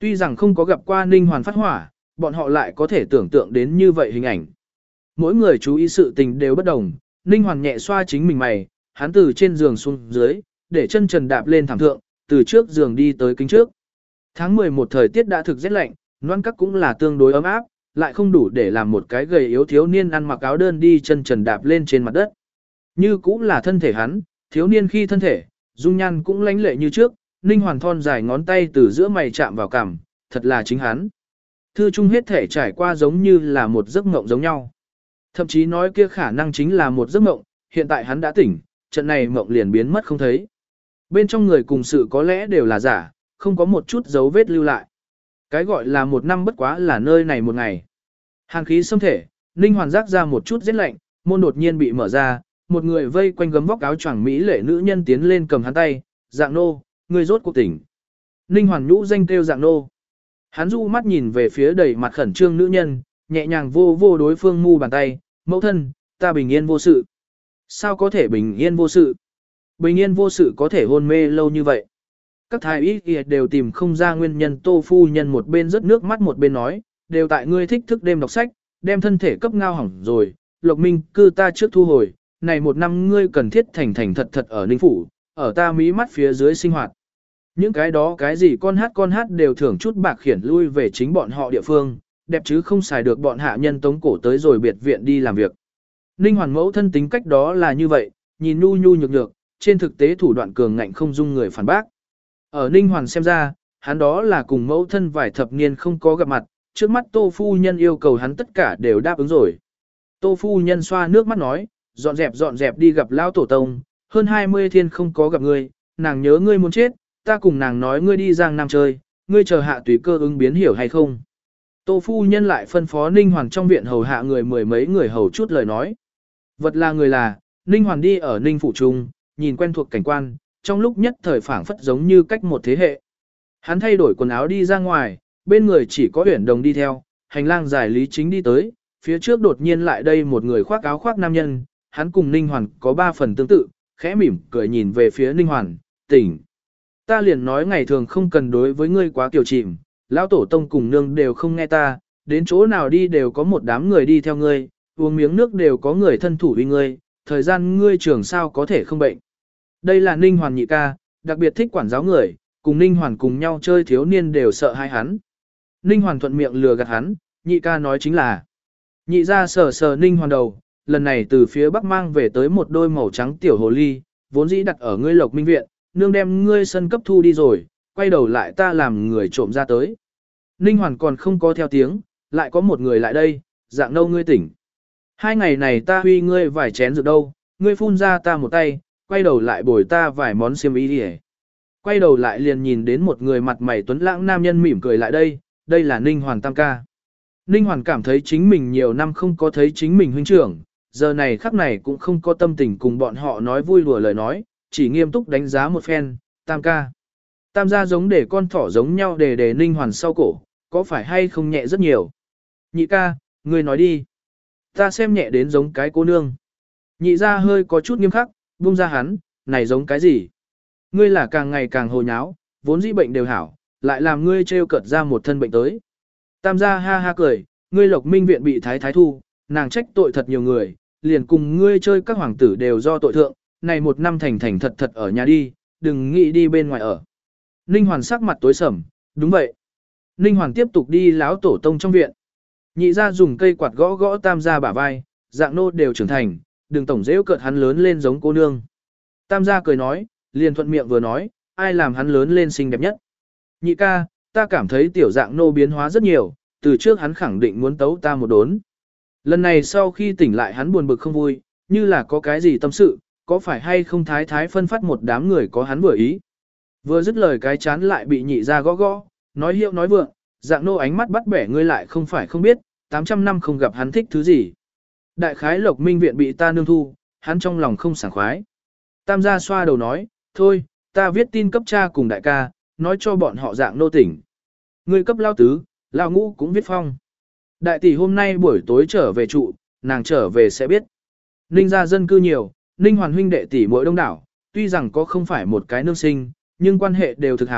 Tuy rằng không có gặp qua Ninh Hoàn phát hỏa, bọn họ lại có thể tưởng tượng đến như vậy hình ảnh. Mỗi người chú ý sự tình đều bất đồng, Ninh Hoàn nhẹ xoa chính mình mày, hắn từ trên giường xuống dưới, để chân trần đạp lên thảm thượng, từ trước giường đi tới kính trước. Tháng mười một thời tiết đã thực rét lạnh, loan các cũng là tương đối ấm áp, lại không đủ để làm một cái gầy yếu thiếu niên ăn mặc áo đơn đi chân trần đạp lên trên mặt đất. Như cũng là thân thể hắn, thiếu niên khi thân thể, dung nhan cũng lãnh lệ như trước, Ninh Hoàn thon dài ngón tay từ giữa mày chạm vào cằm, thật là chính hắn. Thư Trung hết thể trải qua giống như là một giấc mộng giống nhau. Thậm chí nói kia khả năng chính là một giấc mộng, hiện tại hắn đã tỉnh, trận này mộng liền biến mất không thấy. Bên trong người cùng sự có lẽ đều là giả, không có một chút dấu vết lưu lại. Cái gọi là một năm bất quá là nơi này một ngày. Hàn khí xâm thể, Ninh Hoàn giác ra một chút rét lạnh, môn đột nhiên bị mở ra, một người vây quanh gấm vóc áo choàng mỹ lệ nữ nhân tiến lên cầm hắn tay, Dạng nô, người rốt cuộc tỉnh. Ninh Hoàn nhũ danh kêu Dạng nô. Hắn du mắt nhìn về phía đầy mặt khẩn trương nữ nhân, nhẹ nhàng vô vô đối phương mu bàn tay, mẫu thân, ta bình yên vô sự. Sao có thể bình yên vô sự? Bình yên vô sự có thể hôn mê lâu như vậy. Các thái y kia đều tìm không ra nguyên nhân. Tô phu nhân một bên rớt nước mắt một bên nói, đều tại ngươi thích thức đêm đọc sách, đem thân thể cấp ngao hỏng rồi. Lộc Minh cư ta trước thu hồi, này một năm ngươi cần thiết thành thành thật thật ở Ninh Phủ, ở ta mí mắt phía dưới sinh hoạt. Những cái đó cái gì con hát con hát đều thưởng chút bạc khiển lui về chính bọn họ địa phương, đẹp chứ không xài được bọn hạ nhân tống cổ tới rồi biệt viện đi làm việc. Ninh Hoàn mẫu thân tính cách đó là như vậy, nhìn nhu nhu nhược nhược, trên thực tế thủ đoạn cường ngạnh không dung người phản bác. Ở Ninh Hoàn xem ra, hắn đó là cùng mẫu thân vài thập niên không có gặp mặt, trước mắt Tô phu nhân yêu cầu hắn tất cả đều đáp ứng rồi. Tô phu nhân xoa nước mắt nói, dọn dẹp dọn dẹp đi gặp lão tổ tông, hơn hai mươi thiên không có gặp ngươi, nàng nhớ ngươi muốn chết, ta cùng nàng nói ngươi đi Giang Nam chơi, ngươi chờ hạ tùy cơ ứng biến hiểu hay không. Tô phu nhân lại phân phó Ninh Hoàn trong viện hầu hạ người mười mấy người hầu chút lời nói. Vật là người là, Ninh Hoàn đi ở Ninh Phủ Trung, nhìn quen thuộc cảnh quan, trong lúc nhất thời phảng phất giống như cách một thế hệ. Hắn thay đổi quần áo đi ra ngoài, bên người chỉ có Uyển Đồng đi theo, hành lang dài Lý Chính đi tới, phía trước đột nhiên lại đây một người khoác áo khoác nam nhân, hắn cùng Ninh Hoàn có ba phần tương tự, khẽ mỉm cười nhìn về phía Ninh Hoàn, tỉnh. Ta liền nói ngày thường không cần đối với ngươi quá kiều chìm, lão tổ tông cùng nương đều không nghe ta, đến chỗ nào đi đều có một đám người đi theo ngươi, uống miếng nước đều có người thân thủ với ngươi, thời gian ngươi trưởng sao có thể không bệnh. Đây là Ninh Hoàn nhị ca, đặc biệt thích quản giáo người, cùng Ninh Hoàn cùng nhau chơi thiếu niên đều sợ hai hắn. Ninh Hoàn thuận miệng lừa gạt hắn, nhị ca nói chính là. Nhị ra sờ sờ Ninh Hoàn đầu, lần này từ phía bắc mang về tới một đôi màu trắng tiểu hồ ly, vốn dĩ đặt ở ngươi Lộc Minh viện, nương đem ngươi sân cấp thu đi rồi, quay đầu lại ta làm người trộm ra tới. Ninh Hoàn còn không có theo tiếng, lại có một người lại đây, Dạng nâu ngươi tỉnh. Hai ngày này ta huy ngươi vài chén rượu đâu, ngươi phun ra ta một tay, quay đầu lại bồi ta vài món xiêm y đi. Quay đầu lại liền nhìn đến một người mặt mày tuấn lãng nam nhân mỉm cười lại đây, đây là Ninh Hoàn tam ca. Ninh Hoàn cảm thấy chính mình nhiều năm không có thấy chính mình huynh trưởng, giờ này khắc này cũng không có tâm tình cùng bọn họ nói vui đùa lời nói, chỉ nghiêm túc đánh giá một phen, tam ca. Tam gia giống để con thỏ giống nhau để để Ninh Hoàn sau cổ, có phải hay không nhẹ rất nhiều. Nhị ca, ngươi nói đi. Ta xem nhẹ đến giống cái cô nương. Nhị gia hơi có chút nghiêm khắc, buông ra hắn, này giống cái gì? Ngươi là càng ngày càng hồ nháo, vốn dĩ bệnh đều hảo, lại làm ngươi trêu cợt ra một thân bệnh tới. Tam gia ha ha cười, ngươi Lộc Minh viện bị thái thái thu, nàng trách tội thật nhiều người, liền cùng ngươi chơi các hoàng tử đều do tội thượng, này một năm thành thành thật thật ở nhà đi, đừng nghĩ đi bên ngoài ở. Ninh Hoàn sắc mặt tối sầm, đúng vậy. Ninh Hoàn tiếp tục đi láo tổ tông trong viện. Nhị gia dùng cây quạt gõ gõ tam gia bả vai, Dạng nô đều trưởng thành, đừng tổng dễ cợt hắn lớn lên giống cô nương. Tam gia cười nói, liền thuận miệng vừa nói, ai làm hắn lớn lên xinh đẹp nhất. Nhị ca, ta cảm thấy tiểu Dạng nô biến hóa rất nhiều, từ trước hắn khẳng định muốn tấu ta một đốn. Lần này sau khi tỉnh lại hắn buồn bực không vui, như là có cái gì tâm sự, có phải hay không thái thái phân phát một đám người có hắn vừa ý. Vừa dứt lời cái chán lại bị nhị ra gõ gõ, nói hiệu nói vượng, Dạng nô ánh mắt bắt bẻ ngươi lại không phải không biết, tám trăm năm không gặp hắn thích thứ gì. Đại khái Lộc Minh viện bị ta nương thu, hắn trong lòng không sảng khoái. Tam gia xoa đầu nói, thôi, ta viết tin cấp cha cùng đại ca, nói cho bọn họ Dạng nô tỉnh. Ngươi cấp lao tứ, lao ngũ cũng viết phong. Đại tỷ hôm nay buổi tối trở về trụ, nàng trở về sẽ biết. Ninh gia dân cư nhiều, Ninh Hoàn huynh đệ tỷ muội đông đảo, tuy rằng có không phải một cái nương sinh, nhưng quan hệ đều thực hảo,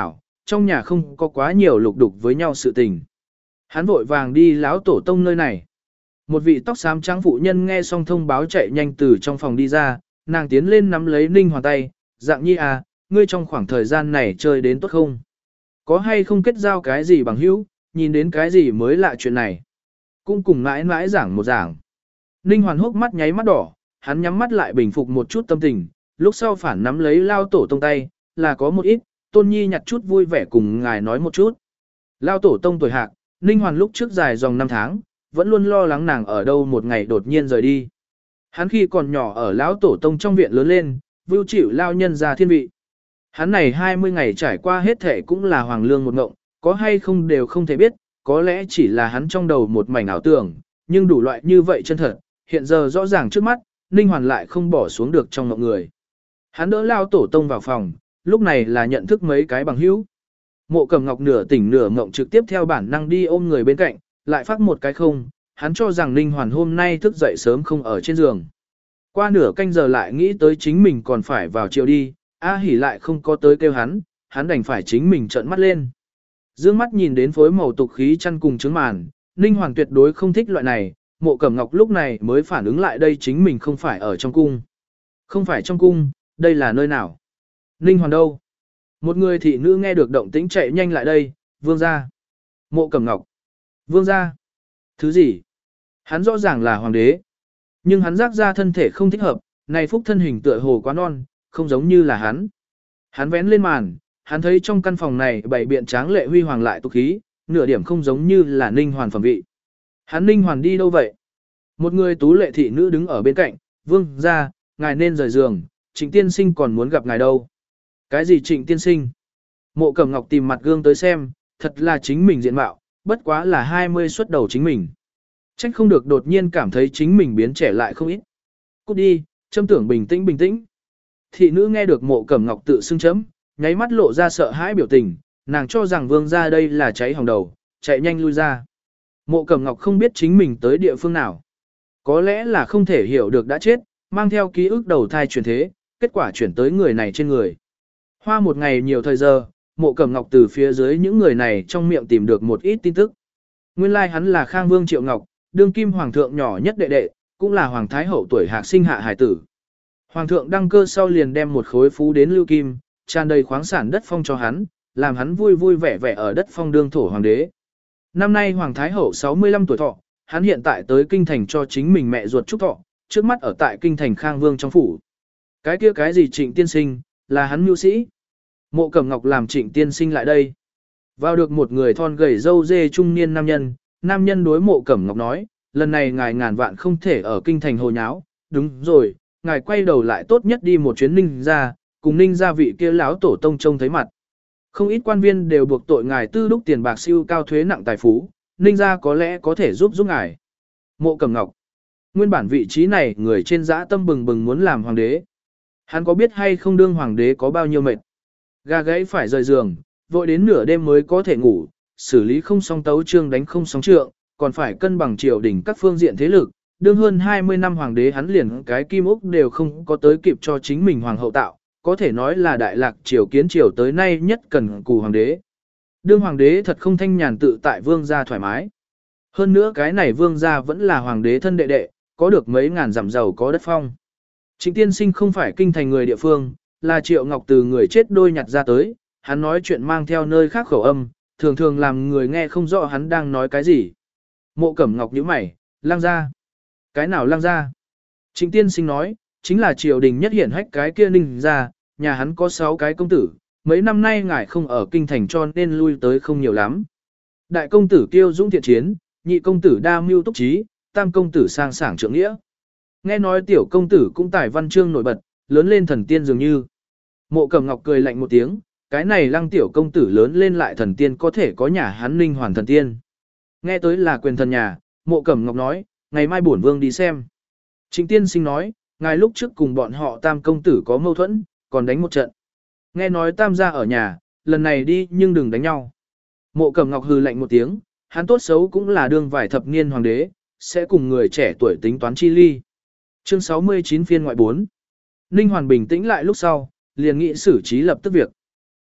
trong nhà không có quá nhiều lục đục với nhau sự tình. Hắn vội vàng đi lão tổ tông nơi này. Một vị tóc xám trắng phụ nhân nghe xong thông báo chạy nhanh từ trong phòng đi ra, nàng tiến lên nắm lấy Ninh Hoàn tay, dạng nhi à, ngươi trong khoảng thời gian này chơi đến tốt không? Có hay không kết giao cái gì bằng hữu, nhìn đến cái gì mới lạ chuyện này? Cũng cùng mãi mãi giảng một giảng. Ninh Hoàn hốc mắt nháy mắt đỏ, hắn nhắm mắt lại bình phục một chút tâm tình, lúc sau phản nắm lấy lao tổ tông tay, là có một ít, tôn nhi nhặt chút vui vẻ cùng ngài nói một chút. Lao tổ tông tuổi hạc, Ninh Hoàn lúc trước dài dòng năm tháng, vẫn luôn lo lắng nàng ở đâu một ngày đột nhiên rời đi. Hắn khi còn nhỏ ở lão tổ tông trong viện lớn lên, vưu chịu lao nhân ra thiên vị. Hắn này hai mươi ngày trải qua hết thể cũng là hoàng lương một ngộng, có hay không đều không thể biết, có lẽ chỉ là hắn trong đầu một mảnh ảo tưởng, nhưng đủ loại như vậy chân thật, hiện giờ rõ ràng trước mắt, Ninh Hoàn lại không bỏ xuống được trong ngộng người. Hắn đỡ lao tổ tông vào phòng, lúc này là nhận thức mấy cái bằng hữu. Mộ Cẩm Ngọc nửa tỉnh nửa ngộng trực tiếp theo bản năng đi ôm người bên cạnh, lại phát một cái không, hắn cho rằng Ninh Hoàn hôm nay thức dậy sớm không ở trên giường. Qua nửa canh giờ lại nghĩ tới chính mình còn phải vào chiều đi, A Hỉ lại không có tới kêu hắn, hắn đành phải chính mình trợn mắt lên. Dương mắt nhìn đến phối màu tục khí chăn cùng trứng màn, Ninh Hoàn tuyệt đối không thích loại này, Mộ Cẩm Ngọc lúc này mới phản ứng lại đây chính mình không phải ở trong cung. Không phải trong cung, đây là nơi nào? Ninh Hoàn đâu? Một người thị nữ nghe được động tĩnh chạy nhanh lại đây, vương gia. Mộ Cẩm Ngọc. Vương gia. Thứ gì? Hắn rõ ràng là hoàng đế. Nhưng hắn giác ra thân thể không thích hợp, này phúc thân hình tựa hồ quá non, không giống như là hắn. Hắn vén lên màn, hắn thấy trong căn phòng này bảy biện tráng lệ huy hoàng lại tục khí, nửa điểm không giống như là Ninh Hoàn phẩm vị. Hắn Ninh Hoàn đi đâu vậy? Một người tú lệ thị nữ đứng ở bên cạnh, vương gia, ngài nên rời giường, Trịnh tiên sinh còn muốn gặp ngài đâu. Cái gì Trịnh tiên sinh? Mộ Cẩm Ngọc tìm mặt gương tới xem, thật là chính mình diện mạo, bất quá là hai mươi xuất đầu chính mình. Trách không được đột nhiên cảm thấy chính mình biến trẻ lại không ít. Cút đi, châm tưởng bình tĩnh bình tĩnh. Thị nữ nghe được Mộ Cẩm Ngọc tự xưng chấm, nháy mắt lộ ra sợ hãi biểu tình, nàng cho rằng vương gia đây là cháy hỏng đầu, chạy nhanh lui ra. Mộ Cẩm Ngọc không biết chính mình tới địa phương nào. Có lẽ là không thể hiểu được đã chết, mang theo ký ức đầu thai chuyển thế, kết quả chuyển tới người này trên người. Hoa một ngày nhiều thời giờ, Mộ Cẩm Ngọc từ phía dưới những người này trong miệng tìm được một ít tin tức. Nguyên lai like hắn là Khang Vương Triệu Ngọc, đương kim hoàng thượng nhỏ nhất đệ đệ, cũng là hoàng thái hậu tuổi hạc sinh hạ hải tử. Hoàng thượng đăng cơ sau liền đem một khối phú đến lưu kim, tràn đầy khoáng sản đất phong cho hắn, làm hắn vui vui vẻ vẻ ở đất phong đương thổ hoàng đế. Năm nay hoàng thái hậu sáu mươi lăm tuổi thọ, hắn hiện tại tới kinh thành cho chính mình mẹ ruột chúc thọ, trước mắt ở tại kinh thành Khang Vương trong phủ. Cái kia cái gì Trịnh tiên sinh, là hắn mưu sĩ. Mộ Cẩm Ngọc làm Trịnh tiên sinh lại đây. Vào được một người thon gầy râu dê trung niên nam nhân, nam nhân đối Mộ Cẩm Ngọc nói, lần này ngài ngàn vạn không thể ở kinh thành hồ nháo, đúng rồi, ngài quay đầu lại tốt nhất đi một chuyến Ninh gia, cùng Ninh gia vị kia lão tổ tông trông thấy mặt. Không ít quan viên đều buộc tội ngài tư đúc tiền bạc siêu cao thuế nặng tài phú, Ninh gia có lẽ có thể giúp giúp ngài. Mộ Cẩm Ngọc. Nguyên bản vị trí này người trên dã tâm bừng bừng muốn làm hoàng đế. Hắn có biết hay không đương hoàng đế có bao nhiêu mệt. Gà gãy phải rời giường, vội đến nửa đêm mới có thể ngủ, xử lý không xong tấu trương đánh không xong trượng, còn phải cân bằng triều đình các phương diện thế lực. Đương hơn hai mươi năm hoàng đế hắn liền cái kim ốc đều không có tới kịp cho chính mình hoàng hậu tạo, có thể nói là đại lạc triều kiến triều tới nay nhất cần cù hoàng đế. Đương hoàng đế thật không thanh nhàn tự tại vương gia thoải mái. Hơn nữa cái này vương gia vẫn là hoàng đế thân đệ đệ, có được mấy ngàn dặm giàu có đất phong. Trịnh tiên sinh không phải kinh thành người địa phương, là Triệu Ngọc từ người chết đôi nhặt ra tới, hắn nói chuyện mang theo nơi khác khẩu âm, thường thường làm người nghe không rõ hắn đang nói cái gì. Mộ Cẩm Ngọc nhíu mày, lang gia. Cái nào lang gia? Trịnh tiên sinh nói, chính là triều đình nhất hiển hách cái kia Ninh gia, nhà hắn có sáu cái công tử, mấy năm nay ngài không ở kinh thành cho nên lui tới không nhiều lắm. Đại công tử kiêu dũng thiện chiến, nhị công tử đa mưu túc trí, tam công tử sang sảng trượng nghĩa. Nghe nói tiểu công tử cũng tài văn chương nổi bật, lớn lên thần tiên dường như. Mộ Cẩm Ngọc cười lạnh một tiếng, cái này lăng tiểu công tử lớn lên lại thần tiên có thể có nhà hắn Ninh Hoàn thần tiên. Nghe tới là quyền thần nhà, Mộ Cẩm Ngọc nói, ngày mai bổn vương đi xem. Trịnh tiên sinh nói, ngài lúc trước cùng bọn họ tam công tử có mâu thuẫn, còn đánh một trận. Nghe nói tam gia ở nhà, lần này đi nhưng đừng đánh nhau. Mộ Cẩm Ngọc hừ lạnh một tiếng, hắn tốt xấu cũng là đương vài thập niên hoàng đế, sẽ cùng người trẻ tuổi tính toán chi ly. Chương sáu mươi chín phiên ngoại bốn. Ninh Hoàn bình tĩnh lại lúc sau, liền nghĩ xử trí lập tức việc.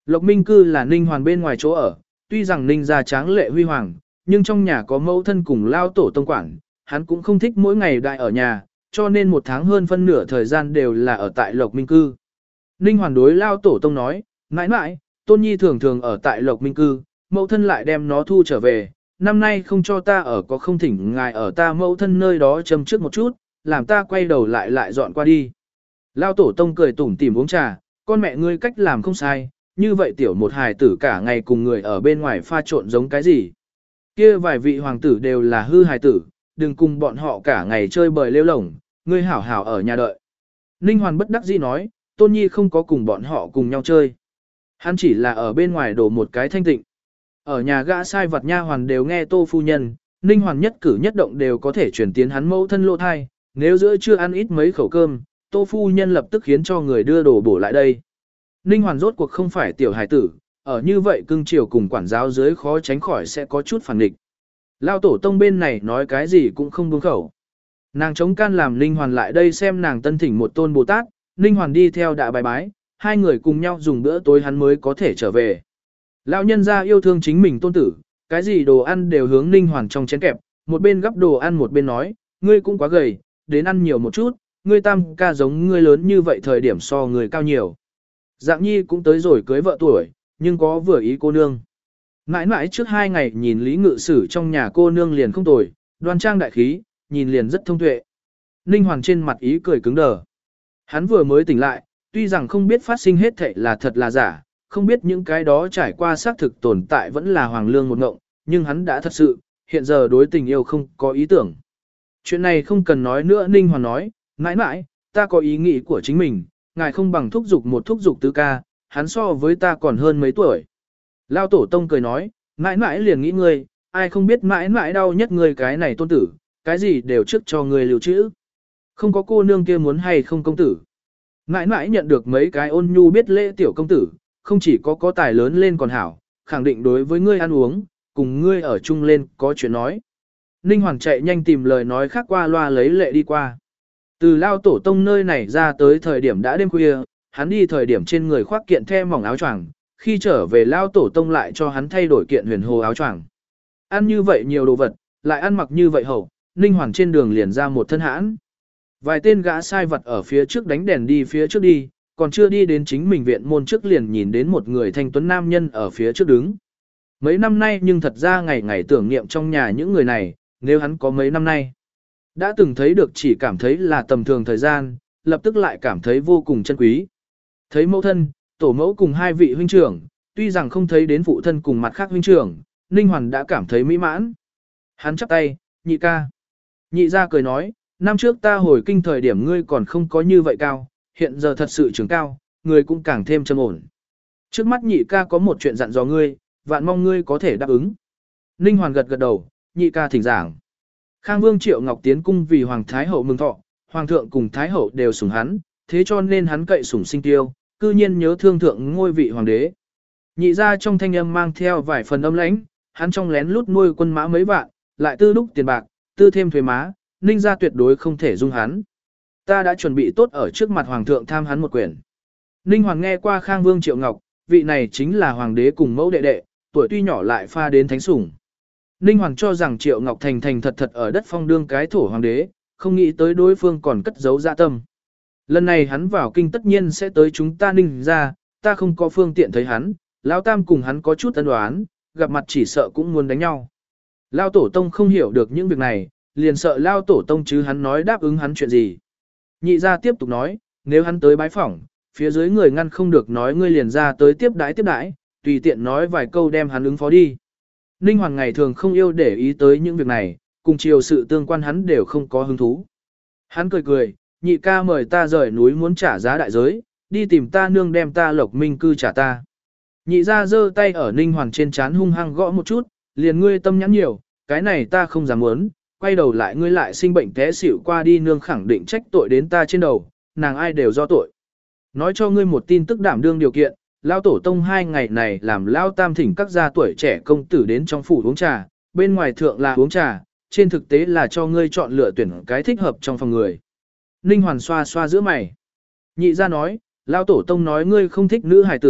Lộc Minh cư là Ninh Hoàn bên ngoài chỗ ở, tuy rằng Ninh gia tráng lệ huy hoàng, nhưng trong nhà có mẫu thân cùng lao tổ tông quản, hắn cũng không thích mỗi ngày đại ở nhà, cho nên một tháng hơn phân nửa thời gian đều là ở tại Lộc Minh cư. Ninh Hoàn đối lao tổ tông nói, mãi mãi, Tôn Nhi thường thường ở tại Lộc Minh cư, mẫu thân lại đem nó thu trở về, năm nay không cho ta ở có không thỉnh ngài ở ta mẫu thân nơi đó châm trước một chút, làm ta quay đầu lại lại dọn qua đi. Lao tổ tông cười tủm tỉm uống trà, con mẹ ngươi cách làm không sai, như vậy tiểu một hài tử cả ngày cùng người ở bên ngoài pha trộn giống cái gì. Kia vài vị hoàng tử đều là hư hài tử, đừng cùng bọn họ cả ngày chơi bời lêu lổng, ngươi hảo hảo ở nhà đợi. Ninh Hoàn bất đắc dĩ nói, Tôn Nhi không có cùng bọn họ cùng nhau chơi. Hắn chỉ là ở bên ngoài đổ một cái thanh tịnh. Ở nhà gã sai vật nha hoàn đều nghe Tô phu nhân, Ninh Hoàn nhất cử nhất động đều có thể chuyển tiến hắn mẫu thân lô thai, nếu giữa chưa ăn ít mấy khẩu cơm, Tô phu nhân lập tức khiến cho người đưa đồ bổ lại đây. Ninh Hoàn rốt cuộc không phải tiểu hài tử, ở như vậy cưng chiều cùng quản giáo dưới khó tránh khỏi sẽ có chút phản nghịch. Lao tổ tông bên này nói cái gì cũng không buông khẩu. Nàng chống can làm Ninh Hoàn lại đây xem nàng tân thỉnh một tôn Bồ Tát, Ninh Hoàn đi theo đã bài bái, hai người cùng nhau dùng bữa tối hắn mới có thể trở về. Lão nhân gia yêu thương chính mình tôn tử, cái gì đồ ăn đều hướng Ninh Hoàn trong chén kẹp, một bên gắp đồ ăn một bên nói, ngươi cũng quá gầy, đến ăn nhiều một chút, ngươi tam ca giống ngươi lớn như vậy thời điểm so người cao nhiều. Dạng nhi cũng tới rồi cưới vợ tuổi, nhưng có vừa ý cô nương. Mãi mãi trước hai ngày nhìn Lý Ngự Sử trong nhà cô nương liền không tồi, đoan trang đại khí, nhìn liền rất thông tuệ. Ninh Hoàn trên mặt ý cười cứng đờ. Hắn vừa mới tỉnh lại, tuy rằng không biết phát sinh hết thảy là thật là giả, không biết những cái đó trải qua xác thực tồn tại vẫn là hoàng lương một ngộng, nhưng hắn đã thật sự, hiện giờ đối tình yêu không có ý tưởng. Chuyện này không cần nói nữa, Ninh Hoàn nói, mãi mãi, ta có ý nghĩ của chính mình, ngài không bằng thúc giục một thúc giục tứ ca, hắn so với ta còn hơn mấy tuổi. Lao tổ tông cười nói, mãi mãi liền nghĩ ngươi, ai không biết mãi mãi đau nhất ngươi cái này tôn tử, cái gì đều trước cho ngươi lưu trữ. Không có cô nương kia muốn hay không công tử. Mãi mãi nhận được mấy cái ôn nhu biết lễ tiểu công tử, không chỉ có có tài lớn lên còn hảo, khẳng định đối với ngươi ăn uống, cùng ngươi ở chung lên có chuyện nói. Ninh Hoàng chạy nhanh tìm lời nói khác qua loa lấy lệ đi qua. Từ Lao tổ tông nơi này ra tới thời điểm đã đêm khuya, hắn đi thời điểm trên người khoác kiện the mỏng áo choàng, khi trở về Lao tổ tông lại cho hắn thay đổi kiện huyền hồ áo choàng. Ăn như vậy nhiều đồ vật, lại ăn mặc như vậy hậu, Ninh Hoàng trên đường liền ra một thân hãn. Vài tên gã sai vật ở phía trước đánh đèn đi phía trước đi, còn chưa đi đến chính mình viện môn trước liền nhìn đến một người thanh tuấn nam nhân ở phía trước đứng. Mấy năm nay nhưng thật ra ngày ngày tưởng niệm trong nhà những người này, nếu hắn có mấy năm nay. Đã từng thấy được chỉ cảm thấy là tầm thường thời gian, lập tức lại cảm thấy vô cùng chân quý. Thấy mẫu thân, tổ mẫu cùng hai vị huynh trưởng, tuy rằng không thấy đến phụ thân cùng mặt khác huynh trưởng, Ninh Hoàn đã cảm thấy mỹ mãn. Hắn chắp tay, nhị ca. Nhị ra cười nói, năm trước ta hồi kinh thời điểm ngươi còn không có như vậy cao, hiện giờ thật sự trưởng cao, ngươi cũng càng thêm trầm ổn. Trước mắt nhị ca có một chuyện dặn dò ngươi, vạn mong ngươi có thể đáp ứng. Ninh Hoàn gật gật đầu, nhị ca thỉnh giảng. Khang Vương Triệu Ngọc tiến cung vì Hoàng Thái Hậu mừng thọ, Hoàng thượng cùng Thái Hậu đều sủng hắn, thế cho nên hắn cậy sủng sinh tiêu, cư nhiên nhớ thương thượng ngôi vị Hoàng đế. Nhị ra trong thanh âm mang theo vài phần âm lãnh, hắn trong lén lút nuôi quân mã mấy vạn, lại tư đúc tiền bạc, tư thêm thuế má, Ninh ra tuyệt đối không thể dung hắn. Ta đã chuẩn bị tốt ở trước mặt Hoàng thượng tham hắn một quyển. Ninh Hoàng nghe qua Khang Vương Triệu Ngọc, vị này chính là Hoàng đế cùng mẫu đệ đệ, tuổi tuy nhỏ lại pha đến thánh sủng. Ninh Hoàng cho rằng Triệu Ngọc thành thành thật thật ở đất phong đương cái thổ hoàng đế, không nghĩ tới đối phương còn cất giấu dạ tâm. Lần này hắn vào kinh tất nhiên sẽ tới chúng ta Ninh ra, ta không có phương tiện thấy hắn, Lão Tam cùng hắn có chút ân đoán, gặp mặt chỉ sợ cũng muốn đánh nhau. Lão Tổ Tông không hiểu được những việc này, liền sợ Lão Tổ Tông chứ hắn nói đáp ứng hắn chuyện gì. Nhị ra tiếp tục nói, nếu hắn tới bái phỏng, phía dưới người ngăn không được nói ngươi liền ra tới tiếp đãi tiếp đãi, tùy tiện nói vài câu đem hắn ứng phó đi. Ninh Hoàng ngày thường không yêu để ý tới những việc này, cùng chiều sự tương quan hắn đều không có hứng thú. Hắn cười cười, nhị ca mời ta rời núi muốn trả giá đại giới, đi tìm ta nương đem ta Lộc Minh cư trả ta. Nhị ra giơ tay ở Ninh Hoàng trên trán hung hăng gõ một chút, liền ngươi tâm nhắn nhiều, cái này ta không dám muốn, quay đầu lại ngươi lại sinh bệnh té xỉu qua đi nương khẳng định trách tội đến ta trên đầu, nàng ai đều do tội. Nói cho ngươi một tin tức đảm đương điều kiện, Lão Tổ Tông hai ngày này làm Lão Tam thỉnh các gia tuổi trẻ công tử đến trong phủ uống trà, bên ngoài thượng là uống trà, trên thực tế là cho ngươi chọn lựa tuyển cái thích hợp trong phòng người. Ninh Hoàn xoa xoa giữa mày. Nhị ra nói, Lão Tổ Tông nói ngươi không thích nữ hài tử,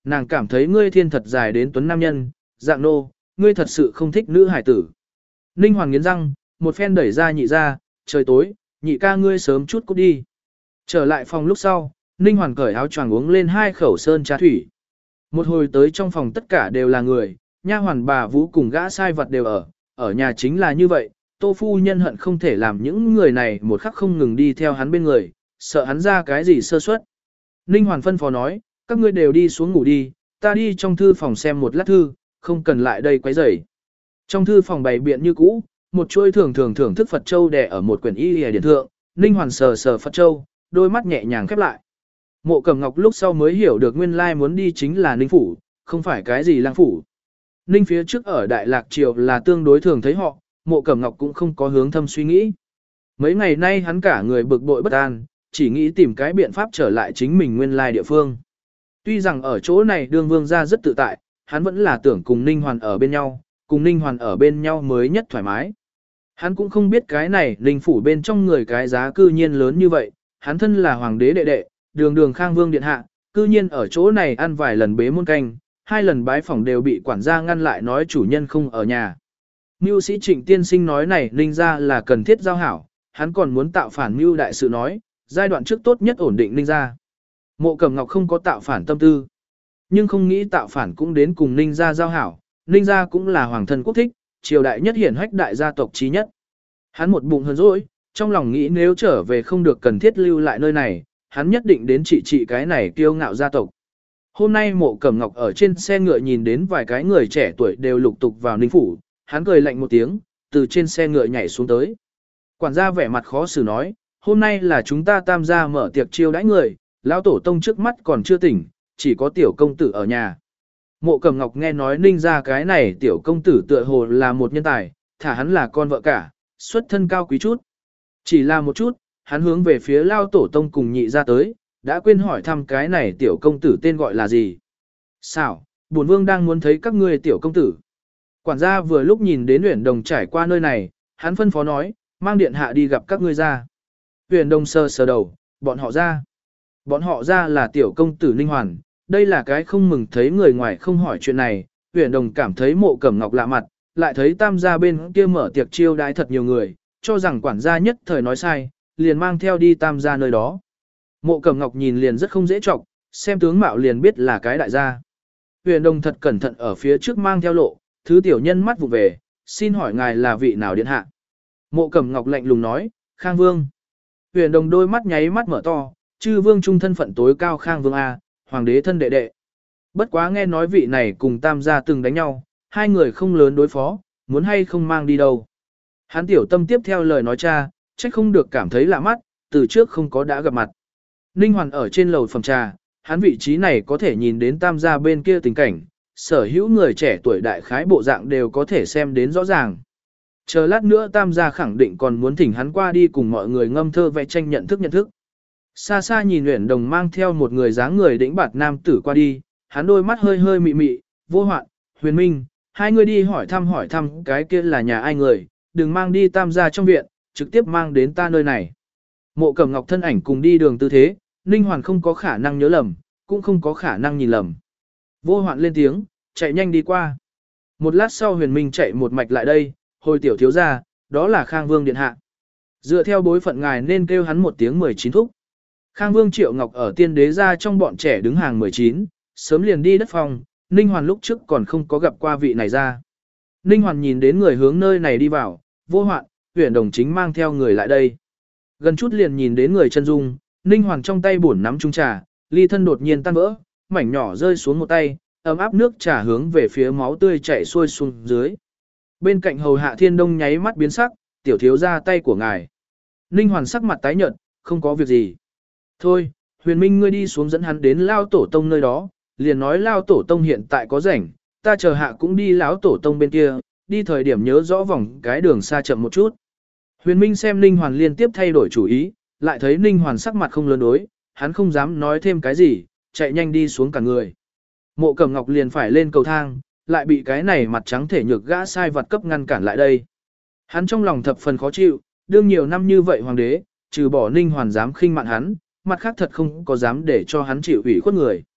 Nàng cảm thấy ngươi thiên thật dài đến tuấn nam nhân, dạng nô, ngươi thật sự không thích nữ hải tử. Ninh Hoàn nghiến răng, một phen đẩy ra nhị ra, trời tối, nhị ca ngươi sớm chút cút đi. Trở lại phòng lúc sau, Ninh Hoàn cởi áo choàng uống lên hai khẩu sơn trà thủy. Một hồi tới trong phòng tất cả đều là người, nha hoàn bà Vũ cùng gã sai vật đều ở, ở nhà chính là như vậy, Tô phu nhân hận không thể làm những người này một khắc không ngừng đi theo hắn bên người, sợ hắn ra cái gì sơ suất. Ninh Hoàn phân phó nói, các ngươi đều đi xuống ngủ đi, ta đi trong thư phòng xem một lát thư, không cần lại đây quấy rầy. Trong thư phòng bày biện như cũ, một chuôi thường thường thưởng thức Phật Châu đè ở một quyển y lìa điển thượng, Ninh Hoàn sờ sờ Phật Châu, đôi mắt nhẹ nhàng khép lại. Mộ Cẩm Ngọc lúc sau mới hiểu được nguyên lai muốn đi chính là Ninh Phủ, không phải cái gì lang phủ. Ninh phía trước ở Đại Lạc Triều là tương đối thường thấy họ, Mộ Cẩm Ngọc cũng không có hướng thâm suy nghĩ. Mấy ngày nay hắn cả người bực bội bất an, chỉ nghĩ tìm cái biện pháp trở lại chính mình nguyên lai địa phương. Tuy rằng ở chỗ này đương vương gia rất tự tại, hắn vẫn là tưởng cùng Ninh Hoàn ở bên nhau, cùng Ninh Hoàn ở bên nhau mới nhất thoải mái. Hắn cũng không biết cái này Ninh Phủ bên trong người cái giá cư nhiên lớn như vậy, hắn thân là hoàng đế đệ đệ, đường đường khang vương điện hạ, cư nhiên ở chỗ này ăn vài lần bế muôn canh, hai lần bái phỏng đều bị quản gia ngăn lại nói chủ nhân không ở nhà. Mưu sĩ Trịnh Tiên Sinh nói này Ninh ra là cần thiết giao hảo, hắn còn muốn tạo phản mưu đại sự nói, giai đoạn trước tốt nhất ổn định Ninh ra. Mộ Cẩm Ngọc không có tạo phản tâm tư, nhưng không nghĩ tạo phản cũng đến cùng Ninh ra giao hảo, Ninh ra cũng là hoàng thân quốc thích, triều đại nhất hiển hách đại gia tộc trí nhất. Hắn một bụng hờn dỗi, trong lòng nghĩ nếu trở về không được cần thiết lưu lại nơi này, hắn nhất định đến trị trị cái này kiêu ngạo gia tộc. Hôm nay Mộ Cẩm Ngọc ở trên xe ngựa nhìn đến vài cái người trẻ tuổi đều lục tục vào Ninh Phủ, hắn cười lạnh một tiếng, từ trên xe ngựa nhảy xuống tới. Quản gia vẻ mặt khó xử nói, hôm nay là chúng ta tam gia mở tiệc chiêu đãi người, lão tổ tông trước mắt còn chưa tỉnh, chỉ có tiểu công tử ở nhà. Mộ Cẩm Ngọc nghe nói Ninh ra cái này tiểu công tử tựa hồ là một nhân tài, thả hắn là con vợ cả, xuất thân cao quý chút. Chỉ là một chút, hắn hướng về phía lao tổ tông cùng nhị ra tới, đã quên hỏi thăm cái này tiểu công tử tên gọi là gì. Sao, bổn vương đang muốn thấy các ngươi tiểu công tử. Quản gia vừa lúc nhìn đến Uyển Đồng trải qua nơi này, hắn phân phó nói, mang điện hạ đi gặp các ngươi ra. Uyển Đồng sờ sờ đầu, bọn họ ra. Bọn họ ra là tiểu công tử Ninh Hoàn, đây là cái không mừng thấy người ngoài không hỏi chuyện này. Uyển Đồng cảm thấy Mộ Cẩm Ngọc lạ mặt, lại thấy tam gia bên kia mở tiệc chiêu đãi thật nhiều người, cho rằng quản gia nhất thời nói sai, liền mang theo đi tam gia nơi đó. Mộ Cẩm Ngọc nhìn liền rất không dễ trọng, xem tướng mạo liền biết là cái đại gia. Uyển Đồng thật cẩn thận ở phía trước mang theo lộ, thứ tiểu nhân mắt vụ về, xin hỏi ngài là vị nào điện hạ. Mộ Cẩm Ngọc lạnh lùng nói, Khang Vương. Uyển Đồng đôi mắt nháy mắt mở to, chư vương trung thân phận tối cao Khang Vương A, hoàng đế thân đệ đệ. Bất quá nghe nói vị này cùng tam gia từng đánh nhau, hai người không lớn đối phó, muốn hay không mang đi đâu. Hắn tiểu tâm tiếp theo lời nói cha, trách không được cảm thấy lạ mắt, từ trước không có đã gặp mặt. Ninh Hoàn ở trên lầu phòng trà, hắn vị trí này có thể nhìn đến tam gia bên kia tình cảnh, sở hữu người trẻ tuổi đại khái bộ dạng đều có thể xem đến rõ ràng. Chờ lát nữa tam gia khẳng định còn muốn thỉnh hắn qua đi cùng mọi người ngâm thơ vẽ tranh nhận thức nhận thức. Xa xa nhìn Uyển Đồng mang theo một người dáng người đĩnh bạt nam tử qua đi, hắn đôi mắt hơi hơi mị mị, vô hoạn, Huyền Minh, hai người đi hỏi thăm hỏi thăm cái kia là nhà ai người, đừng mang đi tam gia trong viện, trực tiếp mang đến ta nơi này. Mộ Cẩm Ngọc thân ảnh cùng đi đường tư thế, Ninh Hoàn không có khả năng nhớ lầm, cũng không có khả năng nhìn lầm. Vô hoạn lên tiếng, chạy nhanh đi qua. Một lát sau Huyền Minh chạy một mạch lại đây, hồi tiểu thiếu gia, đó là Khang Vương điện hạ. Dựa theo bối phận ngài nên kêu hắn một tiếng mười chín thúc. Khang Vương Triệu Ngọc ở tiên đế gia trong bọn trẻ đứng hàng mười chín, sớm liền đi đất phòng, Ninh Hoàn lúc trước còn không có gặp qua vị này ra. Ninh Hoàn nhìn đến người hướng nơi này đi vào, vô hoạn, Uyển Đồng chính mang theo người lại đây. Gần chút liền nhìn đến người chân dung, Ninh Hoàn trong tay bổn nắm chung trà, ly thân đột nhiên tan vỡ, mảnh nhỏ rơi xuống một tay, ấm áp nước trà hướng về phía máu tươi chảy xuôi xuống dưới. Bên cạnh hầu hạ Thiên Đông nháy mắt biến sắc, tiểu thiếu ra tay của ngài. Ninh Hoàn sắc mặt tái nhợt, không có việc gì. Thôi, Huyền Minh ngươi đi xuống dẫn hắn đến Lao Tổ Tông nơi đó, liền nói Lao Tổ Tông hiện tại có rảnh, ta chờ hạ cũng đi Lão Tổ Tông bên kia, đi thời điểm nhớ rõ vòng cái đường xa chậm một chút. Huyền Minh xem Ninh Hoàn liên tiếp thay đổi chủ ý, lại thấy Ninh Hoàn sắc mặt không lớn đối, hắn không dám nói thêm cái gì, chạy nhanh đi xuống cả người. Mộ Cẩm Ngọc liền phải lên cầu thang, lại bị cái này mặt trắng thể nhược gã sai vật cấp ngăn cản lại đây. Hắn trong lòng thập phần khó chịu, đương nhiều năm như vậy hoàng đế, trừ bỏ Ninh Hoàn dám khinh mạn hắn, mặt khác thật không có dám để cho hắn chịu ủy khuất người.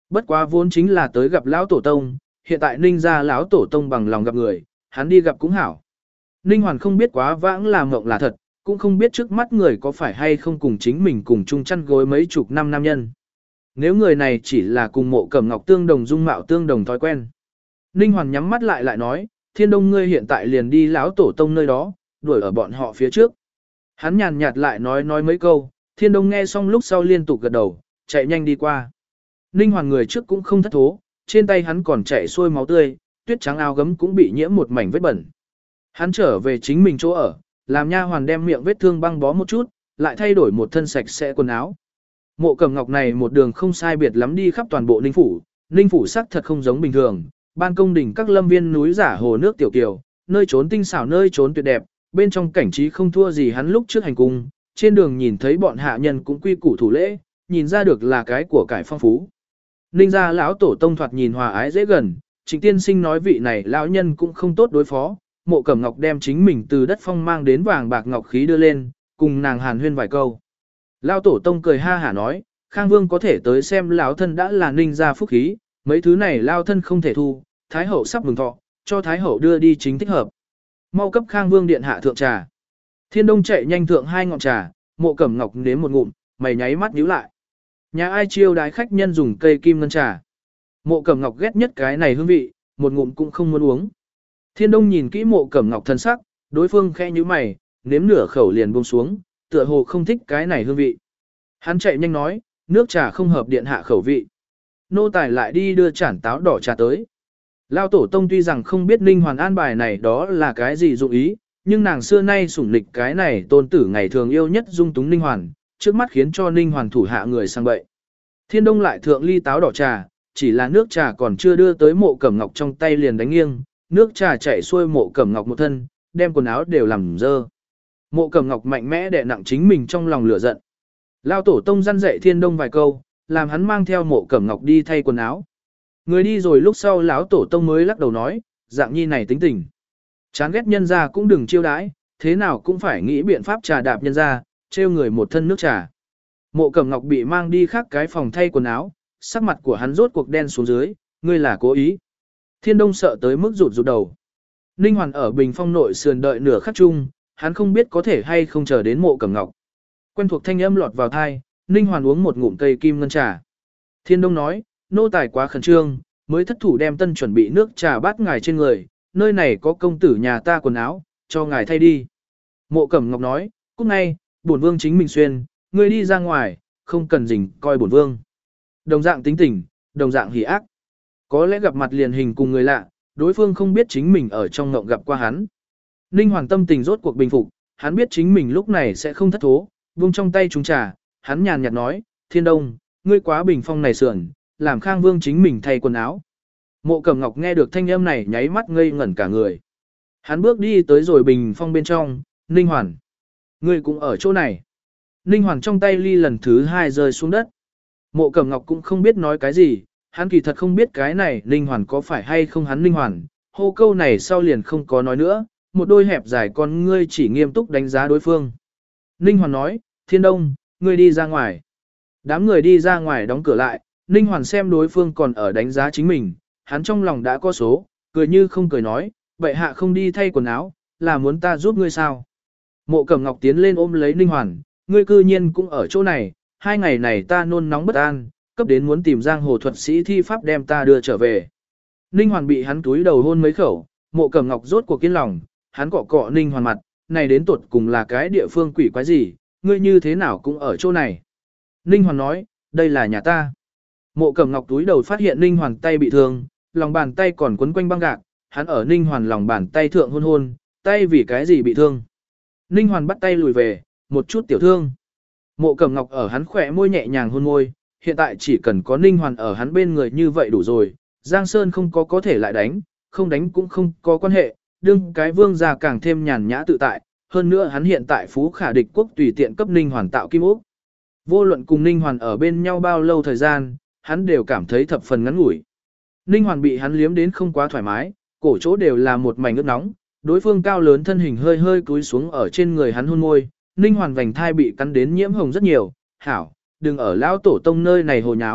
Bất quá vốn chính là tới gặp lão tổ tông, hiện tại Ninh gia lão tổ tông bằng lòng gặp người, hắn đi gặp cũng hảo. Ninh Hoàn không biết quá vãng là mộng là thật, cũng không biết trước mắt người có phải hay không cùng chính mình cùng chung chăn gối mấy chục năm nam nhân. Nếu người này chỉ là cùng Mộ Cẩm Ngọc tương đồng dung mạo tương đồng thói quen. Ninh Hoàn nhắm mắt lại lại nói, Thiên Đông ngươi hiện tại liền đi lão tổ tông nơi đó, đuổi ở bọn họ phía trước. Hắn nhàn nhạt lại nói nói mấy câu, Thiên Đông nghe xong lúc sau liên tục gật đầu, chạy nhanh đi qua. Ninh Hoàn người trước cũng không thất thố, trên tay hắn còn chảy xuôi máu tươi, tuyết trắng áo gấm cũng bị nhiễm một mảnh vết bẩn. Hắn trở về chính mình chỗ ở, làm nha hoàn đem miệng vết thương băng bó một chút, lại thay đổi một thân sạch sẽ quần áo. Mộ Cẩm Ngọc này một đường không sai biệt lắm đi khắp toàn bộ Ninh phủ, Ninh phủ sắc thật không giống bình thường, ban công đỉnh các lâm viên núi giả hồ nước tiểu kiều, nơi trốn tinh xảo nơi trốn tuyệt đẹp, bên trong cảnh trí không thua gì hắn lúc trước hành cung, trên đường nhìn thấy bọn hạ nhân cũng quy củ thủ lễ, nhìn ra được là cái của cải phong phú. Ninh gia lão tổ tông thoạt nhìn hòa ái dễ gần, Trịnh tiên sinh nói vị này lão nhân cũng không tốt đối phó, Mộ Cẩm Ngọc đem chính mình từ đất phong mang đến vàng bạc ngọc khí đưa lên, cùng nàng hàn huyên vài câu. Lão tổ tông cười ha hả nói, Khang Vương có thể tới xem lão thân đã là Ninh gia phúc khí, mấy thứ này lão thân không thể thu, Thái hậu sắp mừng thọ, cho Thái hậu đưa đi chính thích hợp. Mau cấp Khang Vương điện hạ thượng trà. Thiên Đông chạy nhanh thượng hai ngọn trà, Mộ Cẩm Ngọc nếm một ngụm, mày nháy mắt nhíu lại. Nhà ai chiêu đái khách nhân dùng cây kim ngân trà. Mộ Cẩm Ngọc ghét nhất cái này hương vị, một ngụm cũng không muốn uống. Thiên Đông nhìn kỹ Mộ Cẩm Ngọc thân sắc, đối phương khẽ nhíu mày, nếm nửa khẩu liền buông xuống, tựa hồ không thích cái này hương vị. Hắn chạy nhanh nói, nước trà không hợp điện hạ khẩu vị. Nô tài lại đi đưa chản táo đỏ trà tới. Lao tổ tông tuy rằng không biết Ninh Hoàn an bài này đó là cái gì dụng ý, nhưng nàng xưa nay sủng lịch cái này tôn tử ngày thường yêu nhất dung túng Ninh Hoàn, trước mắt khiến cho Ninh Hoàn thủ hạ người sang bậy. Thiên Đông lại thượng ly táo đỏ trà, chỉ là nước trà còn chưa đưa tới Mộ Cẩm Ngọc trong tay liền đánh nghiêng, nước trà chảy xuôi Mộ Cẩm Ngọc một thân, đem quần áo đều làm dơ. Mộ Cẩm Ngọc mạnh mẽ đè nặng chính mình trong lòng lửa giận. Lao tổ tông răn dạy Thiên Đông vài câu, làm hắn mang theo Mộ Cẩm Ngọc đi thay quần áo. Người đi rồi lúc sau lão tổ tông mới lắc đầu nói, dạng nhi này tính tình. Chán ghét nhân ra cũng đừng chiêu đãi, thế nào cũng phải nghĩ biện pháp trà đạp nhân ra, trêu người một thân nước trà. Mộ Cẩm Ngọc bị mang đi khác cái phòng thay quần áo, sắc mặt của hắn rốt cuộc đen xuống dưới, ngươi là cố ý. Thiên Đông sợ tới mức rụt rụt đầu. Ninh Hoàn ở bình phong nội sườn đợi nửa khắc chung, hắn không biết có thể hay không chờ đến Mộ Cẩm Ngọc. Quen thuộc thanh âm lọt vào thai, Ninh Hoàn uống một ngụm cây kim ngân trà. Thiên Đông nói, nô tài quá khẩn trương, mới thất thủ đem tân chuẩn bị nước trà bát ngài trên người, nơi này có công tử nhà ta quần áo, cho ngài thay đi. Mộ Cẩm Ngọc nói, cút ngay, bổn vương chính mình xuyên, ngươi đi ra ngoài, không cần rình coi bổn vương. Đồng dạng tính tình, đồng dạng hỉ ác. Có lẽ gặp mặt liền hình cùng người lạ, đối phương không biết chính mình ở trong ngộng gặp qua hắn. Ninh Hoàng tâm tình rốt cuộc bình phục, hắn biết chính mình lúc này sẽ không thất thố, vung trong tay trúng trà, hắn nhàn nhạt nói, Thiên Đông, ngươi quá bình phong này sườn, làm Khang Vương chính mình thay quần áo. Mộ Cẩm Ngọc nghe được thanh âm này nháy mắt ngây ngẩn cả người. Hắn bước đi tới rồi bình phong bên trong, Ninh Hoàn. Ngươi cũng ở chỗ này. Ninh Hoàn trong tay ly lần thứ hai rơi xuống đất. Mộ Cẩm Ngọc cũng không biết nói cái gì, hắn kỳ thật không biết cái này Ninh Hoàn có phải hay không hắn Ninh Hoàn. Hô câu này sau liền không có nói nữa, một đôi hẹp dài con ngươi chỉ nghiêm túc đánh giá đối phương. Ninh Hoàn nói, Thiên Đông, ngươi đi ra ngoài. Đám người đi ra ngoài đóng cửa lại, Ninh Hoàn xem đối phương còn ở đánh giá chính mình, hắn trong lòng đã có số, cười như không cười nói, vậy hạ không đi thay quần áo, là muốn ta giúp ngươi sao? Mộ Cẩm Ngọc tiến lên ôm lấy Ninh Hoàn, ngươi cư nhiên cũng ở chỗ này, hai ngày này ta nôn nóng bất an, cấp đến muốn tìm giang hồ thuật sĩ thi pháp đem ta đưa trở về. Ninh Hoàn bị hắn túi đầu hôn mấy khẩu, Mộ Cẩm Ngọc rốt cuộc kiên lòng, hắn cọ cọ Ninh Hoàn mặt, này đến tuột cùng là cái địa phương quỷ quái gì, ngươi như thế nào cũng ở chỗ này. Ninh Hoàn nói, đây là nhà ta. Mộ Cẩm Ngọc túi đầu phát hiện Ninh Hoàn tay bị thương, lòng bàn tay còn quấn quanh băng gạc, hắn ở Ninh Hoàn lòng bàn tay thượng hôn hôn, tay vì cái gì bị thương. Ninh Hoàn bắt tay lùi về, một chút tiểu thương. Mộ Cẩm Ngọc ở hắn khỏe môi nhẹ nhàng hôn môi, hiện tại chỉ cần có Ninh Hoàn ở hắn bên người như vậy đủ rồi, Giang Sơn không có có thể lại đánh, không đánh cũng không có quan hệ, đương cái vương gia càng thêm nhàn nhã tự tại, hơn nữa hắn hiện tại phú khả địch quốc tùy tiện cấp Ninh Hoàn tạo kim ốc. Vô luận cùng Ninh Hoàn ở bên nhau bao lâu thời gian, hắn đều cảm thấy thập phần ngắn ngủi. Ninh Hoàn bị hắn liếm đến không quá thoải mái, cổ chỗ đều là một mảnh ướt nóng, đối phương cao lớn thân hình hơi hơi cúi xuống ở trên người hắn hôn môi, Ninh Hoàn vành thai bị cắn đến nhiễm hồng rất nhiều, hảo, đừng ở lão tổ tông nơi này hồ nháo,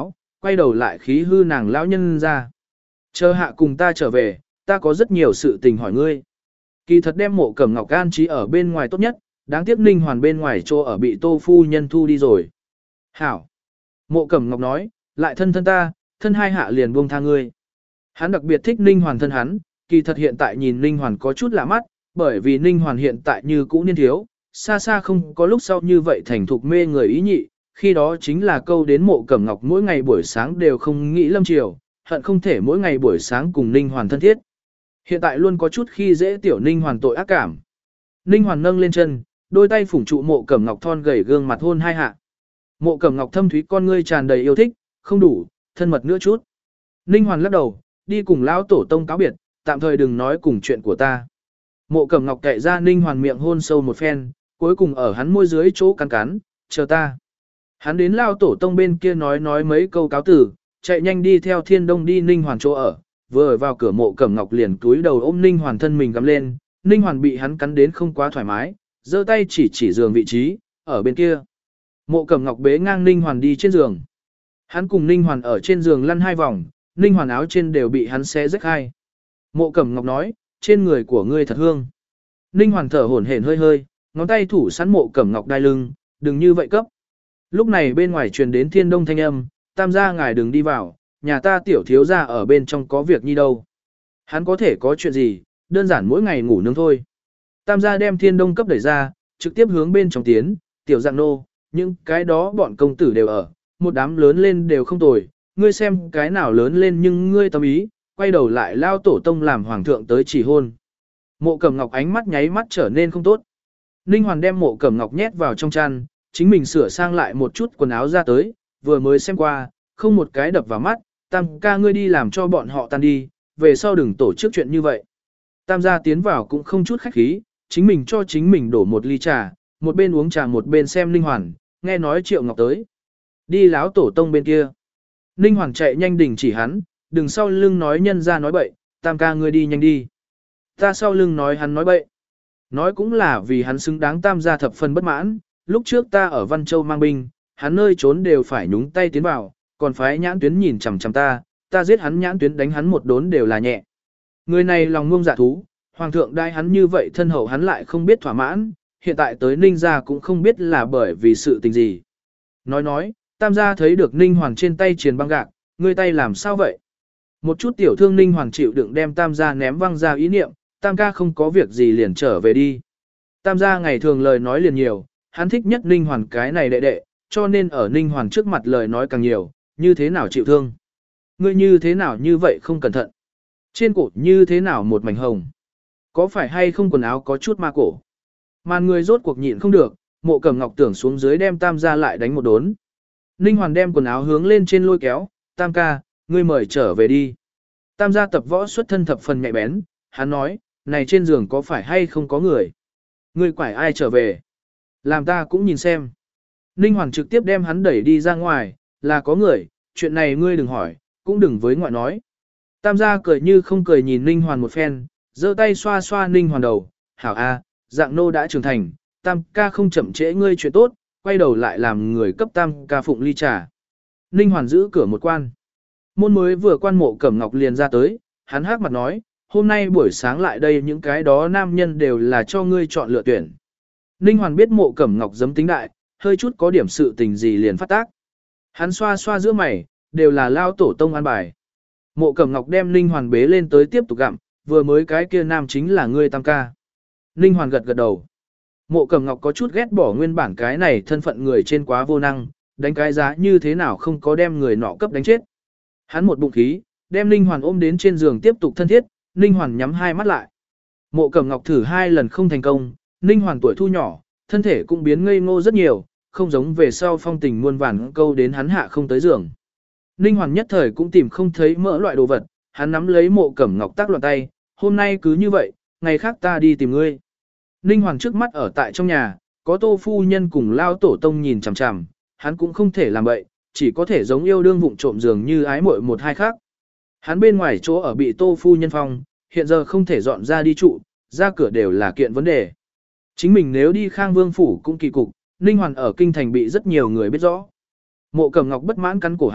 quay đầu lại khí hư nàng lão nhân ra. Chờ hạ cùng ta trở về, ta có rất nhiều sự tình hỏi ngươi. Kỳ thật đem Mộ Cẩm Ngọc an trí ở bên ngoài tốt nhất, đáng tiếc Ninh Hoàn bên ngoài chỗ ở bị Tô phu nhân thu đi rồi. Hảo. Mộ Cẩm Ngọc nói, lại thân thân ta, thân hai hạ liền buông tha ngươi. Hắn đặc biệt thích Ninh Hoàn thân hắn, kỳ thật hiện tại nhìn Ninh Hoàn có chút lạ mắt, bởi vì Ninh Hoàn hiện tại như cũ niên thiếu, xa xa không có lúc sau như vậy thành thục mê người ý nhị, khi đó chính là câu đến Mộ Cẩm Ngọc mỗi ngày buổi sáng đều không nghĩ lâm chiều, hận không thể mỗi ngày buổi sáng cùng Ninh Hoàn thân thiết. Hiện tại luôn có chút khi dễ tiểu Ninh Hoàn tội ác cảm. Ninh Hoàn nâng lên chân, đôi tay phủng trụ Mộ Cẩm Ngọc thon gầy gương mặt hôn hai hạ. Mộ Cẩm Ngọc thâm thúy con ngươi tràn đầy yêu thích, không đủ, thân mật nữa chút. Ninh Hoàn lắc đầu, đi cùng lão tổ tông cáo biệt, tạm thời đừng nói cùng chuyện của ta. Mộ Cẩm Ngọc kệ ra Ninh Hoàn miệng hôn sâu một phen, cuối cùng ở hắn môi dưới chỗ cắn cắn, chờ ta. Hắn đến lão tổ tông bên kia nói nói mấy câu cáo tử, chạy nhanh đi theo Thiên Đông đi Ninh Hoàn chỗ ở, vừa ở vào cửa Mộ Cẩm Ngọc liền túi đầu ôm Ninh Hoàn thân mình gắm lên, Ninh Hoàn bị hắn cắn đến không quá thoải mái, giơ tay chỉ chỉ giường vị trí, ở bên kia. Mộ Cẩm Ngọc bế ngang Ninh Hoàn đi trên giường. Hắn cùng Ninh Hoàn ở trên giường lăn hai vòng, Ninh Hoàn áo trên đều bị hắn xé rách hai. Mộ Cẩm Ngọc nói, trên người của ngươi thật hương. Ninh Hoàn thở hổn hển hơi hơi, ngón tay thủ sẵn Mộ Cẩm Ngọc đai lưng, đừng như vậy cấp. Lúc này bên ngoài truyền đến Thiên Đông thanh âm, tam gia ngài đừng đi vào, nhà ta tiểu thiếu gia ở bên trong có việc nhi đâu. Hắn có thể có chuyện gì, đơn giản mỗi ngày ngủ nướng thôi. Tam gia đem Thiên Đông cấp đẩy ra, trực tiếp hướng bên trong tiến, tiểu dạng nô, những cái đó bọn công tử đều ở, một đám lớn lên đều không tồi, ngươi xem cái nào lớn lên nhưng ngươi tâm ý, quay đầu lại lao tổ tông làm hoàng thượng tới chỉ hôn. Mộ Cẩm Ngọc ánh mắt nháy mắt trở nên không tốt. Ninh Hoàn đem Mộ Cẩm Ngọc nhét vào trong chăn, chính mình sửa sang lại một chút quần áo ra tới, vừa mới xem qua, không một cái đập vào mắt, tam ca ngươi đi làm cho bọn họ tan đi, về sau đừng tổ chức chuyện như vậy. Tam gia tiến vào cũng không chút khách khí, chính mình cho chính mình đổ một ly trà, một bên uống trà một bên xem Ninh Hoàn, nghe nói Triệu Ngọc tới. Đi láo tổ tông bên kia. Ninh Hoàn chạy nhanh đình chỉ hắn, đừng sau lưng nói nhân ra nói bậy, tam ca ngươi đi nhanh đi. Ta sau lưng nói hắn nói bậy. Nói cũng là vì hắn xứng đáng tam gia thập phần bất mãn, lúc trước ta ở Văn Châu mang binh, hắn nơi trốn đều phải nhúng tay tiến vào, còn phái nhãn tuyến nhìn chằm chằm ta, ta giết hắn nhãn tuyến đánh hắn một đốn đều là nhẹ. Người này lòng ngông dạ thú, hoàng thượng đai hắn như vậy thân hậu hắn lại không biết thỏa mãn, hiện tại tới Ninh gia cũng không biết là bởi vì sự tình gì. Nói nói, tam gia thấy được Ninh Hoàn trên tay triền băng gạc, ngươi tay làm sao vậy? Một chút tiểu thương Ninh Hoàn chịu đựng đem tam gia ném văng ra ý niệm, tam ca không có việc gì liền trở về đi. Tam gia ngày thường lời nói liền nhiều, hắn thích nhất Ninh Hoàn cái này đệ đệ, cho nên ở Ninh Hoàn trước mặt lời nói càng nhiều, như thế nào chịu thương? Ngươi như thế nào như vậy không cẩn thận? Trên cổ như thế nào một mảnh hồng? Có phải hay không quần áo có chút ma cổ? Màn người rốt cuộc nhịn không được, Mộ Cẩm Ngọc tưởng xuống dưới đem tam gia lại đánh một đốn. Ninh Hoàn đem quần áo hướng lên trên lôi kéo, tam ca, ngươi mời trở về đi. Tam gia tập võ xuất thân thập phần nhạy bén, hắn nói, này trên giường có phải hay không có người? Ngươi quải ai trở về? Làm ta cũng nhìn xem. Ninh Hoàn trực tiếp đem hắn đẩy đi ra ngoài, là có người, chuyện này ngươi đừng hỏi, cũng đừng với ngoại nói. Tam gia cười như không cười nhìn Ninh Hoàn một phen, giơ tay xoa xoa Ninh Hoàn đầu, hảo a, dạng nô đã trưởng thành, tam ca không chậm trễ ngươi chuyện tốt, quay đầu lại làm người cấp tam ca phụng ly trà. Ninh Hoàn giữ cửa một quan. Môn mới vừa quan Mộ Cẩm Ngọc liền ra tới, hắn hắc mặt nói, hôm nay buổi sáng lại đây những cái đó nam nhân đều là cho ngươi chọn lựa tuyển. Ninh Hoàn biết Mộ Cẩm Ngọc giấm tính đại, hơi chút có điểm sự tình gì liền phát tác. Hắn xoa xoa giữa mày, đều là lao tổ tông an bài. Mộ Cẩm Ngọc đem Ninh Hoàn bế lên tới tiếp tục gặm, vừa mới cái kia nam chính là ngươi tam ca. Ninh Hoàn gật gật đầu. Mộ Cẩm Ngọc có chút ghét bỏ nguyên bản cái này thân phận người trên quá vô năng, đánh cái giá như thế nào không có đem người nọ cấp đánh chết. Hắn một bụng khí, đem Ninh Hoàn ôm đến trên giường tiếp tục thân thiết, Ninh Hoàn nhắm hai mắt lại. Mộ Cẩm Ngọc thử hai lần không thành công, Ninh Hoàn tuổi thu nhỏ, thân thể cũng biến ngây ngô rất nhiều, không giống về sau phong tình muôn vàn câu đến hắn hạ không tới giường. Ninh Hoàn nhất thời cũng tìm không thấy mỡ loại đồ vật, hắn nắm lấy Mộ Cẩm Ngọc tác loạn tay, hôm nay cứ như vậy, ngày khác ta đi tìm ngươi. Ninh Hoàn trước mắt ở tại trong nhà, có Tô phu nhân cùng lao tổ tông nhìn chằm chằm, hắn cũng không thể làm vậy, chỉ có thể giống yêu đương vụng trộm giường như ái muội một hai khác. Hắn bên ngoài chỗ ở bị Tô phu nhân phong, hiện giờ không thể dọn ra đi trụ, ra cửa đều là kiện vấn đề. Chính mình nếu đi Khang Vương phủ cũng kỳ cục, Ninh Hoàn ở kinh thành bị rất nhiều người biết rõ. Mộ Cẩm Ngọc bất mãn cắn cổ hắn,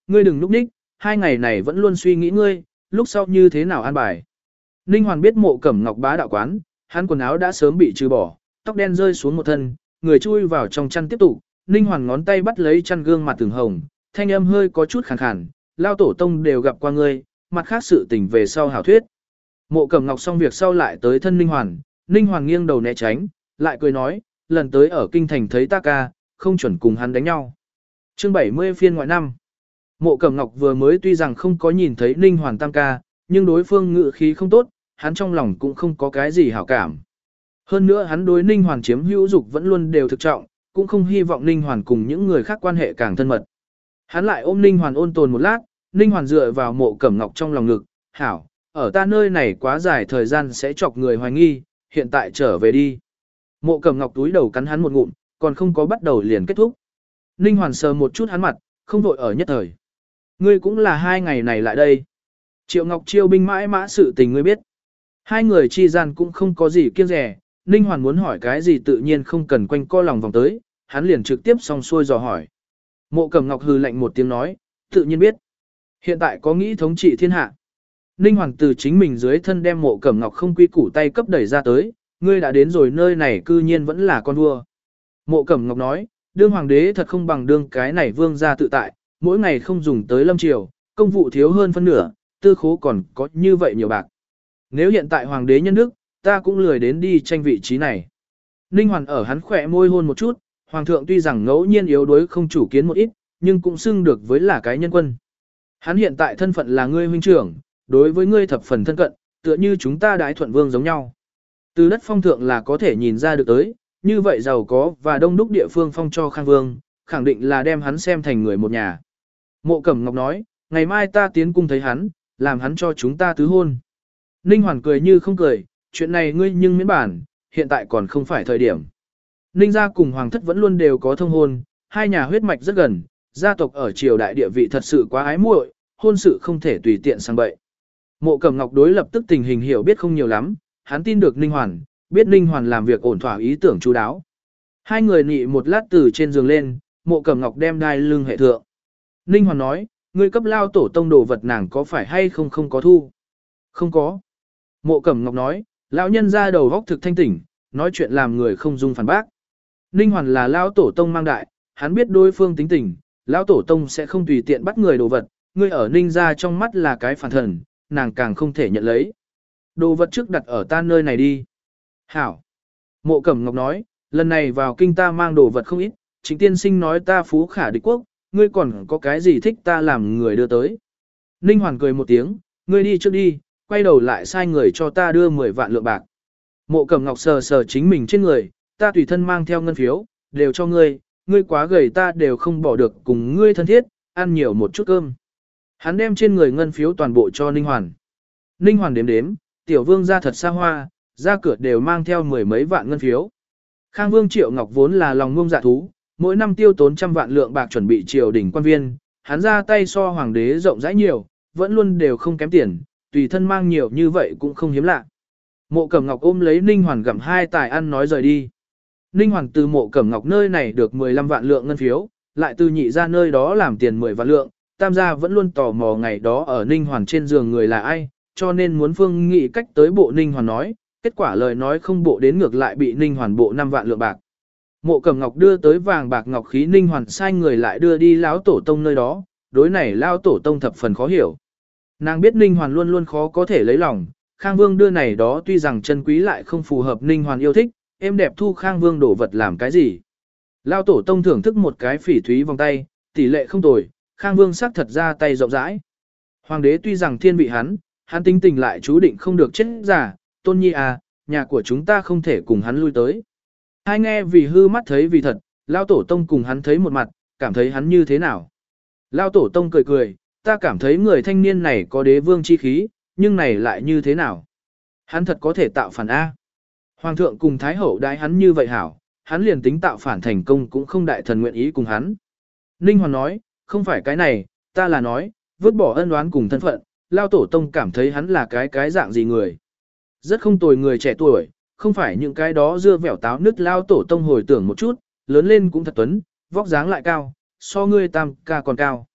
ngươi đừng núp ních, hai ngày này vẫn luôn suy nghĩ ngươi, lúc sau như thế nào an bài. Ninh Hoàn biết Mộ Cẩm Ngọc bá đạo quán, hắn quần áo đã sớm bị trừ bỏ, tóc đen rơi xuống một thân, người chui vào trong chăn tiếp tục, Ninh Hoàn ngón tay bắt lấy chăn gương mặt từng hồng, thanh âm hơi có chút khàn khàn, lao tổ tông đều gặp qua ngươi, mặt khác sự tình về sau hảo thuyết. Mộ Cẩm Ngọc xong việc sau lại tới thân Ninh Hoàn, Ninh Hoàn nghiêng đầu né tránh, lại cười nói, lần tới ở kinh thành thấy ta ca, không chuẩn cùng hắn đánh nhau. Chương bảy mươi phiên ngoại năm. Mộ Cẩm Ngọc vừa mới tuy rằng không có nhìn thấy Ninh Hoàn tam ca, nhưng đối phương ngự khí không tốt, hắn trong lòng cũng không có cái gì hảo cảm. Hơn nữa hắn đối Ninh Hoàn chiếm hữu dục vẫn luôn đều thực trọng, cũng không hy vọng Ninh Hoàn cùng những người khác quan hệ càng thân mật. Hắn lại ôm Ninh Hoàn ôn tồn một lát, Ninh Hoàn dựa vào Mộ Cẩm Ngọc trong lòng ngực, hảo, ở ta nơi này quá dài thời gian sẽ chọc người hoài nghi, hiện tại trở về đi. Mộ Cẩm Ngọc túi đầu cắn hắn một ngụm, còn không có bắt đầu liền kết thúc. Ninh Hoàn sờ một chút hắn mặt, không vội ở nhất thời. Ngươi cũng là hai ngày này lại đây. Triệu Ngọc Chiêu binh mãi mã sự tình ngươi biết. Hai người chi gian cũng không có gì kiêng rẻ, Ninh Hoàn muốn hỏi cái gì tự nhiên không cần quanh co lòng vòng tới, hắn liền trực tiếp xong xuôi dò hỏi. Mộ Cẩm Ngọc hừ lạnh một tiếng nói, tự nhiên biết. Hiện tại có nghĩ thống trị thiên hạ. Ninh Hoàn từ chính mình dưới thân đem Mộ Cẩm Ngọc không quy củ tay cấp đẩy ra tới, ngươi đã đến rồi nơi này cư nhiên vẫn là con vua. Mộ Cẩm Ngọc nói, đương hoàng đế thật không bằng đương cái này vương gia tự tại, mỗi ngày không dùng tới lâm triều, công vụ thiếu hơn phân nửa, tư khố còn có như vậy nhiều bạc. Nếu hiện tại hoàng đế nhân đức, ta cũng lười đến đi tranh vị trí này. Ninh Hoàn ở hắn khỏe môi hôn một chút, hoàng thượng tuy rằng ngẫu nhiên yếu đuối không chủ kiến một ít, nhưng cũng xưng được với là cái nhân quân. Hắn hiện tại thân phận là ngươi huynh trưởng, đối với ngươi thập phần thân cận, tựa như chúng ta đái thuận vương giống nhau. Từ đất phong thượng là có thể nhìn ra được tới, như vậy giàu có và đông đúc địa phương phong cho Khang Vương, khẳng định là đem hắn xem thành người một nhà. Mộ Cẩm Ngọc nói, ngày mai ta tiến cung thấy hắn, làm hắn cho chúng ta tứ hôn. Ninh Hoàn cười như không cười, chuyện này ngươi nhưng miễn bản, hiện tại còn không phải thời điểm. Ninh gia cùng Hoàng thất vẫn luôn đều có thông hôn, hai nhà huyết mạch rất gần, gia tộc ở triều đại địa vị thật sự quá ái muội, hôn sự không thể tùy tiện sang bậy. Mộ Cẩm Ngọc đối lập tức tình hình hiểu biết không nhiều lắm, hắn tin được Ninh Hoàn, biết Ninh Hoàn làm việc ổn thỏa ý tưởng chú đáo. Hai người nị một lát từ trên giường lên, Mộ Cẩm Ngọc đem đai lưng hệ thượng. Ninh Hoàn nói, ngươi cấp lao tổ tông đồ vật nàng có phải hay không không có thu? Không có. Mộ Cẩm Ngọc nói, lão nhân ra đầu góc thực thanh tỉnh, nói chuyện làm người không dung phản bác. Ninh Hoàn là lão tổ tông mang đại, hắn biết đối phương tính tình, lão tổ tông sẽ không tùy tiện bắt người đồ vật, ngươi ở Ninh gia trong mắt là cái phản thần, nàng càng không thể nhận lấy. Đồ vật trước đặt ở ta nơi này đi. Hảo. Mộ Cẩm Ngọc nói, lần này vào kinh ta mang đồ vật không ít, Trịnh tiên sinh nói ta phú khả địch quốc, ngươi còn có cái gì thích ta làm người đưa tới. Ninh Hoàn cười một tiếng, ngươi đi trước đi, quay đầu lại sai người cho ta đưa mười vạn lượng bạc. Mộ Cẩm Ngọc sờ sờ chính mình trên người, ta tùy thân mang theo ngân phiếu, đều cho ngươi, ngươi quá gầy ta đều không bỏ được cùng ngươi thân thiết, ăn nhiều một chút cơm. Hắn đem trên người ngân phiếu toàn bộ cho Ninh Hoàn. Ninh Hoàn đếm đếm, tiểu vương ra thật xa hoa, ra cửa đều mang theo mười mấy vạn ngân phiếu. Khang Vương Triệu Ngọc vốn là lòng ngông dạ thú, mỗi năm tiêu tốn trăm vạn lượng bạc chuẩn bị triều đình quan viên, hắn ra tay so hoàng đế rộng rãi nhiều, vẫn luôn đều không kém tiền, tùy thân mang nhiều như vậy cũng không hiếm lạ. Mộ Cẩm Ngọc ôm lấy Ninh Hoàn gặm hai tài ăn nói rời đi. Ninh Hoàn từ Mộ Cẩm Ngọc nơi này được mười lăm vạn lượng ngân phiếu, lại từ nhị ra nơi đó làm tiền mười vạn lượng, tam gia vẫn luôn tò mò ngày đó ở Ninh Hoàn trên giường người là ai, cho nên muốn phương nghị cách tới bộ Ninh Hoàn nói, kết quả lời nói không bộ đến ngược lại bị Ninh Hoàn bộ năm vạn lượng bạc. Mộ Cẩm Ngọc đưa tới vàng bạc ngọc khí, Ninh Hoàn sai người lại đưa đi lão tổ tông nơi đó, đối này lão tổ tông thập phần khó hiểu. Nàng biết Ninh Hoàn luôn luôn khó có thể lấy lòng, Khang Vương đưa này đó tuy rằng chân quý lại không phù hợp Ninh Hoàn yêu thích, em đẹp thu Khang Vương đổ vật làm cái gì. Lão tổ tông thưởng thức một cái phỉ thúy vòng tay, tỷ lệ không tồi, Khang Vương sắc thật ra tay rộng rãi. Hoàng đế tuy rằng thiên vị hắn, hắn tính tình lại chú định không được chết giả, tôn nhi à, nhà của chúng ta không thể cùng hắn lui tới. Hai nghe vì hư mắt thấy vì thật, Lão tổ tông cùng hắn thấy một mặt, cảm thấy hắn như thế nào. Lão tổ tông cười cười, ta cảm thấy người thanh niên này có đế vương chi khí, nhưng này lại như thế nào? Hắn thật có thể tạo phản A. Hoàng thượng cùng Thái hậu đãi hắn như vậy hảo, hắn liền tính tạo phản thành công cũng không đại thần nguyện ý cùng hắn. Ninh Hoàn nói, không phải cái này, ta là nói, vứt bỏ ân oán cùng thân phận, Lão tổ tông cảm thấy hắn là cái cái dạng gì người. Rất không tồi người trẻ tuổi, không phải những cái đó dưa vẻo táo nứt. Lão tổ tông hồi tưởng một chút, lớn lên cũng thật tuấn, vóc dáng lại cao, so ngươi tam ca còn cao.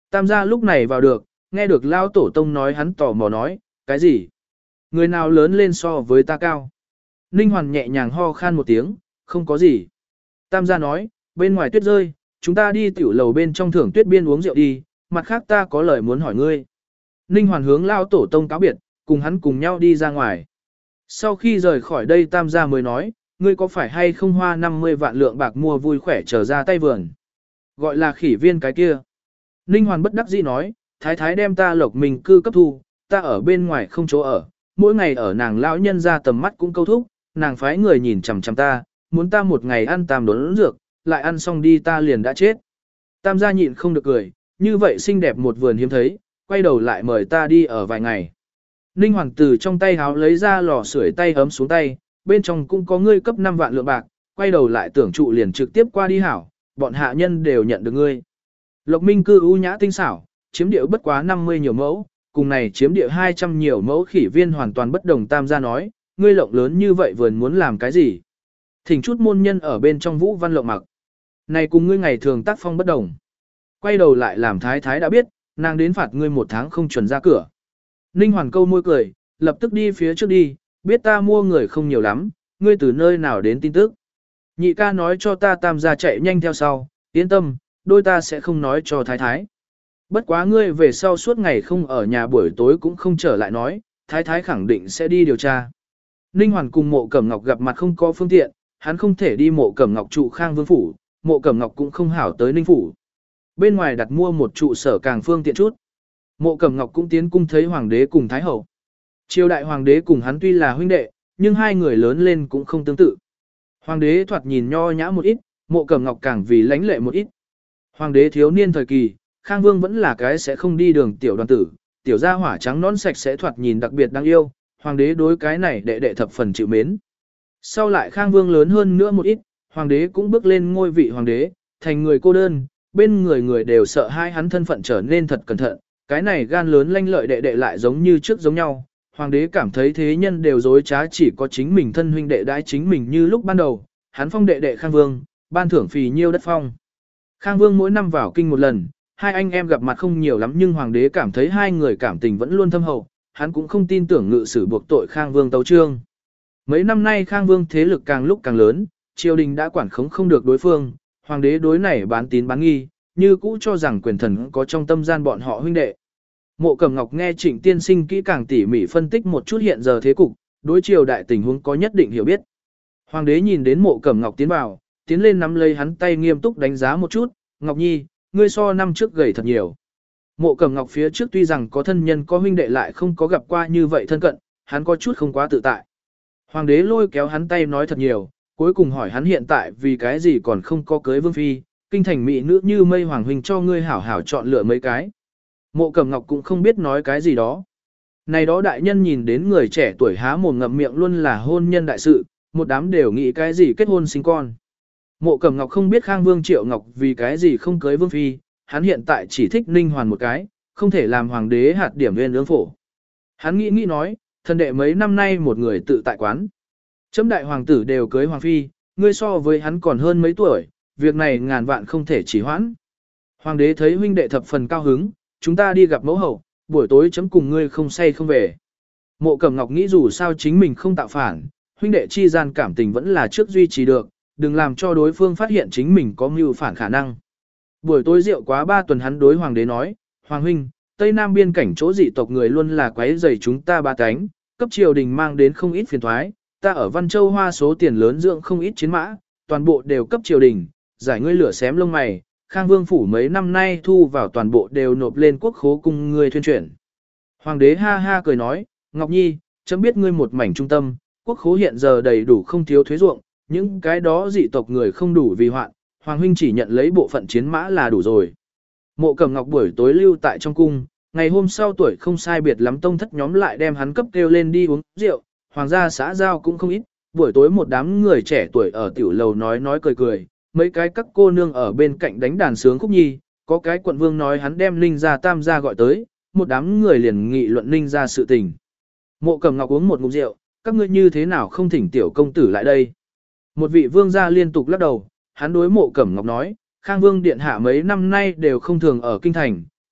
Tam gia lúc này vào được, nghe được lao tổ tông nói hắn tò mò nói, cái gì? Người nào lớn lên so với ta cao? Ninh Hoàn nhẹ nhàng ho khan một tiếng, không có gì. Tam gia nói, bên ngoài tuyết rơi, chúng ta đi tiểu lầu bên trong thưởng tuyết biên uống rượu đi, mặt khác ta có lời muốn hỏi ngươi. Ninh Hoàn hướng lao tổ tông cáo biệt, cùng hắn cùng nhau đi ra ngoài. Sau khi rời khỏi đây Tam gia mới nói, ngươi có phải hay không hoa năm mươi vạn lượng bạc mua vui khỏe trở ra tay vườn? Gọi là khỉ viên cái kia. Ninh Hoàn bất đắc dĩ nói, thái thái đem ta lộc mình cư cấp thu, ta ở bên ngoài không chỗ ở, mỗi ngày ở nàng lão nhân ra tầm mắt cũng câu thúc, nàng phái người nhìn chằm chằm ta, muốn ta một ngày ăn tam đốn dược, lại ăn xong đi ta liền đã chết. Tam gia nhịn không được cười, như vậy xinh đẹp một vườn hiếm thấy, quay đầu lại mời ta đi ở vài ngày. Ninh Hoàng từ trong tay háo lấy ra lò sưởi tay ấm xuống tay, bên trong cũng có ngươi cấp năm vạn lượng bạc, quay đầu lại tưởng trụ liền trực tiếp qua đi hảo, bọn hạ nhân đều nhận được ngươi. Lộc Minh cư ưu nhã tinh xảo, chiếm địa bất quá năm mươi nhiều mẫu, cùng này chiếm địa hai trăm nhiều mẫu khỉ viên hoàn toàn bất đồng. Tam gia nói, ngươi lộng lớn như vậy vườn muốn làm cái gì? Thỉnh chút môn nhân ở bên trong vũ văn lộng mặc. Này cùng ngươi ngày thường tác phong bất đồng. Quay đầu lại làm thái thái đã biết, nàng đến phạt ngươi một tháng không chuẩn ra cửa. Ninh Hoàn câu môi cười, lập tức đi phía trước đi, biết ta mua người không nhiều lắm, ngươi từ nơi nào đến tin tức. Nhị ca nói cho ta Tam gia chạy nhanh theo sau, yên tâm, đôi ta sẽ không nói cho thái thái. Bất quá ngươi về sau suốt ngày không ở nhà buổi tối cũng không trở lại nói, thái thái khẳng định sẽ đi điều tra. Ninh Hoàn cùng Mộ Cẩm Ngọc gặp mặt không có phương tiện, hắn không thể đi Mộ Cẩm Ngọc trụ Khang Vương phủ, Mộ Cẩm Ngọc cũng không hảo tới Ninh phủ. Bên ngoài đặt mua một trụ sở càng phương tiện chút. Mộ Cẩm Ngọc cũng tiến cung thấy hoàng đế cùng thái hậu. Triều đại hoàng đế cùng hắn tuy là huynh đệ, nhưng hai người lớn lên cũng không tương tự. Hoàng đế thoạt nhìn nho nhã một ít, Mộ Cẩm Ngọc càng vì lãnh lệ một ít. Hoàng đế thiếu niên thời kỳ, Khang Vương vẫn là cái sẽ không đi đường tiểu đoàn tử, tiểu gia hỏa trắng nón sạch sẽ thoạt nhìn đặc biệt đáng yêu, hoàng đế đối cái này đệ đệ thập phần chịu mến. Sau lại Khang Vương lớn hơn nữa một ít, hoàng đế cũng bước lên ngôi vị hoàng đế, thành người cô đơn, bên người người đều sợ hai hắn thân phận trở nên thật cẩn thận, cái này gan lớn lanh lợi đệ đệ lại giống như trước giống nhau. Hoàng đế cảm thấy thế nhân đều dối trá, chỉ có chính mình thân huynh đệ đãi chính mình như lúc ban đầu, hắn phong đệ đệ Khang Vương, ban thưởng phì nhiêu đất phong. Khang Vương mỗi năm vào kinh một lần, hai anh em gặp mặt không nhiều lắm nhưng hoàng đế cảm thấy hai người cảm tình vẫn luôn thâm hậu, hắn cũng không tin tưởng ngự sử buộc tội Khang Vương tấu trương. Mấy năm nay Khang Vương thế lực càng lúc càng lớn, triều đình đã quản khống không được đối phương, hoàng đế đối này bán tín bán nghi, như cũ cho rằng quyền thần có trong tâm gian bọn họ huynh đệ. Mộ Cẩm Ngọc nghe Trịnh tiên sinh kỹ càng tỉ mỉ phân tích một chút hiện giờ thế cục, đối triều đại tình huống có nhất định hiểu biết. Hoàng đế nhìn đến Mộ Cẩm Ngọc tiến vào, tiến lên nắm lấy hắn tay nghiêm túc đánh giá một chút, Ngọc Nhi, ngươi so năm trước gầy thật nhiều. Mộ Cẩm Ngọc phía trước tuy rằng có thân nhân có huynh đệ lại không có gặp qua như vậy thân cận, hắn có chút không quá tự tại. Hoàng đế lôi kéo hắn tay nói thật nhiều, cuối cùng hỏi hắn hiện tại vì cái gì còn không có cưới vương phi, kinh thành mỹ nữ như mây hoàng huynh cho ngươi hảo hảo chọn lựa mấy cái. Mộ Cẩm Ngọc cũng không biết nói cái gì đó. Này đó đại nhân nhìn đến người trẻ tuổi há mồm ngậm miệng luôn là hôn nhân đại sự, một đám đều nghĩ cái gì kết hôn sinh con. Mộ Cẩm Ngọc không biết Khang Vương Triệu Ngọc vì cái gì không cưới vương phi, hắn hiện tại chỉ thích Ninh Hoàn một cái, không thể làm hoàng đế hạt điểm nguyên ương phổ. Hắn nghĩ nghĩ nói, thần đệ mấy năm nay một người tự tại quán. Chấm đại hoàng tử đều cưới hoàng phi, ngươi so với hắn còn hơn mấy tuổi, việc này ngàn vạn không thể chỉ hoãn. Hoàng đế thấy huynh đệ thập phần cao hứng, chúng ta đi gặp mẫu hậu, buổi tối chấm cùng ngươi không say không về. Mộ Cẩm Ngọc nghĩ dù sao chính mình không tạo phản, huynh đệ chi gian cảm tình vẫn là trước duy trì được, đừng làm cho đối phương phát hiện chính mình có mưu phản khả năng. Buổi tối rượu quá ba tuần hắn đối hoàng đế nói, Hoàng huynh, Tây Nam biên cảnh chỗ dị tộc người luôn là quấy rầy chúng ta ba cánh, cấp triều đình mang đến không ít phiền thoái, ta ở Văn Châu hoa số tiền lớn dưỡng không ít chiến mã, toàn bộ đều cấp triều đình, giải ngươi lửa xém lông mày, Khang Vương phủ mấy năm nay thu vào toàn bộ đều nộp lên quốc khố cùng ngươi thuyên chuyển. Hoàng đế ha ha cười nói, Ngọc Nhi, chấm biết ngươi một mảnh trung tâm, quốc khố hiện giờ đầy đủ không thiếu thuế ruộng, những cái đó dị tộc người không đủ vì hoạn, Hoàng huynh chỉ nhận lấy bộ phận chiến mã là đủ rồi. Mộ Cẩm Ngọc buổi tối lưu tại trong cung, ngày hôm sau tuổi không sai biệt lắm tông thất nhóm lại đem hắn cấp kêu lên đi uống rượu, hoàng gia xã giao cũng không ít, buổi tối một đám người trẻ tuổi ở tiểu lầu nói nói cười cười, mấy cái các cô nương ở bên cạnh đánh đàn sướng khúc nhi, có cái quận vương nói hắn đem Ninh gia Tam gia gọi tới, một đám người liền nghị luận Ninh gia sự tình. Mộ Cẩm Ngọc uống một ngụm rượu, các ngươi như thế nào không thỉnh tiểu công tử lại đây? Một vị vương gia liên tục lắc đầu, hắn đối Mộ Cẩm Ngọc nói, Khang Vương điện hạ mấy năm nay đều không thường ở kinh thành,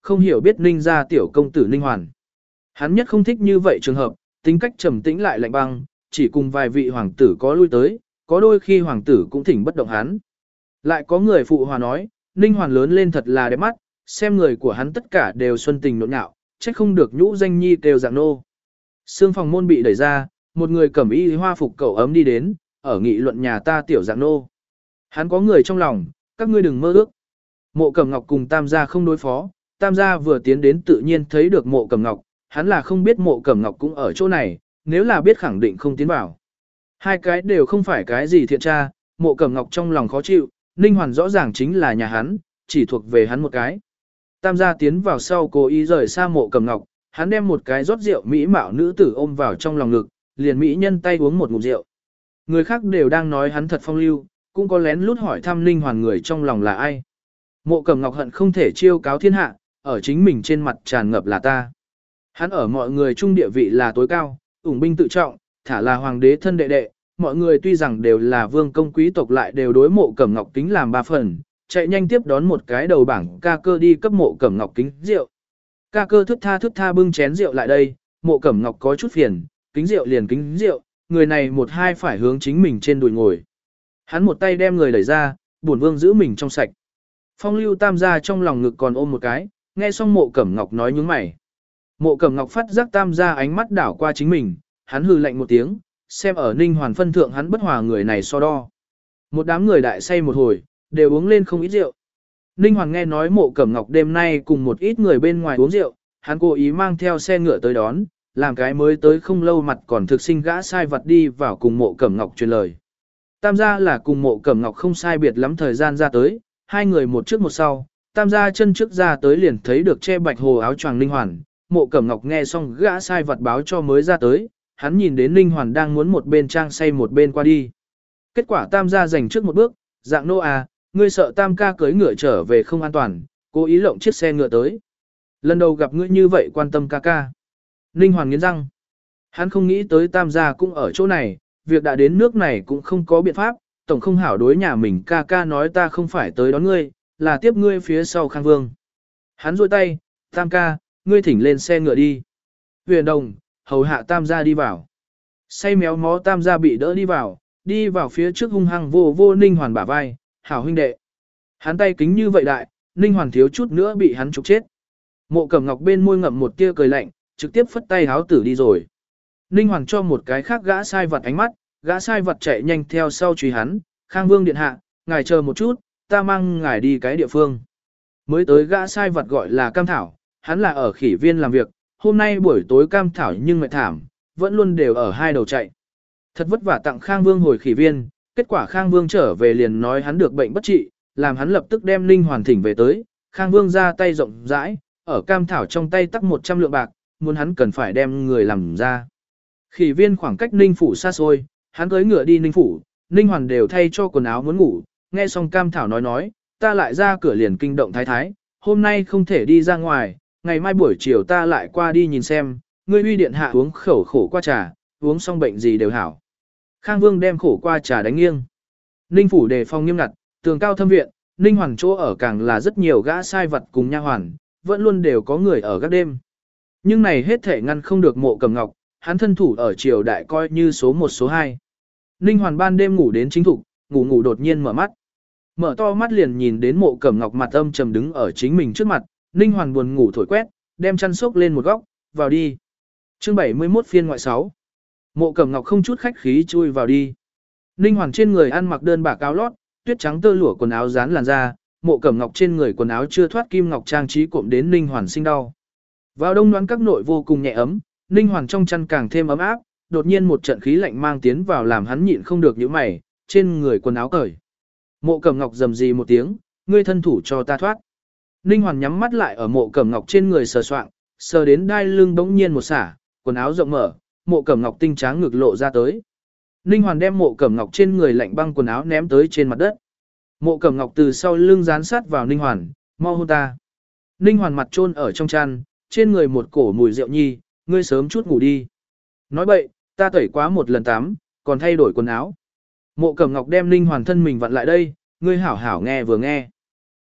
không hiểu biết Ninh gia tiểu công tử Ninh Hoàn. Hắn nhất không thích như vậy trường hợp, tính cách trầm tĩnh lại lạnh băng, chỉ cùng vài vị hoàng tử có lui tới, có đôi khi hoàng tử cũng thỉnh bất động hắn. Lại có người phụ hòa nói, Ninh Hoàn lớn lên thật là đẹp mắt, xem người của hắn tất cả đều xuân tình nộn nhạo, trách không được nhũ danh nhi kêu dạng nô. Sương phòng môn bị đẩy ra, một người cẩm y hoa phục cậu ấm đi đến, ở nghị luận nhà ta tiểu dạng nô. Hắn có người trong lòng, các ngươi đừng mơ ước. Mộ Cẩm Ngọc cùng Tam gia không đối phó, Tam gia vừa tiến đến tự nhiên thấy được Mộ Cẩm Ngọc, hắn là không biết Mộ Cẩm Ngọc cũng ở chỗ này, nếu là biết khẳng định không tiến vào. Hai cái đều không phải cái gì thiện tra, Mộ Cẩm Ngọc trong lòng khó chịu, Ninh Hoàn rõ ràng chính là nhà hắn, chỉ thuộc về hắn một cái. Tam gia tiến vào sau cố ý rời xa Mộ Cẩm Ngọc, hắn đem một cái rót rượu mỹ mạo nữ tử ôm vào trong lòng ngực, liền mỹ nhân tay uống một ngụm rượu. Người khác đều đang nói hắn thật phong lưu, cũng có lén lút hỏi thăm Ninh Hoàn người trong lòng là ai. Mộ Cẩm Ngọc hận không thể chiêu cáo thiên hạ, ở chính mình trên mặt tràn ngập là ta. Hắn ở mọi người trung địa vị là tối cao, ủng binh tự trọng, thả là hoàng đế thân đệ đệ, mọi người tuy rằng đều là vương công quý tộc lại đều đối Mộ Cẩm Ngọc kính làm ba phần, chạy nhanh tiếp đón một cái đầu bảng ca cơ đi cấp Mộ Cẩm Ngọc kính rượu. Ca cơ thức tha thức tha bưng chén rượu lại đây, Mộ Cẩm Ngọc có chút phiền, kính rượu liền kính rượu, người này một hai phải hướng chính mình trên đùi ngồi. Hắn một tay đem người đẩy ra, bổn vương giữ mình trong sạch. Phong lưu Tam gia trong lòng ngực còn ôm một cái, nghe xong Mộ Cẩm Ngọc nói nhướng mày. Mộ Cẩm Ngọc phát giác Tam gia ánh mắt đảo qua chính mình, hắn hừ lạnh một tiếng, xem ở Ninh Hoàn phân thượng hắn bất hòa người này so đo. Một đám người đại say một hồi, đều uống lên không ít rượu. Ninh Hoàn nghe nói Mộ Cẩm Ngọc đêm nay cùng một ít người bên ngoài uống rượu, hắn cố ý mang theo xe ngựa tới đón, làm cái mới tới không lâu mặt còn thực sinh gã sai vật đi vào cùng Mộ Cẩm Ngọc truyền lời. Tam gia là cùng Mộ Cẩm Ngọc không sai biệt lắm thời gian ra tới, hai người một trước một sau, Tam gia chân trước ra tới liền thấy được che bạch hồ áo choàng Ninh Hoàn, Mộ Cẩm Ngọc nghe xong gã sai vật báo cho mới ra tới, hắn nhìn đến Ninh Hoàn đang muốn một bên trang say một bên qua đi. Kết quả Tam gia giành trước một bước, dạng nô à, ngươi sợ Tam ca cưới ngựa trở về không an toàn, cố ý lộng chiếc xe ngựa tới. Lần đầu gặp ngươi như vậy quan tâm ca ca. Ninh Hoàn nghiến răng. Hắn không nghĩ tới Tam gia cũng ở chỗ này, việc đã đến nước này cũng không có biện pháp, tổng không hảo đối nhà mình ca ca nói ta không phải tới đón ngươi, là tiếp ngươi phía sau Khang Vương. Hắn rôi tay, Tam ca, ngươi thỉnh lên xe ngựa đi. Huyền Đồng, hầu hạ Tam gia đi vào. Say méo mó Tam gia bị đỡ đi vào, đi vào phía trước hung hăng vô vô Ninh Hoàn bả vai, hảo huynh đệ. Hắn tay kính như vậy đại, Ninh Hoàn thiếu chút nữa bị hắn trục chết. Mộ Cẩm Ngọc bên môi ngậm một tia cười lạnh, trực tiếp phất tay háo tử đi rồi. Ninh Hoàng cho một cái khác gã sai vật ánh mắt, gã sai vật chạy nhanh theo sau truy hắn, Khang Vương điện hạ, ngài chờ một chút, ta mang ngài đi cái địa phương. Mới tới gã sai vật gọi là Cam Thảo, hắn là ở khỉ viên làm việc, hôm nay buổi tối Cam Thảo nhưng mệt thảm, vẫn luôn đều ở hai đầu chạy. Thật vất vả tặng Khang Vương hồi khỉ viên, kết quả Khang Vương trở về liền nói hắn được bệnh bất trị, làm hắn lập tức đem Ninh Hoàn thỉnh về tới, Khang Vương ra tay rộng rãi, ở Cam Thảo trong tay tắc một trăm lượng bạc, muốn hắn cần phải đem người làm ra. Khỉ viên khoảng cách Ninh Phủ xa xôi, hắn cưỡi ngựa đi Ninh Phủ, Ninh Hoàn đều thay cho quần áo muốn ngủ, nghe xong Cam Thảo nói nói, ta lại ra cửa liền kinh động thái thái, hôm nay không thể đi ra ngoài, ngày mai buổi chiều ta lại qua đi nhìn xem, ngươi uy điện hạ uống khẩu khổ qua trà, uống xong bệnh gì đều hảo. Khang Vương đem khổ qua trà đánh nghiêng. Ninh Phủ đề phòng nghiêm ngặt, tường cao thâm viện, Ninh Hoàn chỗ ở càng là rất nhiều gã sai vật cùng nha hoàn, vẫn luôn đều có người ở các đêm. Nhưng này hết thể ngăn không được Mộ Cẩm Ngọc, hắn thân thủ ở triều đại coi như số một số hai. Ninh Hoàn ban đêm ngủ đến chính thục, ngủ ngủ đột nhiên mở mắt. Mở to mắt liền nhìn đến Mộ Cẩm Ngọc mặt âm trầm đứng ở chính mình trước mặt, Ninh Hoàn buồn ngủ thổi quét, đem chăn xốc lên một góc, vào đi. Chương bảy mươi mốt phiên ngoại sáu. Mộ Cẩm Ngọc không chút khách khí chui vào đi. Ninh Hoàn trên người ăn mặc đơn bạc áo lót, tuyết trắng tơ lụa quần áo dán làn da, Mộ Cẩm Ngọc trên người quần áo chưa thoát kim ngọc trang trí cộm đến Ninh Hoàn sinh đau. Vào đông đoán các nội vô cùng nhẹ ấm, Ninh Hoàn trong chăn càng thêm ấm áp, đột nhiên một trận khí lạnh mang tiến vào làm hắn nhịn không được nhíu mày, trên người quần áo cởi. Mộ Cẩm Ngọc rầm rì một tiếng, ngươi thân thủ cho ta thoát. Ninh Hoàn nhắm mắt lại ở Mộ Cẩm Ngọc trên người sờ soạng, sờ đến đai lưng bỗng nhiên một xả, quần áo rộng mở, Mộ Cẩm Ngọc tinh tráng ngực lộ ra tới. Ninh Hoàn đem Mộ Cẩm Ngọc trên người lạnh băng quần áo ném tới trên mặt đất. Mộ Cẩm Ngọc từ sau lưng dán sát vào Ninh Hoàn, mau hôn ta. Ninh Hoàn mặt chôn ở trong chăn, trên người một cổ mùi rượu nhi, ngươi sớm chút ngủ đi. Nói bậy, ta tẩy quá một lần tắm, còn thay đổi quần áo. Mộ Cẩm Ngọc đem Ninh Hoàn thân mình vặn lại đây, ngươi hảo hảo nghe vừa nghe.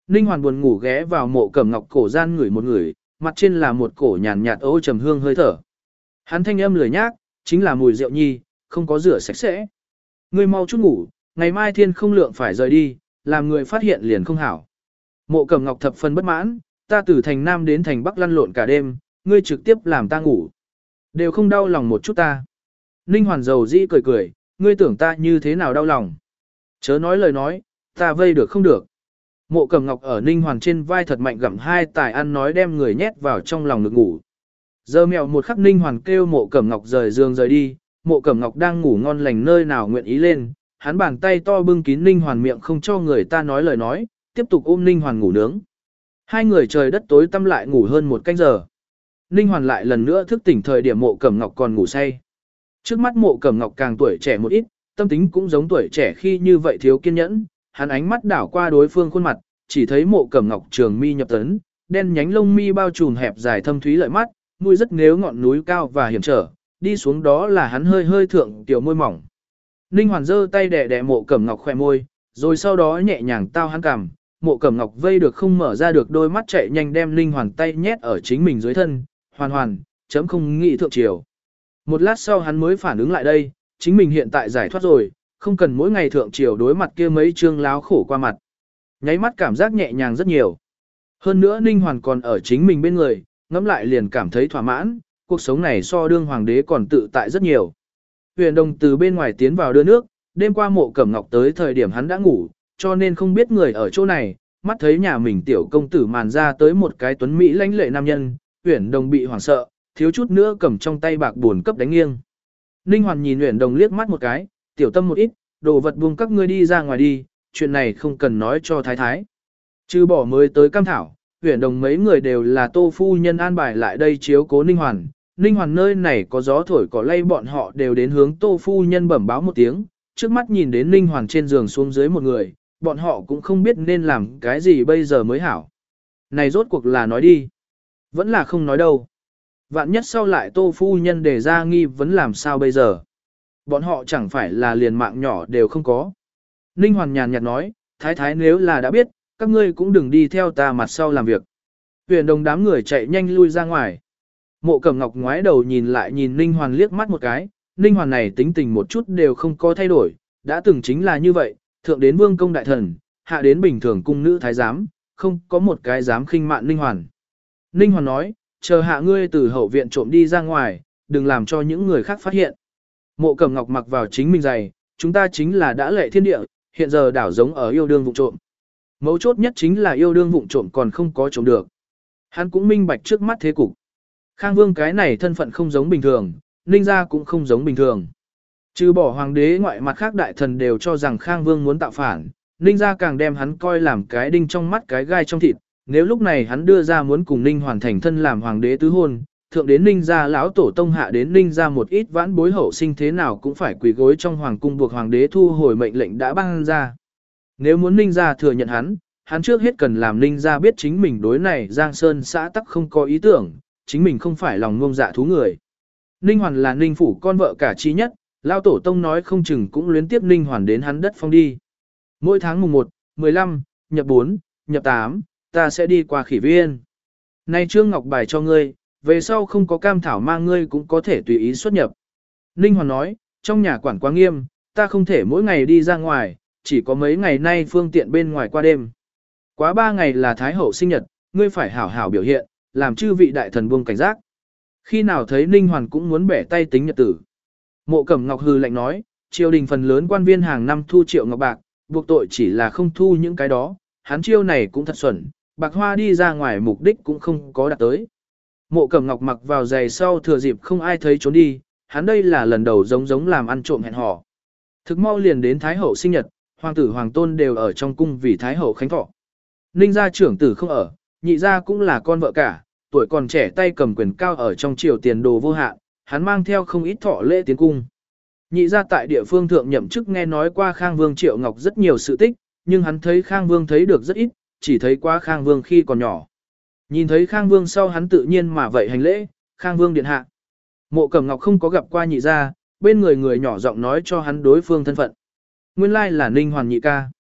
Ninh Hoàn buồn ngủ ghé vào Mộ Cẩm Ngọc cổ gian ngửi một người, mặt trên là một cổ nhàn nhạt ấu trầm hương hơi thở. Hắn thanh âm lười nhác, chính là mùi rượu nhi, không có rửa sạch sẽ. Ngươi mau chút ngủ, ngày mai thiên không lượng phải rời đi, làm người phát hiện liền không hảo. Mộ Cẩm Ngọc thập phần bất mãn, ta từ thành Nam đến thành Bắc lăn lộn cả đêm, ngươi trực tiếp làm ta ngủ. Đều không đau lòng một chút ta. Ninh Hoàn dầu dĩ cười cười, ngươi tưởng ta như thế nào đau lòng. Chớ nói lời nói, ta vây được không được. Mộ Cẩm Ngọc ở Ninh Hoàn trên vai thật mạnh gặm hai tài ăn nói đem người nhét vào trong lòng ngực ngủ. Giờ mèo một khắc Ninh Hoàn kêu Mộ Cẩm Ngọc rời giường rời đi, Mộ Cẩm Ngọc đang ngủ ngon lành nơi nào nguyện ý lên, hắn bàn tay to bưng kín Ninh Hoàn miệng không cho người ta nói lời nói, tiếp tục ôm Ninh Hoàn ngủ nướng. Hai người trời đất tối tăm lại ngủ hơn một canh giờ. Ninh Hoàn lại lần nữa thức tỉnh thời điểm Mộ Cẩm Ngọc còn ngủ say. Trước mắt Mộ Cẩm Ngọc càng tuổi trẻ một ít, tâm tính cũng giống tuổi trẻ khi như vậy thiếu kiên nhẫn, hắn ánh mắt đảo qua đối phương khuôn mặt, chỉ thấy Mộ Cẩm Ngọc trường mi nhập tấn, đen nhánh lông mi bao trùm hẹp dài thâm thúy lợi mắt, mũi rất nếu ngọn núi cao và hiểm trở, đi xuống đó là hắn hơi hơi thượng tiểu môi mỏng. Ninh Hoàn giơ tay đè đè Mộ Cẩm Ngọc khỏe môi, rồi sau đó nhẹ nhàng tao hắn cằm, Mộ Cẩm Ngọc vây được không mở ra được đôi mắt chạy nhanh đem Ninh Hoàn tay nhét ở chính mình dưới thân, hoàn hoàn, chấm không nghĩ thượng triều. Một lát sau hắn mới phản ứng lại đây, chính mình hiện tại giải thoát rồi, không cần mỗi ngày thượng triều đối mặt kia mấy trương láo khổ qua mặt. Nháy mắt cảm giác nhẹ nhàng rất nhiều. Hơn nữa Ninh Hoàn còn ở chính mình bên người, ngẫm lại liền cảm thấy thỏa mãn, cuộc sống này so đương hoàng đế còn tự tại rất nhiều. Huyền Đồng từ bên ngoài tiến vào đưa nước, đêm qua Mộ Cẩm Ngọc tới thời điểm hắn đã ngủ, cho nên không biết người ở chỗ này, mắt thấy nhà mình tiểu công tử màn ra tới một cái tuấn mỹ lãnh lệ nam nhân, Huyền Đồng bị hoảng sợ, thiếu chút nữa cầm trong tay bạc buồn cấp đánh nghiêng. Ninh Hoàn nhìn Huyền Đồng liếc mắt một cái, tiểu tâm một ít, đồ vật buông các ngươi đi ra ngoài đi, chuyện này không cần nói cho thái thái. Chứ bỏ mới tới cam thảo, Huyền Đồng mấy người đều là Tô phu nhân an bài lại đây chiếu cố Ninh Hoàn. Ninh Hoàn nơi này có gió thổi cỏ lay bọn họ đều đến hướng Tô phu nhân bẩm báo một tiếng, trước mắt nhìn đến Ninh Hoàn trên giường xuống dưới một người, bọn họ cũng không biết nên làm cái gì bây giờ mới hảo. Này rốt cuộc là nói đi, vẫn là không nói đâu. Vạn nhất sau lại Tô phu nhân đề ra nghi vấn làm sao bây giờ. Bọn họ chẳng phải là liền mạng nhỏ đều không có. Ninh Hoàn nhàn nhạt nói, thái thái nếu là đã biết, các ngươi cũng đừng đi theo ta mặt sau làm việc. Huyền Đồng đám người chạy nhanh lui ra ngoài. Mộ Cẩm Ngọc ngoái đầu nhìn lại nhìn Ninh Hoàn liếc mắt một cái, Ninh Hoàn này tính tình một chút đều không có thay đổi, đã từng chính là như vậy, thượng đến vương công đại thần, hạ đến bình thường cung nữ thái giám, không có một cái dám khinh mạn Ninh Hoàn. Ninh Hoàn nói, chờ hạ ngươi từ hậu viện trộm đi ra ngoài, đừng làm cho những người khác phát hiện. Mộ Cẩm Ngọc mặc vào chính mình giày, chúng ta chính là đã lệ thiên địa, hiện giờ đảo giống ở yêu đương vụng trộm. Mấu chốt nhất chính là yêu đương vụng trộm còn không có trộm được. Hắn cũng minh bạch trước mắt thế cục. Khang Vương cái này thân phận không giống bình thường, Ninh gia cũng không giống bình thường. Trừ bỏ hoàng đế ngoại mặt khác đại thần đều cho rằng Khang Vương muốn tạo phản, Ninh gia càng đem hắn coi làm cái đinh trong mắt cái gai trong thịt. Nếu lúc này hắn đưa ra muốn cùng Ninh hoàn thành thân làm hoàng đế tứ hôn, thượng đến Ninh gia lão tổ tông hạ đến Ninh gia một ít vãn bối hậu sinh thế nào cũng phải quỳ gối trong hoàng cung buộc hoàng đế thu hồi mệnh lệnh đã ban ra. Nếu muốn Ninh gia thừa nhận hắn, hắn trước hết cần làm Ninh gia biết chính mình đối này Giang Sơn xã tắc không có ý tưởng, chính mình không phải lòng ngông dạ thú người. Ninh Hoàn là Ninh phủ con vợ cả chi nhất, lão tổ tông nói không chừng cũng luyến tiếp Ninh Hoàn đến hắn đất phong đi. Mỗi tháng mùng một, mười lăm, nhập bốn, nhập tám, ta sẽ đi qua Khỉ Viên. Nay Trương Ngọc bài cho ngươi, về sau không có cam thảo mang ngươi cũng có thể tùy ý xuất nhập. Ninh Hoàn nói, trong nhà quản quá nghiêm, ta không thể mỗi ngày đi ra ngoài, chỉ có mấy ngày nay phương tiện bên ngoài qua đêm. Quá ba ngày là Thái Hậu sinh nhật, ngươi phải hảo hảo biểu hiện, làm chư vị đại thần buông cảnh giác. Khi nào thấy Ninh Hoàn cũng muốn bẻ tay tính nhật tử. Mộ Cẩm Ngọc hừ lạnh nói, triều đình phần lớn quan viên hàng năm thu triệu ngọc bạc, buộc tội chỉ là không thu những cái đó, hắn chiêu này cũng thật xuẩn, bạc hoa đi ra ngoài mục đích cũng không có đạt tới. Mộ Cẩm Ngọc mặc vào giày sau thừa dịp không ai thấy trốn đi, hắn đây là lần đầu giống giống làm ăn trộm hẹn hò. Thực mau liền đến Thái Hậu sinh nhật, hoàng tử hoàng tôn đều ở trong cung vì Thái Hậu khánh thọ. Ninh gia trưởng tử không ở, nhị gia cũng là con vợ cả, tuổi còn trẻ tay cầm quyền cao ở trong triều tiền đồ vô hạn, hắn mang theo không ít thọ lễ tiến cung. Nhị gia tại địa phương thượng nhậm chức nghe nói qua Khang Vương Triệu Ngọc rất nhiều sự tích, nhưng hắn thấy Khang Vương thấy được rất ít, chỉ thấy qua Khang Vương khi còn nhỏ. Nhìn thấy Khang Vương sau hắn tự nhiên mà vậy hành lễ, Khang Vương điện hạ. Mộ Cẩm Ngọc không có gặp qua nhị gia, bên người người nhỏ giọng nói cho hắn đối phương thân phận. Nguyên lai là Ninh Hoàn nhị ca.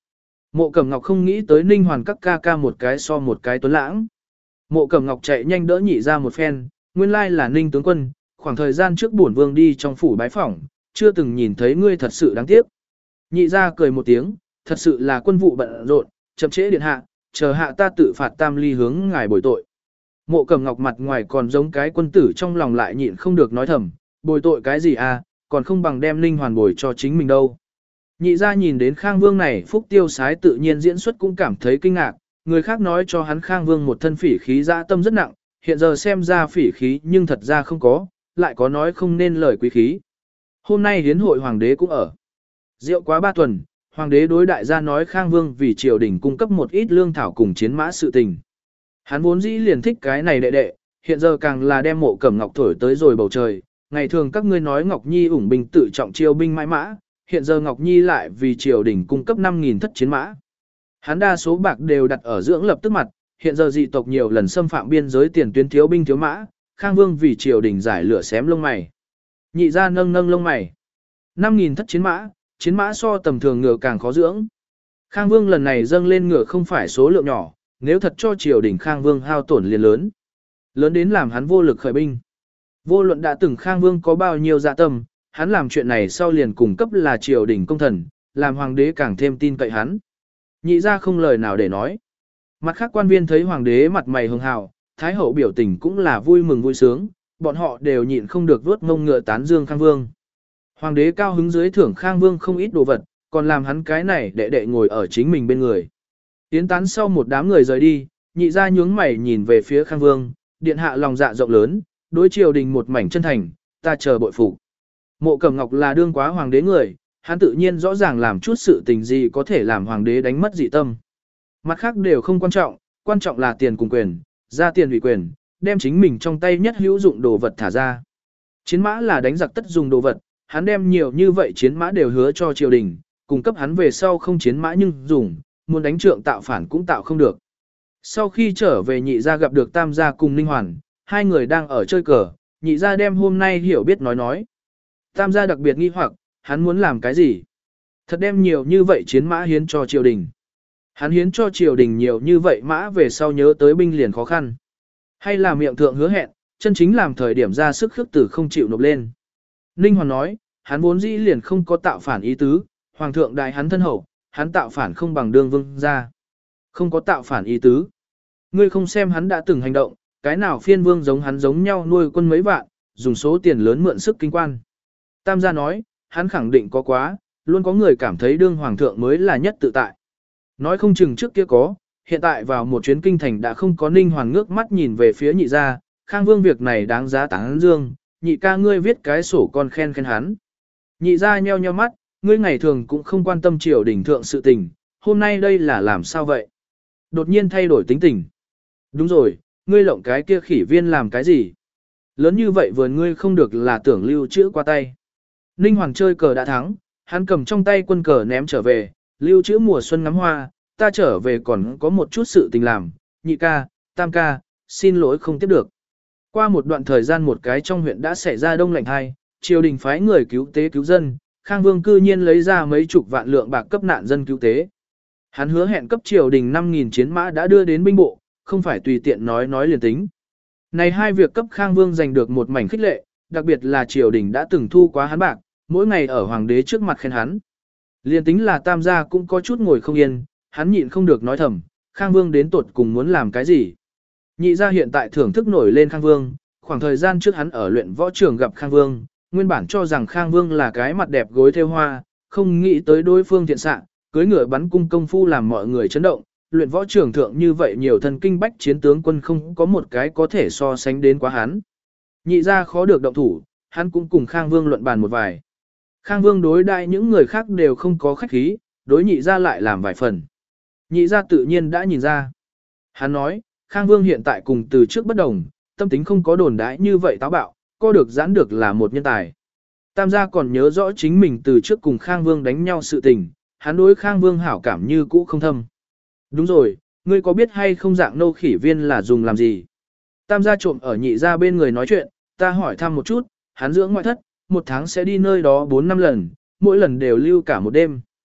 Mộ Cẩm Ngọc không nghĩ tới Ninh Hoàn các ca ca một cái so một cái tuấn lãng. Mộ Cẩm Ngọc chạy nhanh đỡ nhị ra một phen, nguyên lai là Ninh tướng quân, khoảng thời gian trước bổn vương đi trong phủ bái phỏng, chưa từng nhìn thấy ngươi thật sự đáng tiếc. Nhị ra cười một tiếng, thật sự là quân vụ bận rộn, chậm trễ điện hạ, chờ hạ ta tự phạt tam ly hướng ngài bồi tội. Mộ Cẩm Ngọc mặt ngoài còn giống cái quân tử trong lòng lại nhịn không được nói thầm, bồi tội cái gì à, còn không bằng đem Ninh Hoàn bồi cho chính mình đâu. Nhị ra nhìn đến Khang Vương này phúc tiêu sái tự nhiên diễn xuất cũng cảm thấy kinh ngạc, người khác nói cho hắn Khang Vương một thân phỉ khí dã tâm rất nặng, hiện giờ xem ra phỉ khí nhưng thật ra không có, lại có nói không nên lời quý khí. Hôm nay hiến hội hoàng đế cũng ở. Rượu quá ba tuần, hoàng đế đối đại gia nói Khang Vương vì triều đình cung cấp một ít lương thảo cùng chiến mã sự tình. Hắn vốn dĩ liền thích cái này đệ đệ, hiện giờ càng là đem Mộ Cẩm Ngọc thổi tới rồi bầu trời. Ngày thường các ngươi nói Ngọc Nhi ủng binh tự trọng triều binh mãi mã, hiện giờ Ngọc Nhi lại vì triều đình cung cấp năm nghìn thất chiến mã. Hắn đa số bạc đều đặt ở dưỡng lập tức mặt, hiện giờ dị tộc nhiều lần xâm phạm biên giới tiền tuyến thiếu binh thiếu mã, Khang Vương vì triều đình giải lửa xém lông mày. Nhị ra nâng nâng lông mày. năm nghìn thất chiến mã, chiến mã so tầm thường ngựa càng khó dưỡng. Khang Vương lần này dâng lên ngựa không phải số lượng nhỏ, nếu thật cho triều đình Khang Vương hao tổn liền lớn. Lớn đến làm hắn vô lực khởi binh. Vô luận đã từng Khang Vương có bao nhiêu dạ tâm, hắn làm chuyện này sau liền cung cấp là triều đình công thần, làm hoàng đế càng thêm tin cậy hắn. Nhị ra không lời nào để nói. Mặt khác quan viên thấy hoàng đế mặt mày hưng hào, thái hậu biểu tình cũng là vui mừng vui sướng, bọn họ đều nhịn không được vuốt ngông ngựa tán dương Khang Vương. Hoàng đế cao hứng dưới thưởng Khang Vương không ít đồ vật, còn làm hắn cái này đệ đệ ngồi ở chính mình bên người. Tiến tán sau một đám người rời đi, nhị ra nhướng mày nhìn về phía Khang Vương, điện hạ lòng dạ rộng lớn, đối triều đình một mảnh chân thành, ta chờ bội phục. Mộ Cẩm Ngọc là đương quá hoàng đế người, hắn tự nhiên rõ ràng làm chút sự tình gì có thể làm hoàng đế đánh mất dị tâm. Mặt khác đều không quan trọng, quan trọng là tiền cùng quyền, ra tiền ủy quyền, đem chính mình trong tay nhất hữu dụng đồ vật thả ra. Chiến mã là đánh giặc tất dùng đồ vật, hắn đem nhiều như vậy chiến mã đều hứa cho triều đình, cung cấp hắn về sau không chiến mã nhưng dùng, muốn đánh trượng tạo phản cũng tạo không được. Sau khi trở về nhị gia gặp được tam gia cùng Ninh Hoàn, hai người đang ở chơi cờ, nhị gia đem hôm nay hiểu biết nói nói. Tam gia đặc biệt nghi hoặc, hắn muốn làm cái gì? Thật đem nhiều như vậy chiến mã hiến cho triều đình. Hắn hiến cho triều đình nhiều như vậy mã về sau nhớ tới binh liền khó khăn. Hay là miệng thượng hứa hẹn, chân chính làm thời điểm ra sức khước tử không chịu nộp lên. Ninh Hoàn nói, hắn vốn dĩ liền không có tạo phản ý tứ, hoàng thượng đại hắn thân hậu, hắn tạo phản không bằng đương vương ra. Không có tạo phản ý tứ. Ngươi không xem hắn đã từng hành động, cái nào phiên vương giống hắn giống nhau nuôi quân mấy vạn, dùng số tiền lớn mượn sức kinh quan. Tam gia nói, hắn khẳng định có quá, luôn có người cảm thấy đương hoàng thượng mới là nhất tự tại. Nói không chừng trước kia có, hiện tại vào một chuyến kinh thành đã không có. Ninh Hoàn ngước mắt nhìn về phía nhị gia, Khang Vương việc này đáng giá tán dương, nhị ca ngươi viết cái sổ con khen khen hắn. Nhị gia nheo nheo mắt, ngươi ngày thường cũng không quan tâm triều đình thượng sự tình, hôm nay đây là làm sao vậy? Đột nhiên thay đổi tính tình. Đúng rồi, ngươi lộng cái kia khỉ viên làm cái gì? Lớn như vậy vườn ngươi không được là tưởng lưu trữ qua tay. Ninh Hoàng chơi cờ đã thắng, hắn cầm trong tay quân cờ ném trở về, lưu trữ mùa xuân ngắm hoa, ta trở về còn có một chút sự tình làm, nhị ca, tam ca, xin lỗi không tiếp được. Qua một đoạn thời gian một cái trong huyện đã xảy ra đông lạnh hai, triều đình phái người cứu tế cứu dân, Khang Vương cư nhiên lấy ra mấy chục vạn lượng bạc cấp nạn dân cứu tế. Hắn hứa hẹn cấp triều đình năm nghìn chiến mã đã đưa đến binh bộ, không phải tùy tiện nói nói liền tính. Này hai việc cấp Khang Vương giành được một mảnh khích lệ, đặc biệt là triều đình đã từng thu quá hắn bạc, mỗi ngày ở hoàng đế trước mặt khen hắn. Liền tính là tam gia cũng có chút ngồi không yên, hắn nhịn không được nói thầm, Khang Vương đến tuột cùng muốn làm cái gì. Nhị gia hiện tại thưởng thức nổi lên Khang Vương, khoảng thời gian trước hắn ở luyện võ trường gặp Khang Vương, nguyên bản cho rằng Khang Vương là cái mặt đẹp gối theo hoa, không nghĩ tới đối phương thiện xạ, cưới ngựa bắn cung công phu làm mọi người chấn động, luyện võ trường thượng như vậy nhiều thần kinh bách chiến tướng quân không có một cái có thể so sánh đến quá hắn. Nhị gia khó được động thủ, hắn cũng cùng Khang Vương luận bàn một vài. Khang Vương đối đại những người khác đều không có khách khí, đối nhị gia lại làm vài phần. Nhị gia tự nhiên đã nhìn ra. Hắn nói, Khang Vương hiện tại cùng từ trước bất đồng, tâm tính không có đồn đãi như vậy táo bạo, co được giãn được là một nhân tài. Tam gia còn nhớ rõ chính mình từ trước cùng Khang Vương đánh nhau sự tình, hắn đối Khang Vương hảo cảm như cũ không thâm. Đúng rồi, ngươi có biết hay không dạng nô khỉ viên là dùng làm gì? Tam gia trộm ở nhị gia bên người nói chuyện, ta hỏi thăm một chút, hắn dưỡng ngoại thất, một tháng sẽ đi nơi đó bốn năm lần, mỗi lần đều lưu cả một đêm.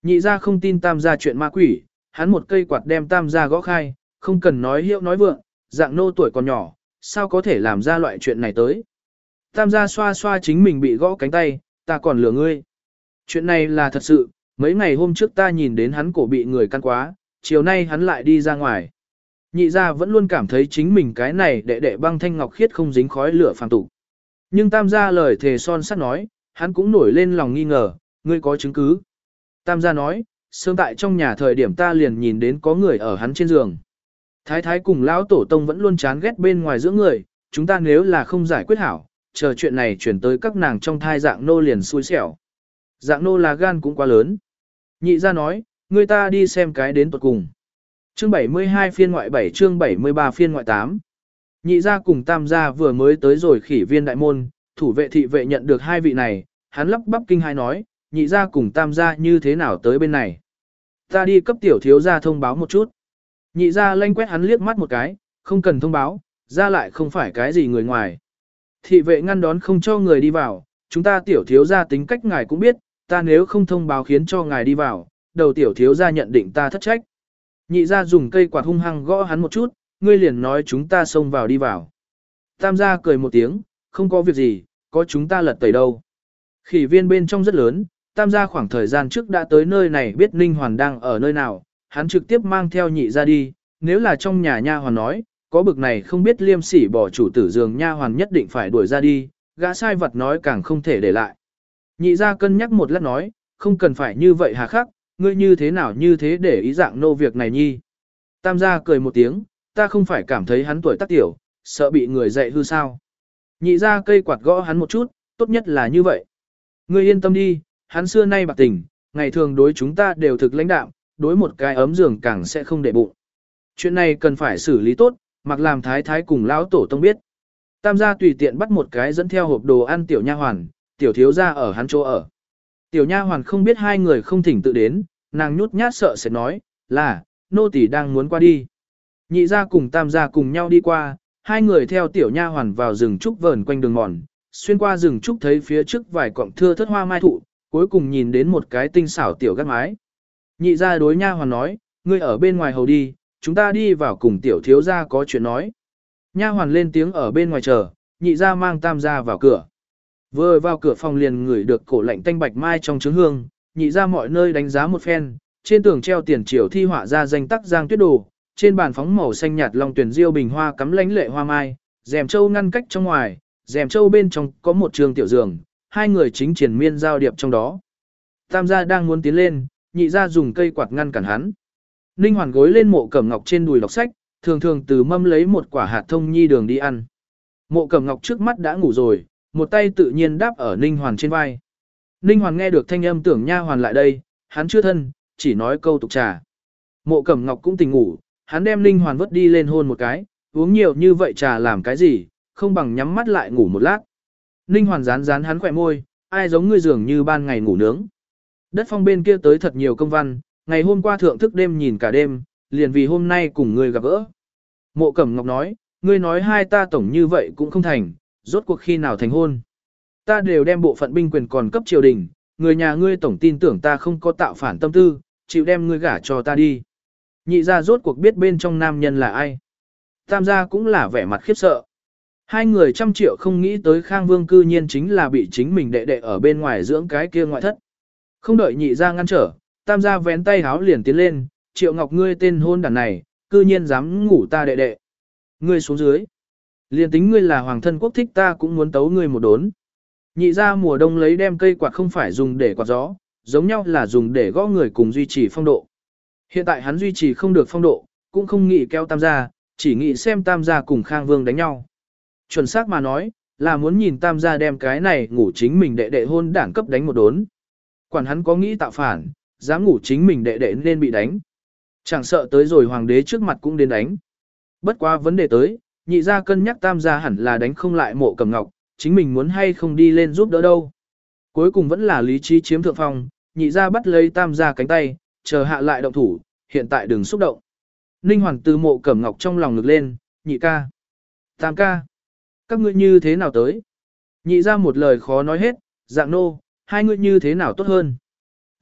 Nhị ra không tin tam gia chuyện ma quỷ, hắn một cây quạt đem tam gia gõ khai, không cần nói hiệu nói vượng, dạng nô tuổi còn nhỏ, sao có thể làm ra loại chuyện này tới. Tam gia xoa xoa chính mình bị gõ cánh tay, ta còn lừa ngươi. Chuyện này là thật sự, mấy ngày hôm trước ta nhìn đến hắn cổ bị người căn quá, chiều nay hắn lại đi ra ngoài. Nhị gia vẫn luôn cảm thấy chính mình cái này đệ đệ băng thanh ngọc khiết không dính khói lửa phàm tục. Nhưng tam gia lời thề son sắt nói, hắn cũng nổi lên lòng nghi ngờ, ngươi có chứng cứ. Tam gia nói, sớm tại trong nhà thời điểm ta liền nhìn đến có người ở hắn trên giường. Thái thái cùng lão tổ tông vẫn luôn chán ghét bên ngoài giữa người, chúng ta nếu là không giải quyết hảo, chờ chuyện này chuyển tới các nàng trong thai dạng nô liền xui xẻo. Dạng nô là gan cũng quá lớn. Nhị gia nói, người ta đi xem cái đến tuột cùng. Chương bảy mươi hai phiên ngoại bảy chương bảy mươi ba phiên ngoại tám. Nhị gia cùng tam gia vừa mới tới rồi khỉ viên đại môn, thủ vệ thị vệ nhận được hai vị này, hắn lắp bắp kinh hai nói, nhị gia cùng tam gia như thế nào tới bên này. Ta đi cấp tiểu thiếu gia thông báo một chút. Nhị gia lanh quét hắn liếc mắt một cái, không cần thông báo, ra lại không phải cái gì người ngoài. Thị vệ ngăn đón không cho người đi vào, chúng ta tiểu thiếu gia tính cách ngài cũng biết, ta nếu không thông báo khiến cho ngài đi vào, đầu tiểu thiếu gia nhận định ta thất trách. Nhị gia dùng cây quạt hung hăng gõ hắn một chút, ngươi liền nói chúng ta xông vào đi vào. Tam gia cười một tiếng, không có việc gì, có chúng ta lật tẩy đâu. Khỉ viên bên trong rất lớn, tam gia khoảng thời gian trước đã tới nơi này biết Ninh Hoàn đang ở nơi nào, hắn trực tiếp mang theo nhị gia đi, nếu là trong nhà nha hoàn nói, có bực này không biết liêm sỉ bỏ chủ tử giường nha hoàn nhất định phải đuổi ra đi, gã sai vật nói càng không thể để lại. Nhị gia cân nhắc một lát nói, không cần phải như vậy hà khắc, ngươi như thế nào như thế để ý dạng nô việc này nhi. Tam gia cười một tiếng, ta không phải cảm thấy hắn tuổi tác tiểu, sợ bị người dạy hư sao. Nhị gia cây quạt gõ hắn một chút, tốt nhất là như vậy. Ngươi yên tâm đi, hắn xưa nay bạc tình, ngày thường đối chúng ta đều thực lãnh đạm, đối một cái ấm giường càng sẽ không để bụng. Chuyện này cần phải xử lý tốt, mặc làm thái thái cùng lão tổ tông biết. Tam gia tùy tiện bắt một cái dẫn theo hộp đồ ăn tiểu nha hoàn, tiểu thiếu gia ở hắn chỗ ở. Tiểu nha hoàn không biết hai người không thỉnh tự đến, nàng nhút nhát sợ sẽ nói, là, nô tỳ đang muốn qua đi. Nhị gia cùng tam gia cùng nhau đi qua, hai người theo tiểu nha hoàn vào rừng trúc vờn quanh đường mòn, xuyên qua rừng trúc thấy phía trước vài cọng thưa thất hoa mai thụ, cuối cùng nhìn đến một cái tinh xảo tiểu gác mái. Nhị gia đối nha hoàn nói, ngươi ở bên ngoài hầu đi, chúng ta đi vào cùng tiểu thiếu gia có chuyện nói. Nha hoàn lên tiếng ở bên ngoài chờ, nhị gia mang tam gia vào cửa. Vừa vào cửa phòng liền ngửi được cổ lạnh tanh bạch mai trong trứng hương, nhị gia mọi nơi đánh giá một phen, trên tường treo tiền triều thi họa ra danh tắc Giang Tuyết Đồ, trên bàn phóng màu xanh nhạt long tuyển diêu bình hoa cắm lánh lệ hoa mai, rèm châu ngăn cách trong ngoài, rèm châu bên trong có một trường tiểu giường, hai người chính triển miên giao điệp trong đó. Tam gia đang muốn tiến lên, nhị gia dùng cây quạt ngăn cản hắn. Ninh Hoàn gối lên Mộ Cẩm Ngọc trên đùi đọc sách, thường thường từ mâm lấy một quả hạt thông nhi đường đi ăn. Mộ Cẩm Ngọc trước mắt đã ngủ rồi, một tay tự nhiên đáp ở Ninh Hoàn trên vai. Ninh Hoàn nghe được thanh âm tưởng nha hoàn lại đây, hắn chưa thân, chỉ nói câu tục trà. Mộ Cẩm Ngọc cũng tỉnh ngủ, hắn đem Ninh Hoàn vớt đi lên hôn một cái, uống nhiều như vậy trà làm cái gì, không bằng nhắm mắt lại ngủ một lát. Ninh Hoàn rán rán hắn khỏe môi, ai giống ngươi dường như ban ngày ngủ nướng. Đất phong bên kia tới thật nhiều công văn, ngày hôm qua thượng thức đêm nhìn cả đêm, liền vì hôm nay cùng ngươi gặp gỡ. Mộ Cẩm Ngọc nói, ngươi nói hai ta tổng như vậy cũng không thành, rốt cuộc khi nào thành hôn. Ta đều đem bộ phận binh quyền còn cấp triều đình, người nhà ngươi tổng tin tưởng ta không có tạo phản tâm tư, chịu đem ngươi gả cho ta đi. Nhị gia rốt cuộc biết bên trong nam nhân là ai. Tam gia cũng là vẻ mặt khiếp sợ. Hai người trăm triệu không nghĩ tới Khang Vương cư nhiên chính là bị chính mình đệ đệ ở bên ngoài dưỡng cái kia ngoại thất. Không đợi nhị gia ngăn trở, tam gia vén tay háo liền tiến lên, Triệu Ngọc ngươi tên hôn đàn này, cư nhiên dám ngủ ta đệ đệ. Ngươi xuống dưới. Liền tính ngươi là hoàng thân quốc thích ta cũng muốn tấu ngươi một đốn. Nhị gia mùa đông lấy đem cây quạt không phải dùng để quạt gió, giống nhau là dùng để gõ người cùng duy trì phong độ. Hiện tại hắn duy trì không được phong độ, cũng không nghĩ kéo tam gia, chỉ nghĩ xem tam gia cùng Khang Vương đánh nhau. Chuẩn xác mà nói, là muốn nhìn tam gia đem cái này ngủ chính mình đệ đệ hôn đảng cấp đánh một đốn. Quản hắn có nghĩ tạo phản, dám ngủ chính mình đệ đệ nên bị đánh. Chẳng sợ tới rồi hoàng đế trước mặt cũng đến đánh. Bất quá vấn đề tới, nhị gia cân nhắc tam gia hẳn là đánh không lại Mộ Cẩm Ngọc, chính mình muốn hay không đi lên giúp đỡ đâu. Cuối cùng vẫn là lý trí chiếm thượng phong, nhị gia bắt lấy tam gia cánh tay, chờ hạ lại động thủ, hiện tại đừng xúc động. Ninh Hoàn từ Mộ Cẩm Ngọc trong lòng ngực lên, nhị ca, tam ca, các ngươi như thế nào tới? Nhị gia một lời khó nói hết, dạng nô, hai ngươi như thế nào tốt hơn?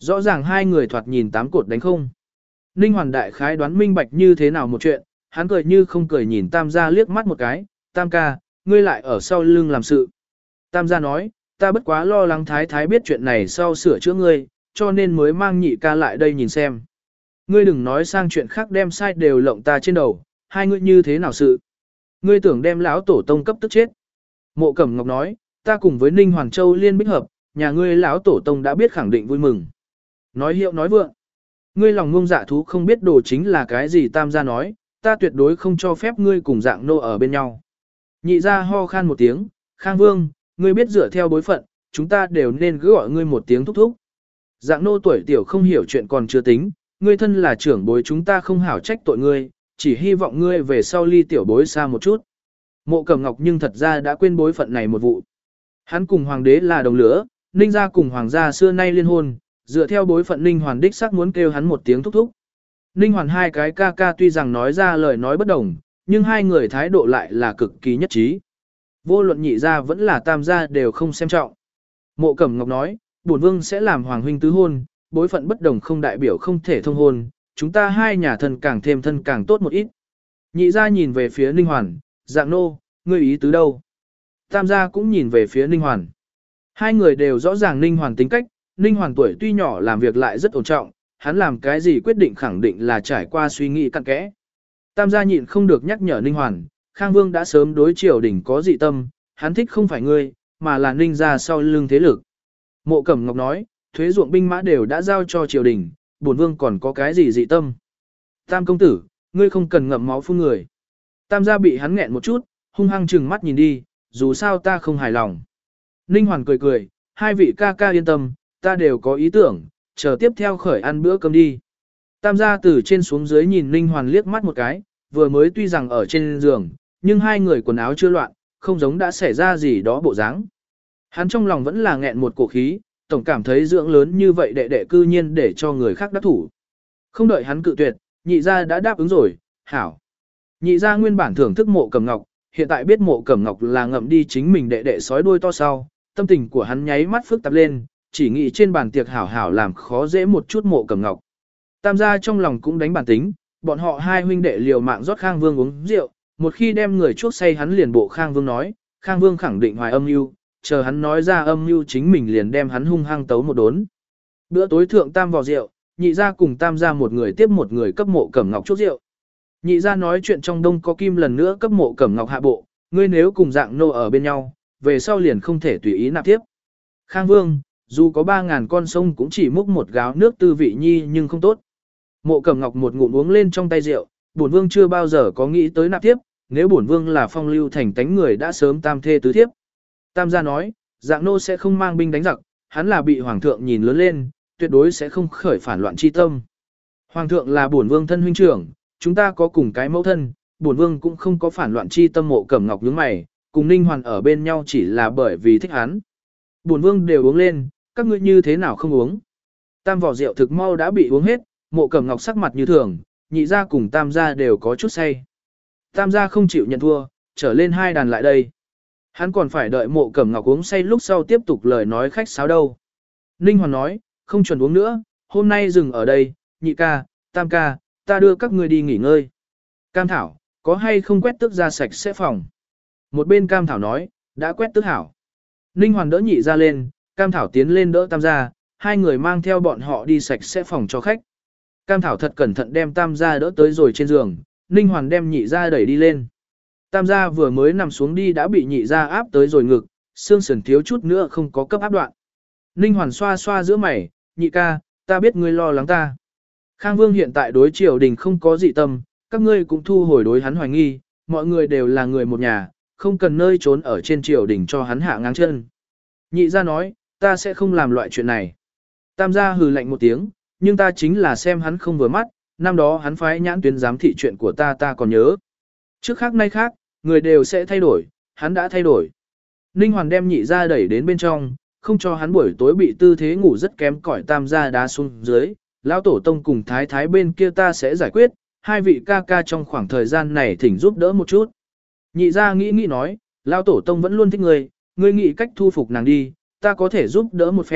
Rõ ràng hai người thoạt nhìn tám cột đánh không. Ninh Hoàn đại khái đoán minh bạch như thế nào một chuyện, hắn cười như không cười nhìn Tam gia liếc mắt một cái, Tam ca, ngươi lại ở sau lưng làm sự. Tam gia nói, ta bất quá lo lắng thái thái biết chuyện này sau sửa chữa ngươi, cho nên mới mang nhị ca lại đây nhìn xem. Ngươi đừng nói sang chuyện khác đem sai đều lộng ta trên đầu, hai ngươi như thế nào sự. Ngươi tưởng đem lão tổ tông cấp tức chết. Mộ Cẩm Ngọc nói, ta cùng với Ninh Hoàng Châu liên bích hợp, nhà ngươi lão tổ tông đã biết khẳng định vui mừng. Nói hiệu nói vượng. Ngươi lòng ngông dạ thú không biết đồ chính là cái gì Tam gia nói, ta tuyệt đối không cho phép ngươi cùng dạng nô ở bên nhau. Nhị gia ho khan một tiếng, Khang Vương, ngươi biết dựa theo bối phận, chúng ta đều nên cứ gọi ngươi một tiếng thúc thúc. Dạng nô tuổi tiểu không hiểu chuyện còn chưa tính, ngươi thân là trưởng bối chúng ta không hảo trách tội ngươi, chỉ hy vọng ngươi về sau ly tiểu bối xa một chút. Mộ Cẩm Ngọc nhưng thật ra đã quên bối phận này một vụ. Hắn cùng hoàng đế là đồng lửa, Ninh gia cùng hoàng gia xưa nay liên hôn, dựa theo bối phận Ninh Hoàn đích xác muốn kêu hắn một tiếng thúc thúc. Ninh Hoàn hai cái ca ca tuy rằng nói ra lời nói bất đồng, nhưng hai người thái độ lại là cực kỳ nhất trí. Vô luận nhị gia vẫn là tam gia đều không xem trọng. Mộ Cẩm Ngọc nói, bổn vương sẽ làm hoàng huynh tứ hôn, bối phận bất đồng không đại biểu không thể thông hôn, chúng ta hai nhà thân càng thêm thân càng tốt một ít. Nhị gia nhìn về phía Ninh Hoàn, dạng nô, ngươi ý tứ đâu? Tam gia cũng nhìn về phía Ninh Hoàn. Hai người đều rõ ràng Ninh Hoàn tính cách, Ninh Hoàn tuổi tuy nhỏ làm việc lại rất ổn trọng, hắn làm cái gì quyết định khẳng định là trải qua suy nghĩ cặn kẽ. Tam gia nhịn không được nhắc nhở Ninh Hoàn, Khang Vương đã sớm đối triều đình có dị tâm, hắn thích không phải ngươi, mà là Ninh gia sau lưng thế lực. Mộ Cẩm Ngọc nói, thuế ruộng binh mã đều đã giao cho triều đình, bổn vương còn có cái gì dị tâm. Tam công tử, ngươi không cần ngậm máu phun người. Tam gia bị hắn nghẹn một chút, hung hăng chừng mắt nhìn đi, dù sao ta không hài lòng. Ninh Hoàn cười cười, hai vị ca ca yên tâm, ta đều có ý tưởng, chờ tiếp theo khởi ăn bữa cơm đi. Tam gia từ trên xuống dưới nhìn Ninh Hoàn liếc mắt một cái, vừa mới tuy rằng ở trên giường, nhưng hai người quần áo chưa loạn, không giống đã xảy ra gì đó bộ dáng. Hắn trong lòng vẫn là nghẹn một cổ khí, tổng cảm thấy dưỡng lớn như vậy đệ đệ cư nhiên để cho người khác đắc thủ. Không đợi hắn cự tuyệt, nhị gia đã đáp ứng rồi, hảo. Nhị gia nguyên bản thưởng thức Mộ Cẩm Ngọc, hiện tại biết Mộ Cẩm Ngọc là ngậm đi chính mình đệ đệ sói đuôi to sau, tâm tình của hắn nháy mắt phức tạp lên, chỉ nghĩ trên bàn tiệc hảo hảo làm khó dễ một chút Mộ Cẩm Ngọc. Tam gia trong lòng cũng đánh bản tính, bọn họ hai huynh đệ liều mạng rót Khang Vương uống rượu, một khi đem người chuốc say hắn liền bộ Khang Vương nói, Khang Vương khẳng định hoài âm mưu, chờ hắn nói ra âm mưu chính mình liền đem hắn hung hăng tấu một đốn. Bữa tối thượng tam vào rượu, nhị gia cùng tam gia một người tiếp một người cấp Mộ Cẩm Ngọc chuốc rượu. Nhị gia nói chuyện trong đông có kim lần nữa cấp Mộ Cẩm Ngọc hạ bộ, ngươi nếu cùng dạng nô ở bên nhau, về sau liền không thể tùy ý nạp tiếp. Khang Vương, dù có ba ngàn con sông cũng chỉ múc một gáo nước tư vị nhi nhưng không tốt. Mộ Cẩm Ngọc một ngụm uống lên trong tay rượu, bổn vương chưa bao giờ có nghĩ tới nạp tiếp, nếu bổn vương là phong lưu thành tánh người đã sớm tam thê tứ thiếp. Tam gia nói, dạng nô sẽ không mang binh đánh giặc, hắn là bị hoàng thượng nhìn lớn lên, tuyệt đối sẽ không khởi phản loạn chi tâm. Hoàng thượng là bổn vương thân huynh trưởng, chúng ta có cùng cái mẫu thân, bổn vương cũng không có phản loạn chi tâm. Mộ Cẩm Ngọc nhướng mày, cùng Ninh Hoàn ở bên nhau chỉ là bởi vì thích hắn. Bổn vương đều uống lên, các ngươi như thế nào không uống? Tam vỏ rượu thực mau đã bị uống hết, Mộ Cẩm Ngọc sắc mặt như thường, nhị gia cùng tam gia đều có chút say. Tam gia không chịu nhận thua, trở lên hai đàn lại đây. Hắn còn phải đợi Mộ Cẩm Ngọc uống say lúc sau tiếp tục lời nói khách sáo đâu. Ninh Hoàn nói, không chuẩn uống nữa, hôm nay dừng ở đây, nhị ca, tam ca, ta đưa các ngươi đi nghỉ ngơi. Cam Thảo, có hay không quét tước ra sạch sẽ phòng? Một bên Cam Thảo nói, đã quét tước hảo. Ninh Hoàn đỡ nhị ra lên, Cam Thảo tiến lên đỡ tam gia, hai người mang theo bọn họ đi sạch sẽ phòng cho khách. Cam Thảo thật cẩn thận đem tam gia đỡ tới rồi trên giường, Ninh Hoàn đem nhị gia đẩy đi lên. Tam gia vừa mới nằm xuống đi đã bị nhị gia áp tới rồi ngực, xương sườn thiếu chút nữa không có cấp áp đoạn. Ninh Hoàn xoa xoa giữa mày, nhị ca, ta biết ngươi lo lắng ta. Khang Vương hiện tại đối triều đình không có dị tâm, các ngươi cũng thu hồi đối hắn hoài nghi, mọi người đều là người một nhà, không cần nơi trốn ở trên triều đình cho hắn hạ ngang chân. Nhị gia nói, ta sẽ không làm loại chuyện này. Tam gia hừ lạnh một tiếng, nhưng ta chính là xem hắn không vừa mắt, năm đó hắn phái nhãn tuyến giám thị chuyện của ta ta còn nhớ. Trước khác nay khác, người đều sẽ thay đổi, hắn đã thay đổi. Ninh Hoàn đem nhị gia đẩy đến bên trong, không cho hắn buổi tối bị tư thế ngủ rất kém cỏi tam gia đá xuống dưới, lão tổ tông cùng thái thái bên kia ta sẽ giải quyết, hai vị ca ca trong khoảng thời gian này thỉnh giúp đỡ một chút. Nhị gia nghĩ nghĩ nói, lão tổ tông vẫn luôn thích ngươi, ngươi nghĩ cách thu phục nàng đi, ta có thể giúp đỡ một phen,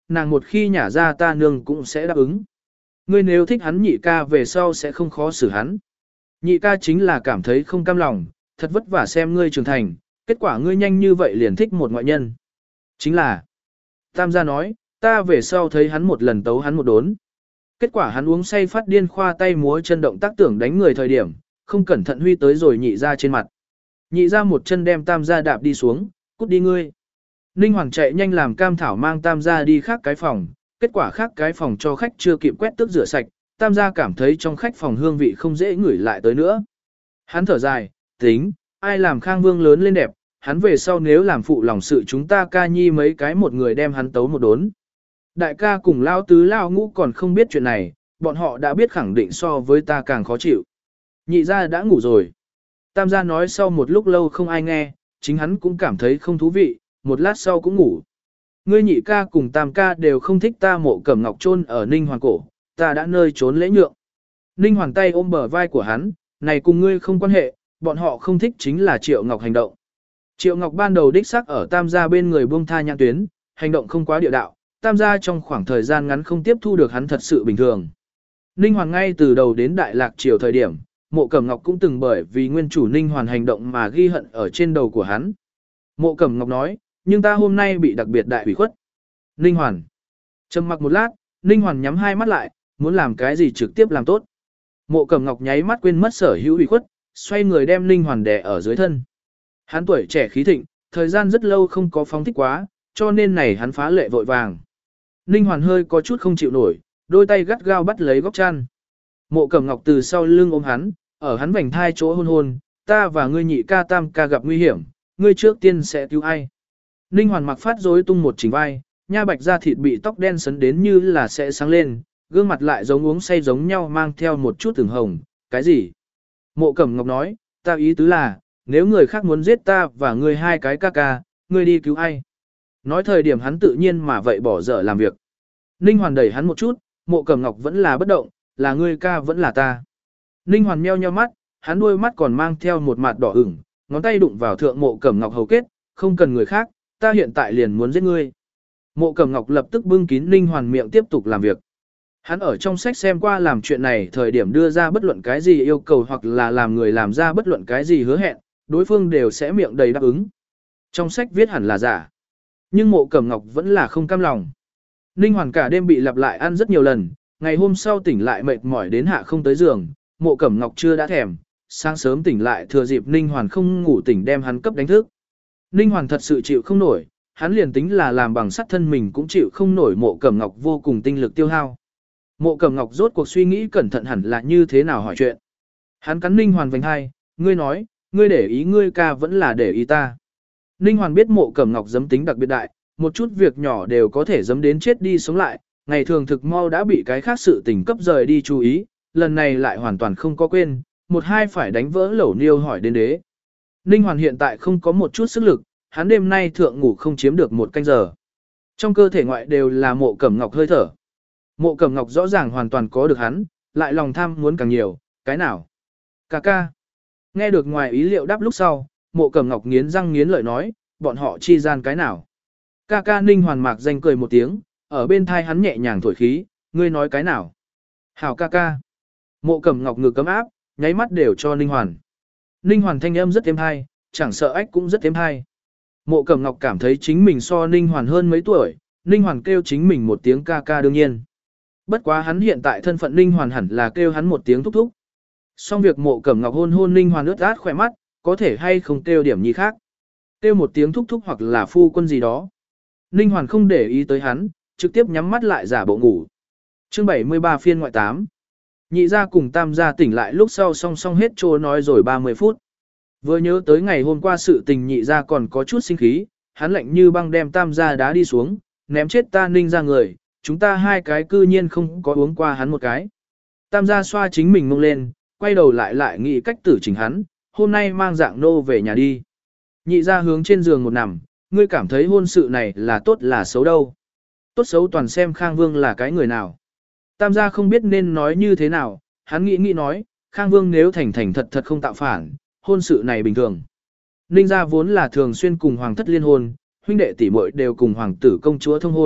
nàng một khi nhả ra ta nương cũng sẽ đáp ứng. Ngươi nếu thích hắn nhị ca về sau sẽ không khó xử hắn. Nhị ca chính là cảm thấy không cam lòng, thật vất vả xem ngươi trưởng thành, kết quả ngươi nhanh như vậy liền thích một ngoại nhân. Chính là, Tam gia nói, ta về sau thấy hắn một lần tấu hắn một đốn. Kết quả hắn uống say phát điên khoa tay múa chân động tác tưởng đánh người thời điểm, không cẩn thận huy tới rồi nhị ra trên mặt. Nhị ra một chân đem Tam gia đạp đi xuống, cút đi ngươi. Ninh Hoàng chạy nhanh làm Cam Thảo mang Tam gia đi khác cái phòng, kết quả khác cái phòng cho khách chưa kịp quét tước rửa sạch, Tam gia cảm thấy trong khách phòng hương vị không dễ ngửi lại tới nữa. Hắn thở dài, tính, ai làm Khang Vương lớn lên đẹp, hắn về sau nếu làm phụ lòng sự chúng ta ca nhi mấy cái một người đem hắn tấu một đốn. Đại ca cùng lao tứ lao ngũ còn không biết chuyện này, bọn họ đã biết khẳng định so với ta càng khó chịu. Nhị gia đã ngủ rồi. Tam gia nói sau một lúc lâu không ai nghe, chính hắn cũng cảm thấy không thú vị, một lát sau cũng ngủ. Ngươi nhị ca cùng tam ca đều không thích ta Mộ Cẩm Ngọc chôn ở Ninh Hoàng cổ, ta đã nơi trốn lễ nhượng. Ninh Hoàng tay ôm bờ vai của hắn, này cùng ngươi không quan hệ, bọn họ không thích chính là Triệu Ngọc hành động. Triệu Ngọc ban đầu đích xác ở tam gia bên người buông tha nhãn tuyến, hành động không quá địa đạo, tam gia trong khoảng thời gian ngắn không tiếp thu được hắn thật sự bình thường. Ninh Hoàng ngay từ đầu đến Đại Lạc Triều thời điểm, Mộ Cẩm Ngọc cũng từng bởi vì nguyên chủ Ninh Hoàn hành động mà ghi hận ở trên đầu của hắn. Mộ Cẩm Ngọc nói, nhưng ta hôm nay bị đặc biệt đại ủy khuất. Ninh Hoàn. Trầm mặc một lát, Ninh Hoàn nhắm hai mắt lại, muốn làm cái gì trực tiếp làm tốt. Mộ Cẩm Ngọc nháy mắt quên mất sở hữu ủy khuất, xoay người đem Ninh Hoàn đè ở dưới thân. Hắn tuổi trẻ khí thịnh, thời gian rất lâu không có phóng thích quá, cho nên này hắn phá lệ vội vàng. Ninh Hoàn hơi có chút không chịu nổi, đôi tay gắt gao bắt lấy góc chăn. Mộ Cẩm Ngọc từ sau lưng ôm hắn, ở hắn vành thai chỗ hôn hôn, ta và ngươi nhị ca tam ca gặp nguy hiểm, ngươi trước tiên sẽ cứu ai. Ninh Hoàn mặc phát rối tung một chỉnh vai, nha bạch da thịt bị tóc đen sấn đến như là sẽ sáng lên, gương mặt lại giống uống say giống nhau mang theo một chút từng hồng, cái gì? Mộ Cẩm Ngọc nói, ta ý tứ là, nếu người khác muốn giết ta và ngươi hai cái ca ca, ngươi đi cứu ai? Nói thời điểm hắn tự nhiên mà vậy bỏ dở làm việc. Ninh Hoàn đẩy hắn một chút, Mộ Cẩm Ngọc vẫn là bất động, là ngươi ca vẫn là ta. Ninh Hoàn meo nheo mắt, hắn đuôi mắt còn mang theo một mặt đỏ ửng, ngón tay đụng vào thượng Mộ Cẩm Ngọc hầu kết, không cần người khác, ta hiện tại liền muốn giết ngươi. Mộ Cẩm Ngọc lập tức bưng kín Ninh Hoàn miệng tiếp tục làm việc. Hắn ở trong sách xem qua làm chuyện này thời điểm đưa ra bất luận cái gì yêu cầu hoặc là làm người làm ra bất luận cái gì hứa hẹn, đối phương đều sẽ miệng đầy đáp ứng. Trong sách viết hẳn là giả. Nhưng Mộ Cẩm Ngọc vẫn là không cam lòng. Ninh Hoàn cả đêm bị lặp lại ăn rất nhiều lần, ngày hôm sau tỉnh lại mệt mỏi đến hạ không tới giường, Mộ Cẩm Ngọc chưa đã thèm, sáng sớm tỉnh lại thừa dịp Ninh Hoàn không ngủ tỉnh đem hắn cấp đánh thức. Ninh Hoàn thật sự chịu không nổi, hắn liền tính là làm bằng sắt thân mình cũng chịu không nổi Mộ Cẩm Ngọc vô cùng tinh lực tiêu hao. Mộ Cẩm Ngọc rốt cuộc suy nghĩ cẩn thận hẳn là như thế nào hỏi chuyện. Hắn cắn Ninh Hoàn vành hai, ngươi nói, ngươi để ý ngươi ca vẫn là để ý ta. Ninh Hoàn biết Mộ Cẩm Ngọc dấm tính đặc biệt đại, một chút việc nhỏ đều có thể dấm đến chết đi sống lại, ngày thường thực mau đã bị cái khác sự tình cấp rời đi chú ý, lần này lại hoàn toàn không có quên, một hai phải đánh vỡ lẩu niêu hỏi đến đế. Ninh Hoàn hiện tại không có một chút sức lực, hắn đêm nay thượng ngủ không chiếm được một canh giờ. Trong cơ thể ngoại đều là Mộ Cẩm Ngọc hơi thở. Mộ Cẩm Ngọc rõ ràng hoàn toàn có được hắn, lại lòng tham muốn càng nhiều, cái nào? Cà ca. Nghe được ngoài ý liệu đáp lúc sau, Mộ Cẩm Ngọc nghiến răng nghiến lợi nói, bọn họ chi gian cái nào? Ca ca. Ninh Hoàn mạc danh cười một tiếng, ở bên thai hắn nhẹ nhàng thổi khí, ngươi nói cái nào? Hảo ca ca. Mộ Cẩm Ngọc ngực cấm áp, nháy mắt đều cho Ninh Hoàn. Ninh Hoàn thanh âm rất êm hay, chẳng sợ ách cũng rất êm hay. Mộ Cẩm Ngọc cảm thấy chính mình so Ninh Hoàn hơn mấy tuổi, Ninh Hoàn kêu chính mình một tiếng ca ca đương nhiên. Bất quá hắn hiện tại thân phận Ninh Hoàn hẳn là kêu hắn một tiếng thúc thúc. Xong việc Mộ Cẩm Ngọc hôn hôn Ninh Hoàn ướt át khỏe mắt, có thể hay không kêu điểm nhi khác. Kêu một tiếng thúc thúc hoặc là phu quân gì đó. Ninh Hoàn không để ý tới hắn, trực tiếp nhắm mắt lại giả bộ ngủ. Chương bảy mươi ba phiên ngoại tám. Nhị gia cùng tam gia tỉnh lại lúc sau song song hết trô nói rồi ba mươi phút. Vừa nhớ tới ngày hôm qua sự tình nhị gia còn có chút sinh khí, hắn lạnh như băng đem tam gia đá đi xuống, ném chết ta Ninh ra người, chúng ta hai cái cư nhiên không có uống qua hắn một cái. Tam gia xoa chính mình mông lên, quay đầu lại lại nghĩ cách tử chỉnh hắn, hôm nay mang dạng nô về nhà đi. Nhị gia hướng trên giường một nằm, ngươi cảm thấy hôn sự này là tốt là xấu đâu. Tốt xấu toàn xem Khang Vương là cái người nào. Tam gia không biết nên nói như thế nào, hắn nghĩ nghĩ nói, Khang Vương nếu thành thành thật thật không tạo phản, hôn sự này bình thường. Ninh gia vốn là thường xuyên cùng hoàng thất liên hôn, huynh đệ tỷ muội đều cùng hoàng tử công chúa thông hôn,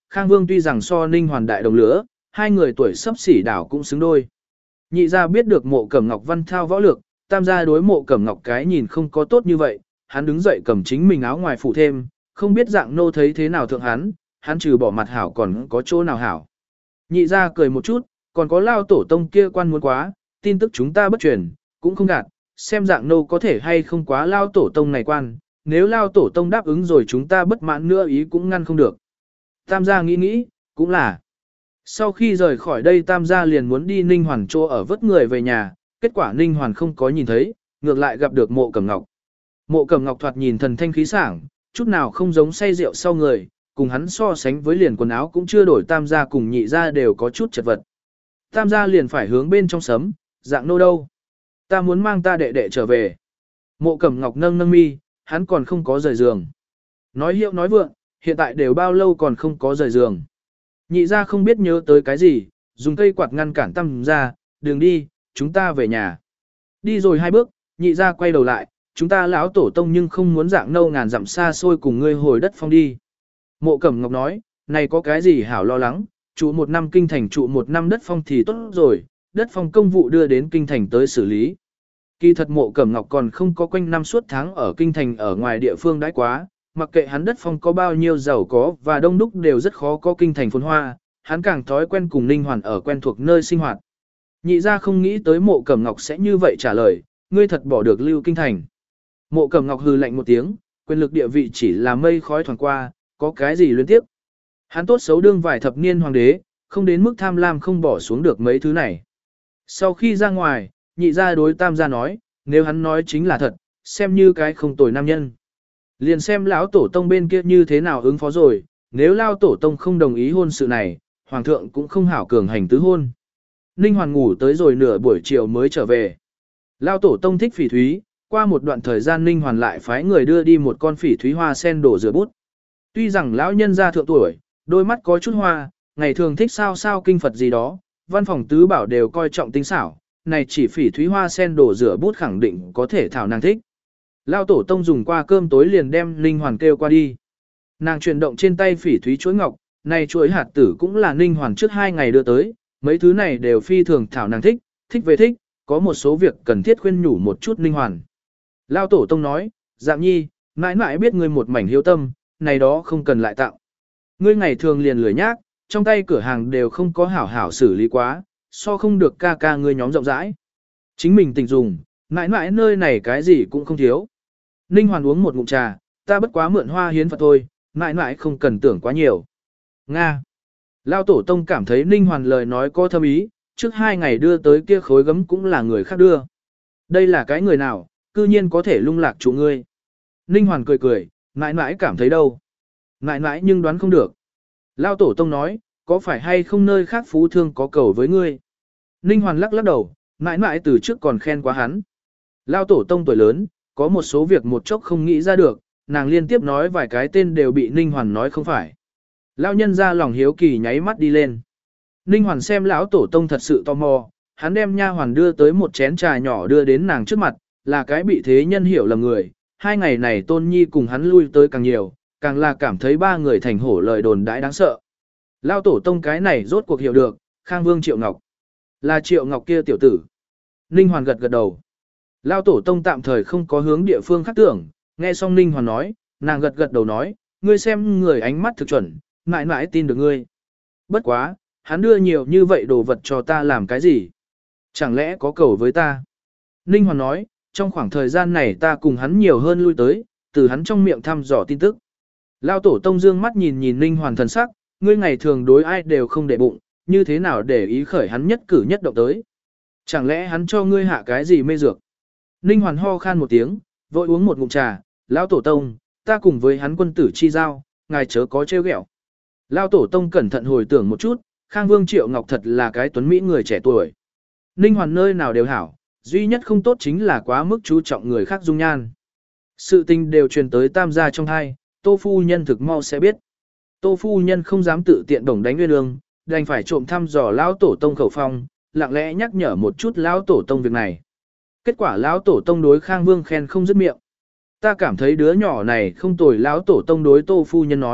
Khang Vương tuy rằng so Ninh Hoàn đại đồng lứa, hai người tuổi sắp xỉ đảo cũng xứng đôi. Nhị gia biết được Mộ Cẩm Ngọc văn thao võ lược, tam gia đối Mộ Cẩm Ngọc cái nhìn không có tốt như vậy, hắn đứng dậy cầm chính mình áo ngoài phủ thêm, không biết dạng nô thấy thế nào thượng hắn, hắn trừ bỏ mặt hảo còn có chỗ nào hảo. Nhị gia cười một chút, còn có lao tổ tông kia quan muốn quá, tin tức chúng ta bất truyền, cũng không gạt, xem dạng nô có thể hay không quá lao tổ tông này quan, nếu lao tổ tông đáp ứng rồi chúng ta bất mãn nữa ý cũng ngăn không được. Tam gia nghĩ nghĩ, cũng là. Sau khi rời khỏi đây Tam gia liền muốn đi Ninh Hoàn chỗ ở vớt người về nhà, kết quả Ninh Hoàn không có nhìn thấy, ngược lại gặp được Mộ Cẩm Ngọc. Mộ Cẩm Ngọc thoạt nhìn thần thanh khí sảng, chút nào không giống say rượu sau người, cùng hắn so sánh với liền quần áo cũng chưa đổi, Tam gia cùng nhị gia đều có chút chật vật. Tam gia liền phải hướng bên trong sấm, dạng nô đâu? Ta muốn mang ta đệ đệ trở về. Mộ Cẩm Ngọc nâng nâng mi, hắn còn không có rời giường. Nói hiệu nói vượng, hiện tại đều bao lâu còn không có rời giường. Nhị gia không biết nhớ tới cái gì, dùng cây quạt ngăn cản Tam gia, đừng đi, chúng ta về nhà. Đi rồi hai bước, nhị gia quay đầu lại, chúng ta lão tổ tông nhưng không muốn dạng nâu ngàn dặm xa xôi cùng ngươi hồi đất phong đi. Mộ Cẩm Ngọc nói, này có cái gì hảo lo lắng, trụ một năm kinh thành trụ một năm đất phong thì tốt rồi, đất phong công vụ đưa đến kinh thành tới xử lý. Kỳ thật Mộ Cẩm Ngọc còn không có quanh năm suốt tháng ở kinh thành ở ngoài địa phương đãi quá, mặc kệ hắn đất phong có bao nhiêu giàu có và đông đúc đều rất khó có kinh thành phồn hoa, hắn càng thói quen cùng Ninh Hoàn ở quen thuộc nơi sinh hoạt. Nhị gia không nghĩ tới Mộ Cẩm Ngọc sẽ như vậy trả lời, ngươi thật bỏ được lưu kinh thành. Mộ Cẩm Ngọc hừ lạnh một tiếng, quyền lực địa vị chỉ là mây khói thoảng qua, có cái gì liên tiếp. Hắn tốt xấu đương vài thập niên hoàng đế, không đến mức tham lam không bỏ xuống được mấy thứ này. Sau khi ra ngoài, nhị gia đối Tam gia nói, nếu hắn nói chính là thật, xem như cái không tồi nam nhân. Liền xem lão tổ tông bên kia như thế nào ứng phó rồi, nếu lao tổ tông không đồng ý hôn sự này, hoàng thượng cũng không hảo cường hành tứ hôn. Ninh Hoàn ngủ tới rồi nửa buổi chiều mới trở về. Lao tổ tông thích phỉ thúy, qua một đoạn thời gian Ninh Hoàn lại phái người đưa đi một con phỉ thúy hoa sen đổ rửa bút. Tuy rằng lão nhân gia thượng tuổi, đôi mắt có chút hoa, ngày thường thích sao sao kinh Phật gì đó, văn phòng tứ bảo đều coi trọng tinh xảo, này chỉ phỉ thúy hoa sen đổ rửa bút khẳng định có thể thảo nàng thích. Lao tổ tông dùng qua cơm tối liền đem Ninh Hoàn kêu qua đi. Nàng chuyển động trên tay phỉ thúy chuỗi ngọc, này chuỗi hạt tử cũng là Ninh Hoàn trước hai ngày đưa tới, mấy thứ này đều phi thường thảo nàng thích, thích về thích, có một số việc cần thiết khuyên nhủ một chút Ninh Hoàn. Lao tổ tông nói, Dạng nhi, mãi mãi biết ngươi một mảnh hiếu tâm, này đó không cần lại tặng. Ngươi ngày thường liền lười nhác, trong tay cửa hàng đều không có hảo hảo xử lý quá, so không được ca ca ngươi nhóm rộng rãi. Chính mình tình dùng, mãi mãi nơi này cái gì cũng không thiếu. Ninh Hoàn uống một ngụm trà, ta bất quá mượn hoa hiến Phật thôi, mãi mãi không cần tưởng quá nhiều. Nga. Lao tổ tông cảm thấy Ninh Hoàn lời nói có thâm ý, trước hai ngày đưa tới kia khối gấm cũng là người khác đưa. Đây là cái người nào, cư nhiên có thể lung lạc chủ ngươi. Ninh Hoàn cười cười, mãi mãi cảm thấy đâu. Mãi mãi nhưng đoán không được. Lao tổ tông nói, có phải hay không nơi khác phú thương có cầu với ngươi. Ninh Hoàn lắc lắc đầu, mãi mãi từ trước còn khen quá hắn. Lao tổ tông tuổi lớn, có một số việc một chốc không nghĩ ra được, nàng liên tiếp nói vài cái tên đều bị Ninh Hoàn nói không phải. Lao nhân ra lòng hiếu kỳ nháy mắt đi lên. Ninh Hoàn xem lão tổ tông thật sự tò mò, hắn đem nha hoàn đưa tới một chén trà nhỏ đưa đến nàng trước mặt, là cái bị thế nhân hiểu lầm người. Hai ngày này Tôn Nhi cùng hắn lui tới càng nhiều, càng là cảm thấy ba người thành hổ lời đồn đãi đáng sợ. Lao tổ tông cái này rốt cuộc hiểu được, Khang Vương Triệu Ngọc. Là Triệu Ngọc kia tiểu tử. Ninh Hoàn gật gật đầu. Lao tổ tông tạm thời không có hướng địa phương khác tưởng, nghe xong Ninh Hoàn nói, nàng gật gật đầu nói, ngươi xem người ánh mắt thực chuẩn, mãi mãi tin được ngươi. Bất quá, hắn đưa nhiều như vậy đồ vật cho ta làm cái gì? Chẳng lẽ có cầu với ta? Ninh Hoàn nói, trong khoảng thời gian này ta cùng hắn nhiều hơn lui tới, từ hắn trong miệng thăm dò tin tức. Lao tổ tông dương mắt nhìn nhìn Ninh Hoàn thần sắc, ngươi ngày thường đối ai đều không để bụng, như thế nào để ý khởi hắn nhất cử nhất động tới. Chẳng lẽ hắn cho ngươi hạ cái gì mê dược? Ninh Hoàn ho khan một tiếng, vội uống một ngụm trà, Lao tổ tông, ta cùng với hắn quân tử chi giao, ngài chớ có trêu ghẹo. Lao tổ tông cẩn thận hồi tưởng một chút, Khang Vương Triệu Ngọc thật là cái tuấn Mỹ người trẻ tuổi. Ninh Hoàn nơi nào đều hảo, duy nhất không tốt chính là quá mức chú trọng người khác dung nhan. Sự tình đều truyền tới Tam gia trong hai, Tô phu nhân thực mau sẽ biết. Tô phu nhân không dám tự tiện đồng đánh nguyên ương, đành phải trộm thăm dò lão tổ tông khẩu phong, lặng lẽ nhắc nhở một chút lão tổ tông việc này. Kết quả lão tổ tông đối Khang Vương khen không dứt miệng. Ta cảm thấy đứa nhỏ này không tồi, lão tổ tông đối Tô phu nhân nói,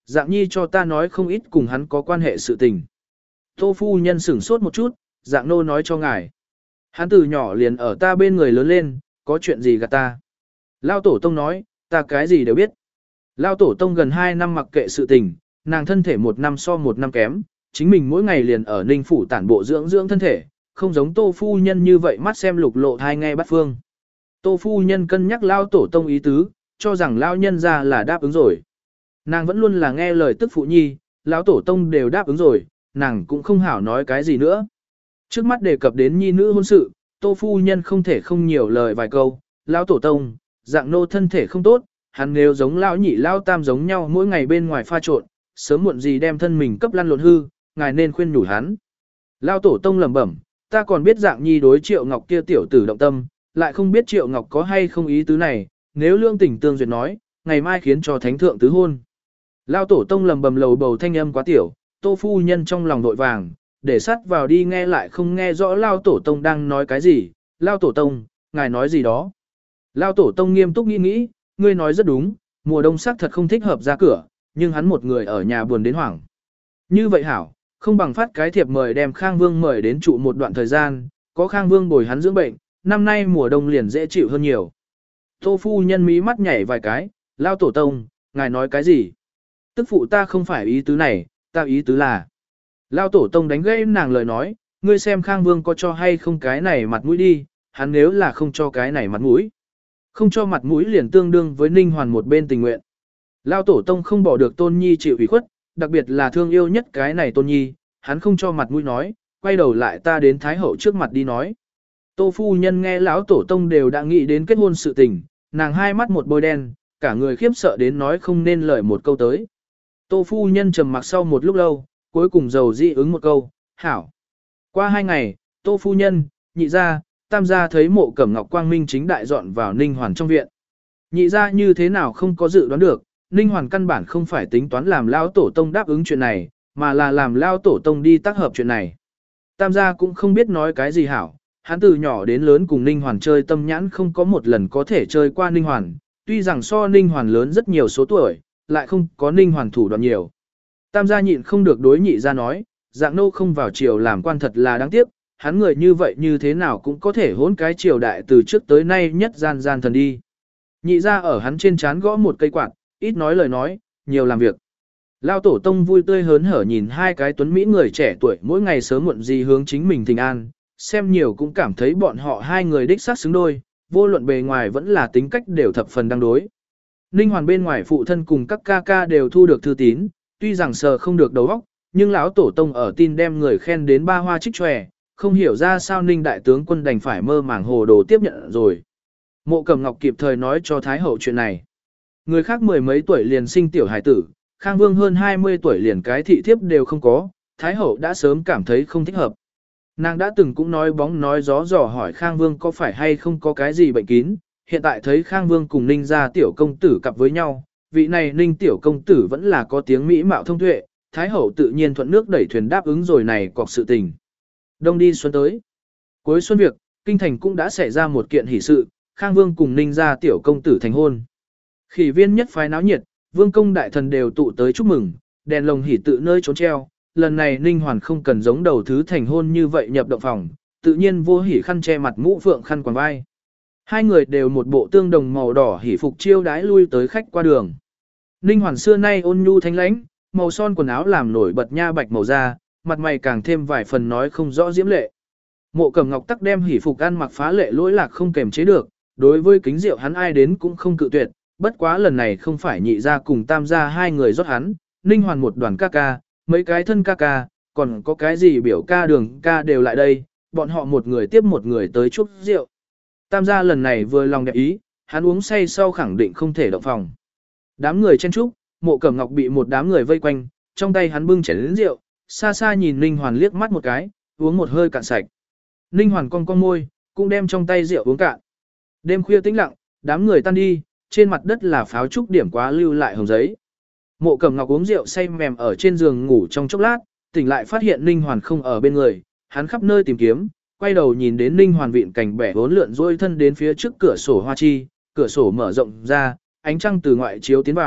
Dạng nhi cho ta nói không ít cùng hắn có quan hệ sự tình. Tô phu nhân sửng sốt một chút, dạng nô nói cho ngài. Hắn từ nhỏ liền ở ta bên người lớn lên, có chuyện gì gạt ta. Lao tổ tông nói, ta cái gì đều biết. Lao tổ tông gần hai năm mặc kệ sự tình, nàng thân thể một năm so một năm kém, chính mình mỗi ngày liền ở Ninh Phủ tản bộ dưỡng dưỡng thân thể, không giống Tô phu nhân như vậy mắt xem lục lộ thai ngay bắt phương. Tô phu nhân cân nhắc Lao tổ tông ý tứ, cho rằng Lao nhân ra là đáp ứng rồi. Nàng vẫn luôn là nghe lời tức phụ nhi, Lão tổ tông đều đáp ứng rồi, nàng cũng không hảo nói cái gì nữa. Trước mắt đề cập đến nhi nữ hôn sự, Tô phu nhân không thể không nhiều lời vài câu, Lão tổ tông, dạng nô thân thể không tốt, hắn nếu giống lão nhị lão tam giống nhau mỗi ngày bên ngoài pha trộn, sớm muộn gì đem thân mình cấp lăn lộn hư, ngài nên khuyên nhủ hắn. Lão tổ tông lẩm bẩm, ta còn biết dạng nhi đối Triệu Ngọc kia tiểu tử động tâm, lại không biết Triệu Ngọc có hay không ý tứ này, nếu lương tình tương duyệt nói, ngày mai khiến cho thánh thượng tứ hôn. Lão tổ tông lẩm bẩm lầu bầu thanh âm quá tiểu, Tô phu nhân trong lòng vội vàng, để sát vào đi nghe lại không nghe rõ Lão tổ tông đang nói cái gì, Lão tổ tông, ngài nói gì đó. Lão tổ tông nghiêm túc nghĩ nghĩ, ngươi nói rất đúng, mùa đông sắc thật không thích hợp ra cửa, nhưng hắn một người ở nhà buồn đến hoảng. Như vậy hảo, không bằng phát cái thiệp mời đem Khang Vương mời đến trụ một đoạn thời gian, có Khang Vương bồi hắn dưỡng bệnh, năm nay mùa đông liền dễ chịu hơn nhiều. Tô phu nhân mí mắt nhảy vài cái, Lão tổ tông, ngài nói cái gì? Tức phụ ta không phải ý tứ này, ta ý tứ là. Lão tổ tông đánh gãy nàng lời nói, ngươi xem Khang Vương có cho hay không cái này mặt mũi đi, hắn nếu là không cho cái này mặt mũi. Không cho mặt mũi liền tương đương với Ninh Hoàn một bên tình nguyện. Lão tổ tông không bỏ được Tôn Nhi chịu ủy khuất, đặc biệt là thương yêu nhất cái này Tôn Nhi, hắn không cho mặt mũi nói, quay đầu lại ta đến Thái Hậu trước mặt đi nói. Tô phu nhân nghe lão tổ tông đều đã nghĩ đến kết hôn sự tình, nàng hai mắt một bôi đen, cả người khiếp sợ đến nói không nên lời một câu tới. Tô phu nhân trầm mặc sau một lúc lâu, cuối cùng dầu dị ứng một câu, hảo. Qua hai ngày, Tô phu nhân, nhị gia, tam gia thấy Mộ Cẩm Ngọc quang minh chính đại dọn vào Ninh Hoàn trong viện. Nhị gia như thế nào không có dự đoán được, Ninh Hoàn căn bản không phải tính toán làm lao tổ tông đáp ứng chuyện này, mà là làm lao tổ tông đi tác hợp chuyện này. Tam gia cũng không biết nói cái gì hảo, hắn từ nhỏ đến lớn cùng Ninh Hoàn chơi tâm nhãn không có một lần có thể chơi qua Ninh Hoàn, tuy rằng so Ninh Hoàn lớn rất nhiều số tuổi, lại không có Ninh Hoàn thủ đoạn nhiều. Tam gia nhịn không được đối nhị gia nói, dạng nô không vào triều làm quan thật là đáng tiếc, hắn người như vậy như thế nào cũng có thể hỗn cái triều đại từ trước tới nay nhất gian gian thần đi. Nhị gia ở hắn trên trán gõ một cây quạt, ít nói lời nói, nhiều làm việc. Lao tổ tông vui tươi hớn hở nhìn hai cái tuấn mỹ người trẻ tuổi mỗi ngày sớm muộn gì hướng chính mình thình an, xem nhiều cũng cảm thấy bọn họ hai người đích xác xứng đôi, vô luận bề ngoài vẫn là tính cách đều thập phần đang đối. Ninh Hoàn bên ngoài phụ thân cùng các ca ca đều thu được thư tín, tuy rằng sờ không được đầu óc, nhưng lão tổ tông ở tin đem người khen đến ba hoa trích tròe, không hiểu ra sao Ninh đại tướng quân đành phải mơ màng hồ đồ tiếp nhận rồi. Mộ Cẩm Ngọc kịp thời nói cho Thái Hậu chuyện này. Người khác mười mấy tuổi liền sinh tiểu hải tử, Khang Vương hơn hai mươi tuổi liền cái thị thiếp đều không có, Thái Hậu đã sớm cảm thấy không thích hợp. Nàng đã từng cũng nói bóng nói gió dò hỏi Khang Vương có phải hay không có cái gì bệnh kín, hiện tại thấy Khang Vương cùng Ninh gia tiểu công tử cặp với nhau, vị này Ninh tiểu công tử vẫn là có tiếng mỹ mạo thông tuệ, Thái Hậu tự nhiên thuận nước đẩy thuyền đáp ứng rồi này cọc sự tình. Đông đi xuân tới. Cuối xuân việc, kinh thành cũng đã xảy ra một kiện hỷ sự, Khang Vương cùng Ninh gia tiểu công tử thành hôn. Khỉ viên nhất phái náo nhiệt, vương công đại thần đều tụ tới chúc mừng, đèn lồng hỉ tự nơi trốn treo. Lần này Ninh Hoàn không cần giống đầu thứ thành hôn như vậy nhập động phòng, tự nhiên vô hỉ khăn che mặt mũ phượng khăn quàng vai. Hai người đều một bộ tương đồng màu đỏ hỉ phục chiêu đái lui tới khách qua đường. Ninh Hoàn xưa nay ôn nhu thanh lãnh, màu son quần áo làm nổi bật nha bạch màu da, mặt mày càng thêm vài phần nói không rõ diễm lệ. Mộ Cẩm Ngọc tắc đem hỉ phục ăn mặc phá lệ lỗi lạc không kềm chế được, đối với kính rượu hắn ai đến cũng không cự tuyệt, bất quá lần này không phải nhị gia cùng tam gia hai người rót hắn, Ninh Hoàn một đoàn ca ca, mấy cái thân ca ca, còn có cái gì biểu ca đường ca đều lại đây, bọn họ một người tiếp một người tới chúc rượu. Tam gia lần này vừa lòng đẹp ý, hắn uống say sau khẳng định không thể động phòng. Đám người chen chúc, Mộ Cẩm Ngọc bị một đám người vây quanh, trong tay hắn bưng chén lớn rượu, xa xa nhìn Ninh Hoàn liếc mắt một cái, uống một hơi cạn sạch. Ninh Hoàn cong cong môi, cũng đem trong tay rượu uống cạn. Đêm khuya tĩnh lặng, đám người tan đi, trên mặt đất là pháo trúc điểm quá lưu lại hồng giấy. Mộ Cẩm Ngọc uống rượu say mềm ở trên giường ngủ trong chốc lát, tỉnh lại phát hiện Ninh Hoàn không ở bên người, hắn khắp nơi tìm kiếm, quay đầu nhìn đến Ninh Hoàn vịn cảnh bẻ vốn lượn dôi thân đến phía trước cửa sổ hoa chi, cửa sổ mở rộng ra, ánh trăng từ ngoại chiếu tiến vào,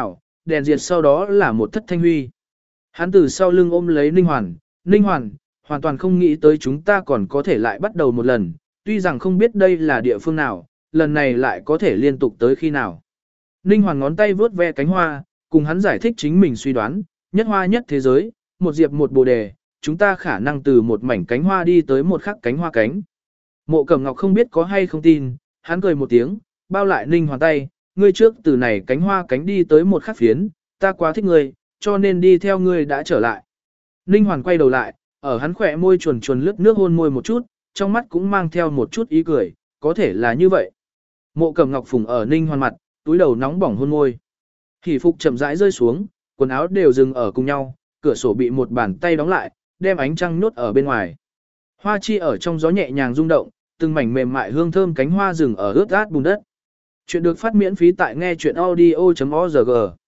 đèn diệt sau đó là một thất thanh huy. Hắn từ sau lưng ôm lấy Ninh Hoàn, Ninh Hoàn, hoàn toàn không nghĩ tới chúng ta còn có thể lại bắt đầu một lần, tuy rằng không biết đây là địa phương nào, lần này lại có thể liên tục tới khi nào. Ninh Hoàn ngón tay vướt ve cánh hoa, cùng hắn giải thích chính mình suy đoán, nhất hoa nhất thế giới, một diệp một bồ đề, chúng ta khả năng từ một mảnh cánh hoa đi tới một khắc cánh hoa cánh. Mộ Cẩm Ngọc không biết có hay không tin, hắn cười một tiếng, bao lại Ninh Hoàn tay, ngươi trước từ này cánh hoa cánh đi tới một khắc phiến, ta quá thích ngươi, cho nên đi theo ngươi đã trở lại. Ninh Hoàn quay đầu lại, ở hắn khỏe môi chuồn chuồn lướt nước hôn môi một chút, trong mắt cũng mang theo một chút ý cười, có thể là như vậy. Mộ Cẩm Ngọc phùng ở Ninh Hoàn mặt, túi đầu nóng bỏng hôn môi. Hỉ phục chậm rãi rơi xuống, quần áo đều dừng ở cùng nhau, cửa sổ bị một bàn tay đóng lại, đem ánh trăng nhốt ở bên ngoài. Hoa chi ở trong gió nhẹ nhàng rung động, từng mảnh mềm mại hương thơm cánh hoa rừng ở ướt át bùn đất. Chuyện được phát miễn phí tại nghe chuyện audio chấm org.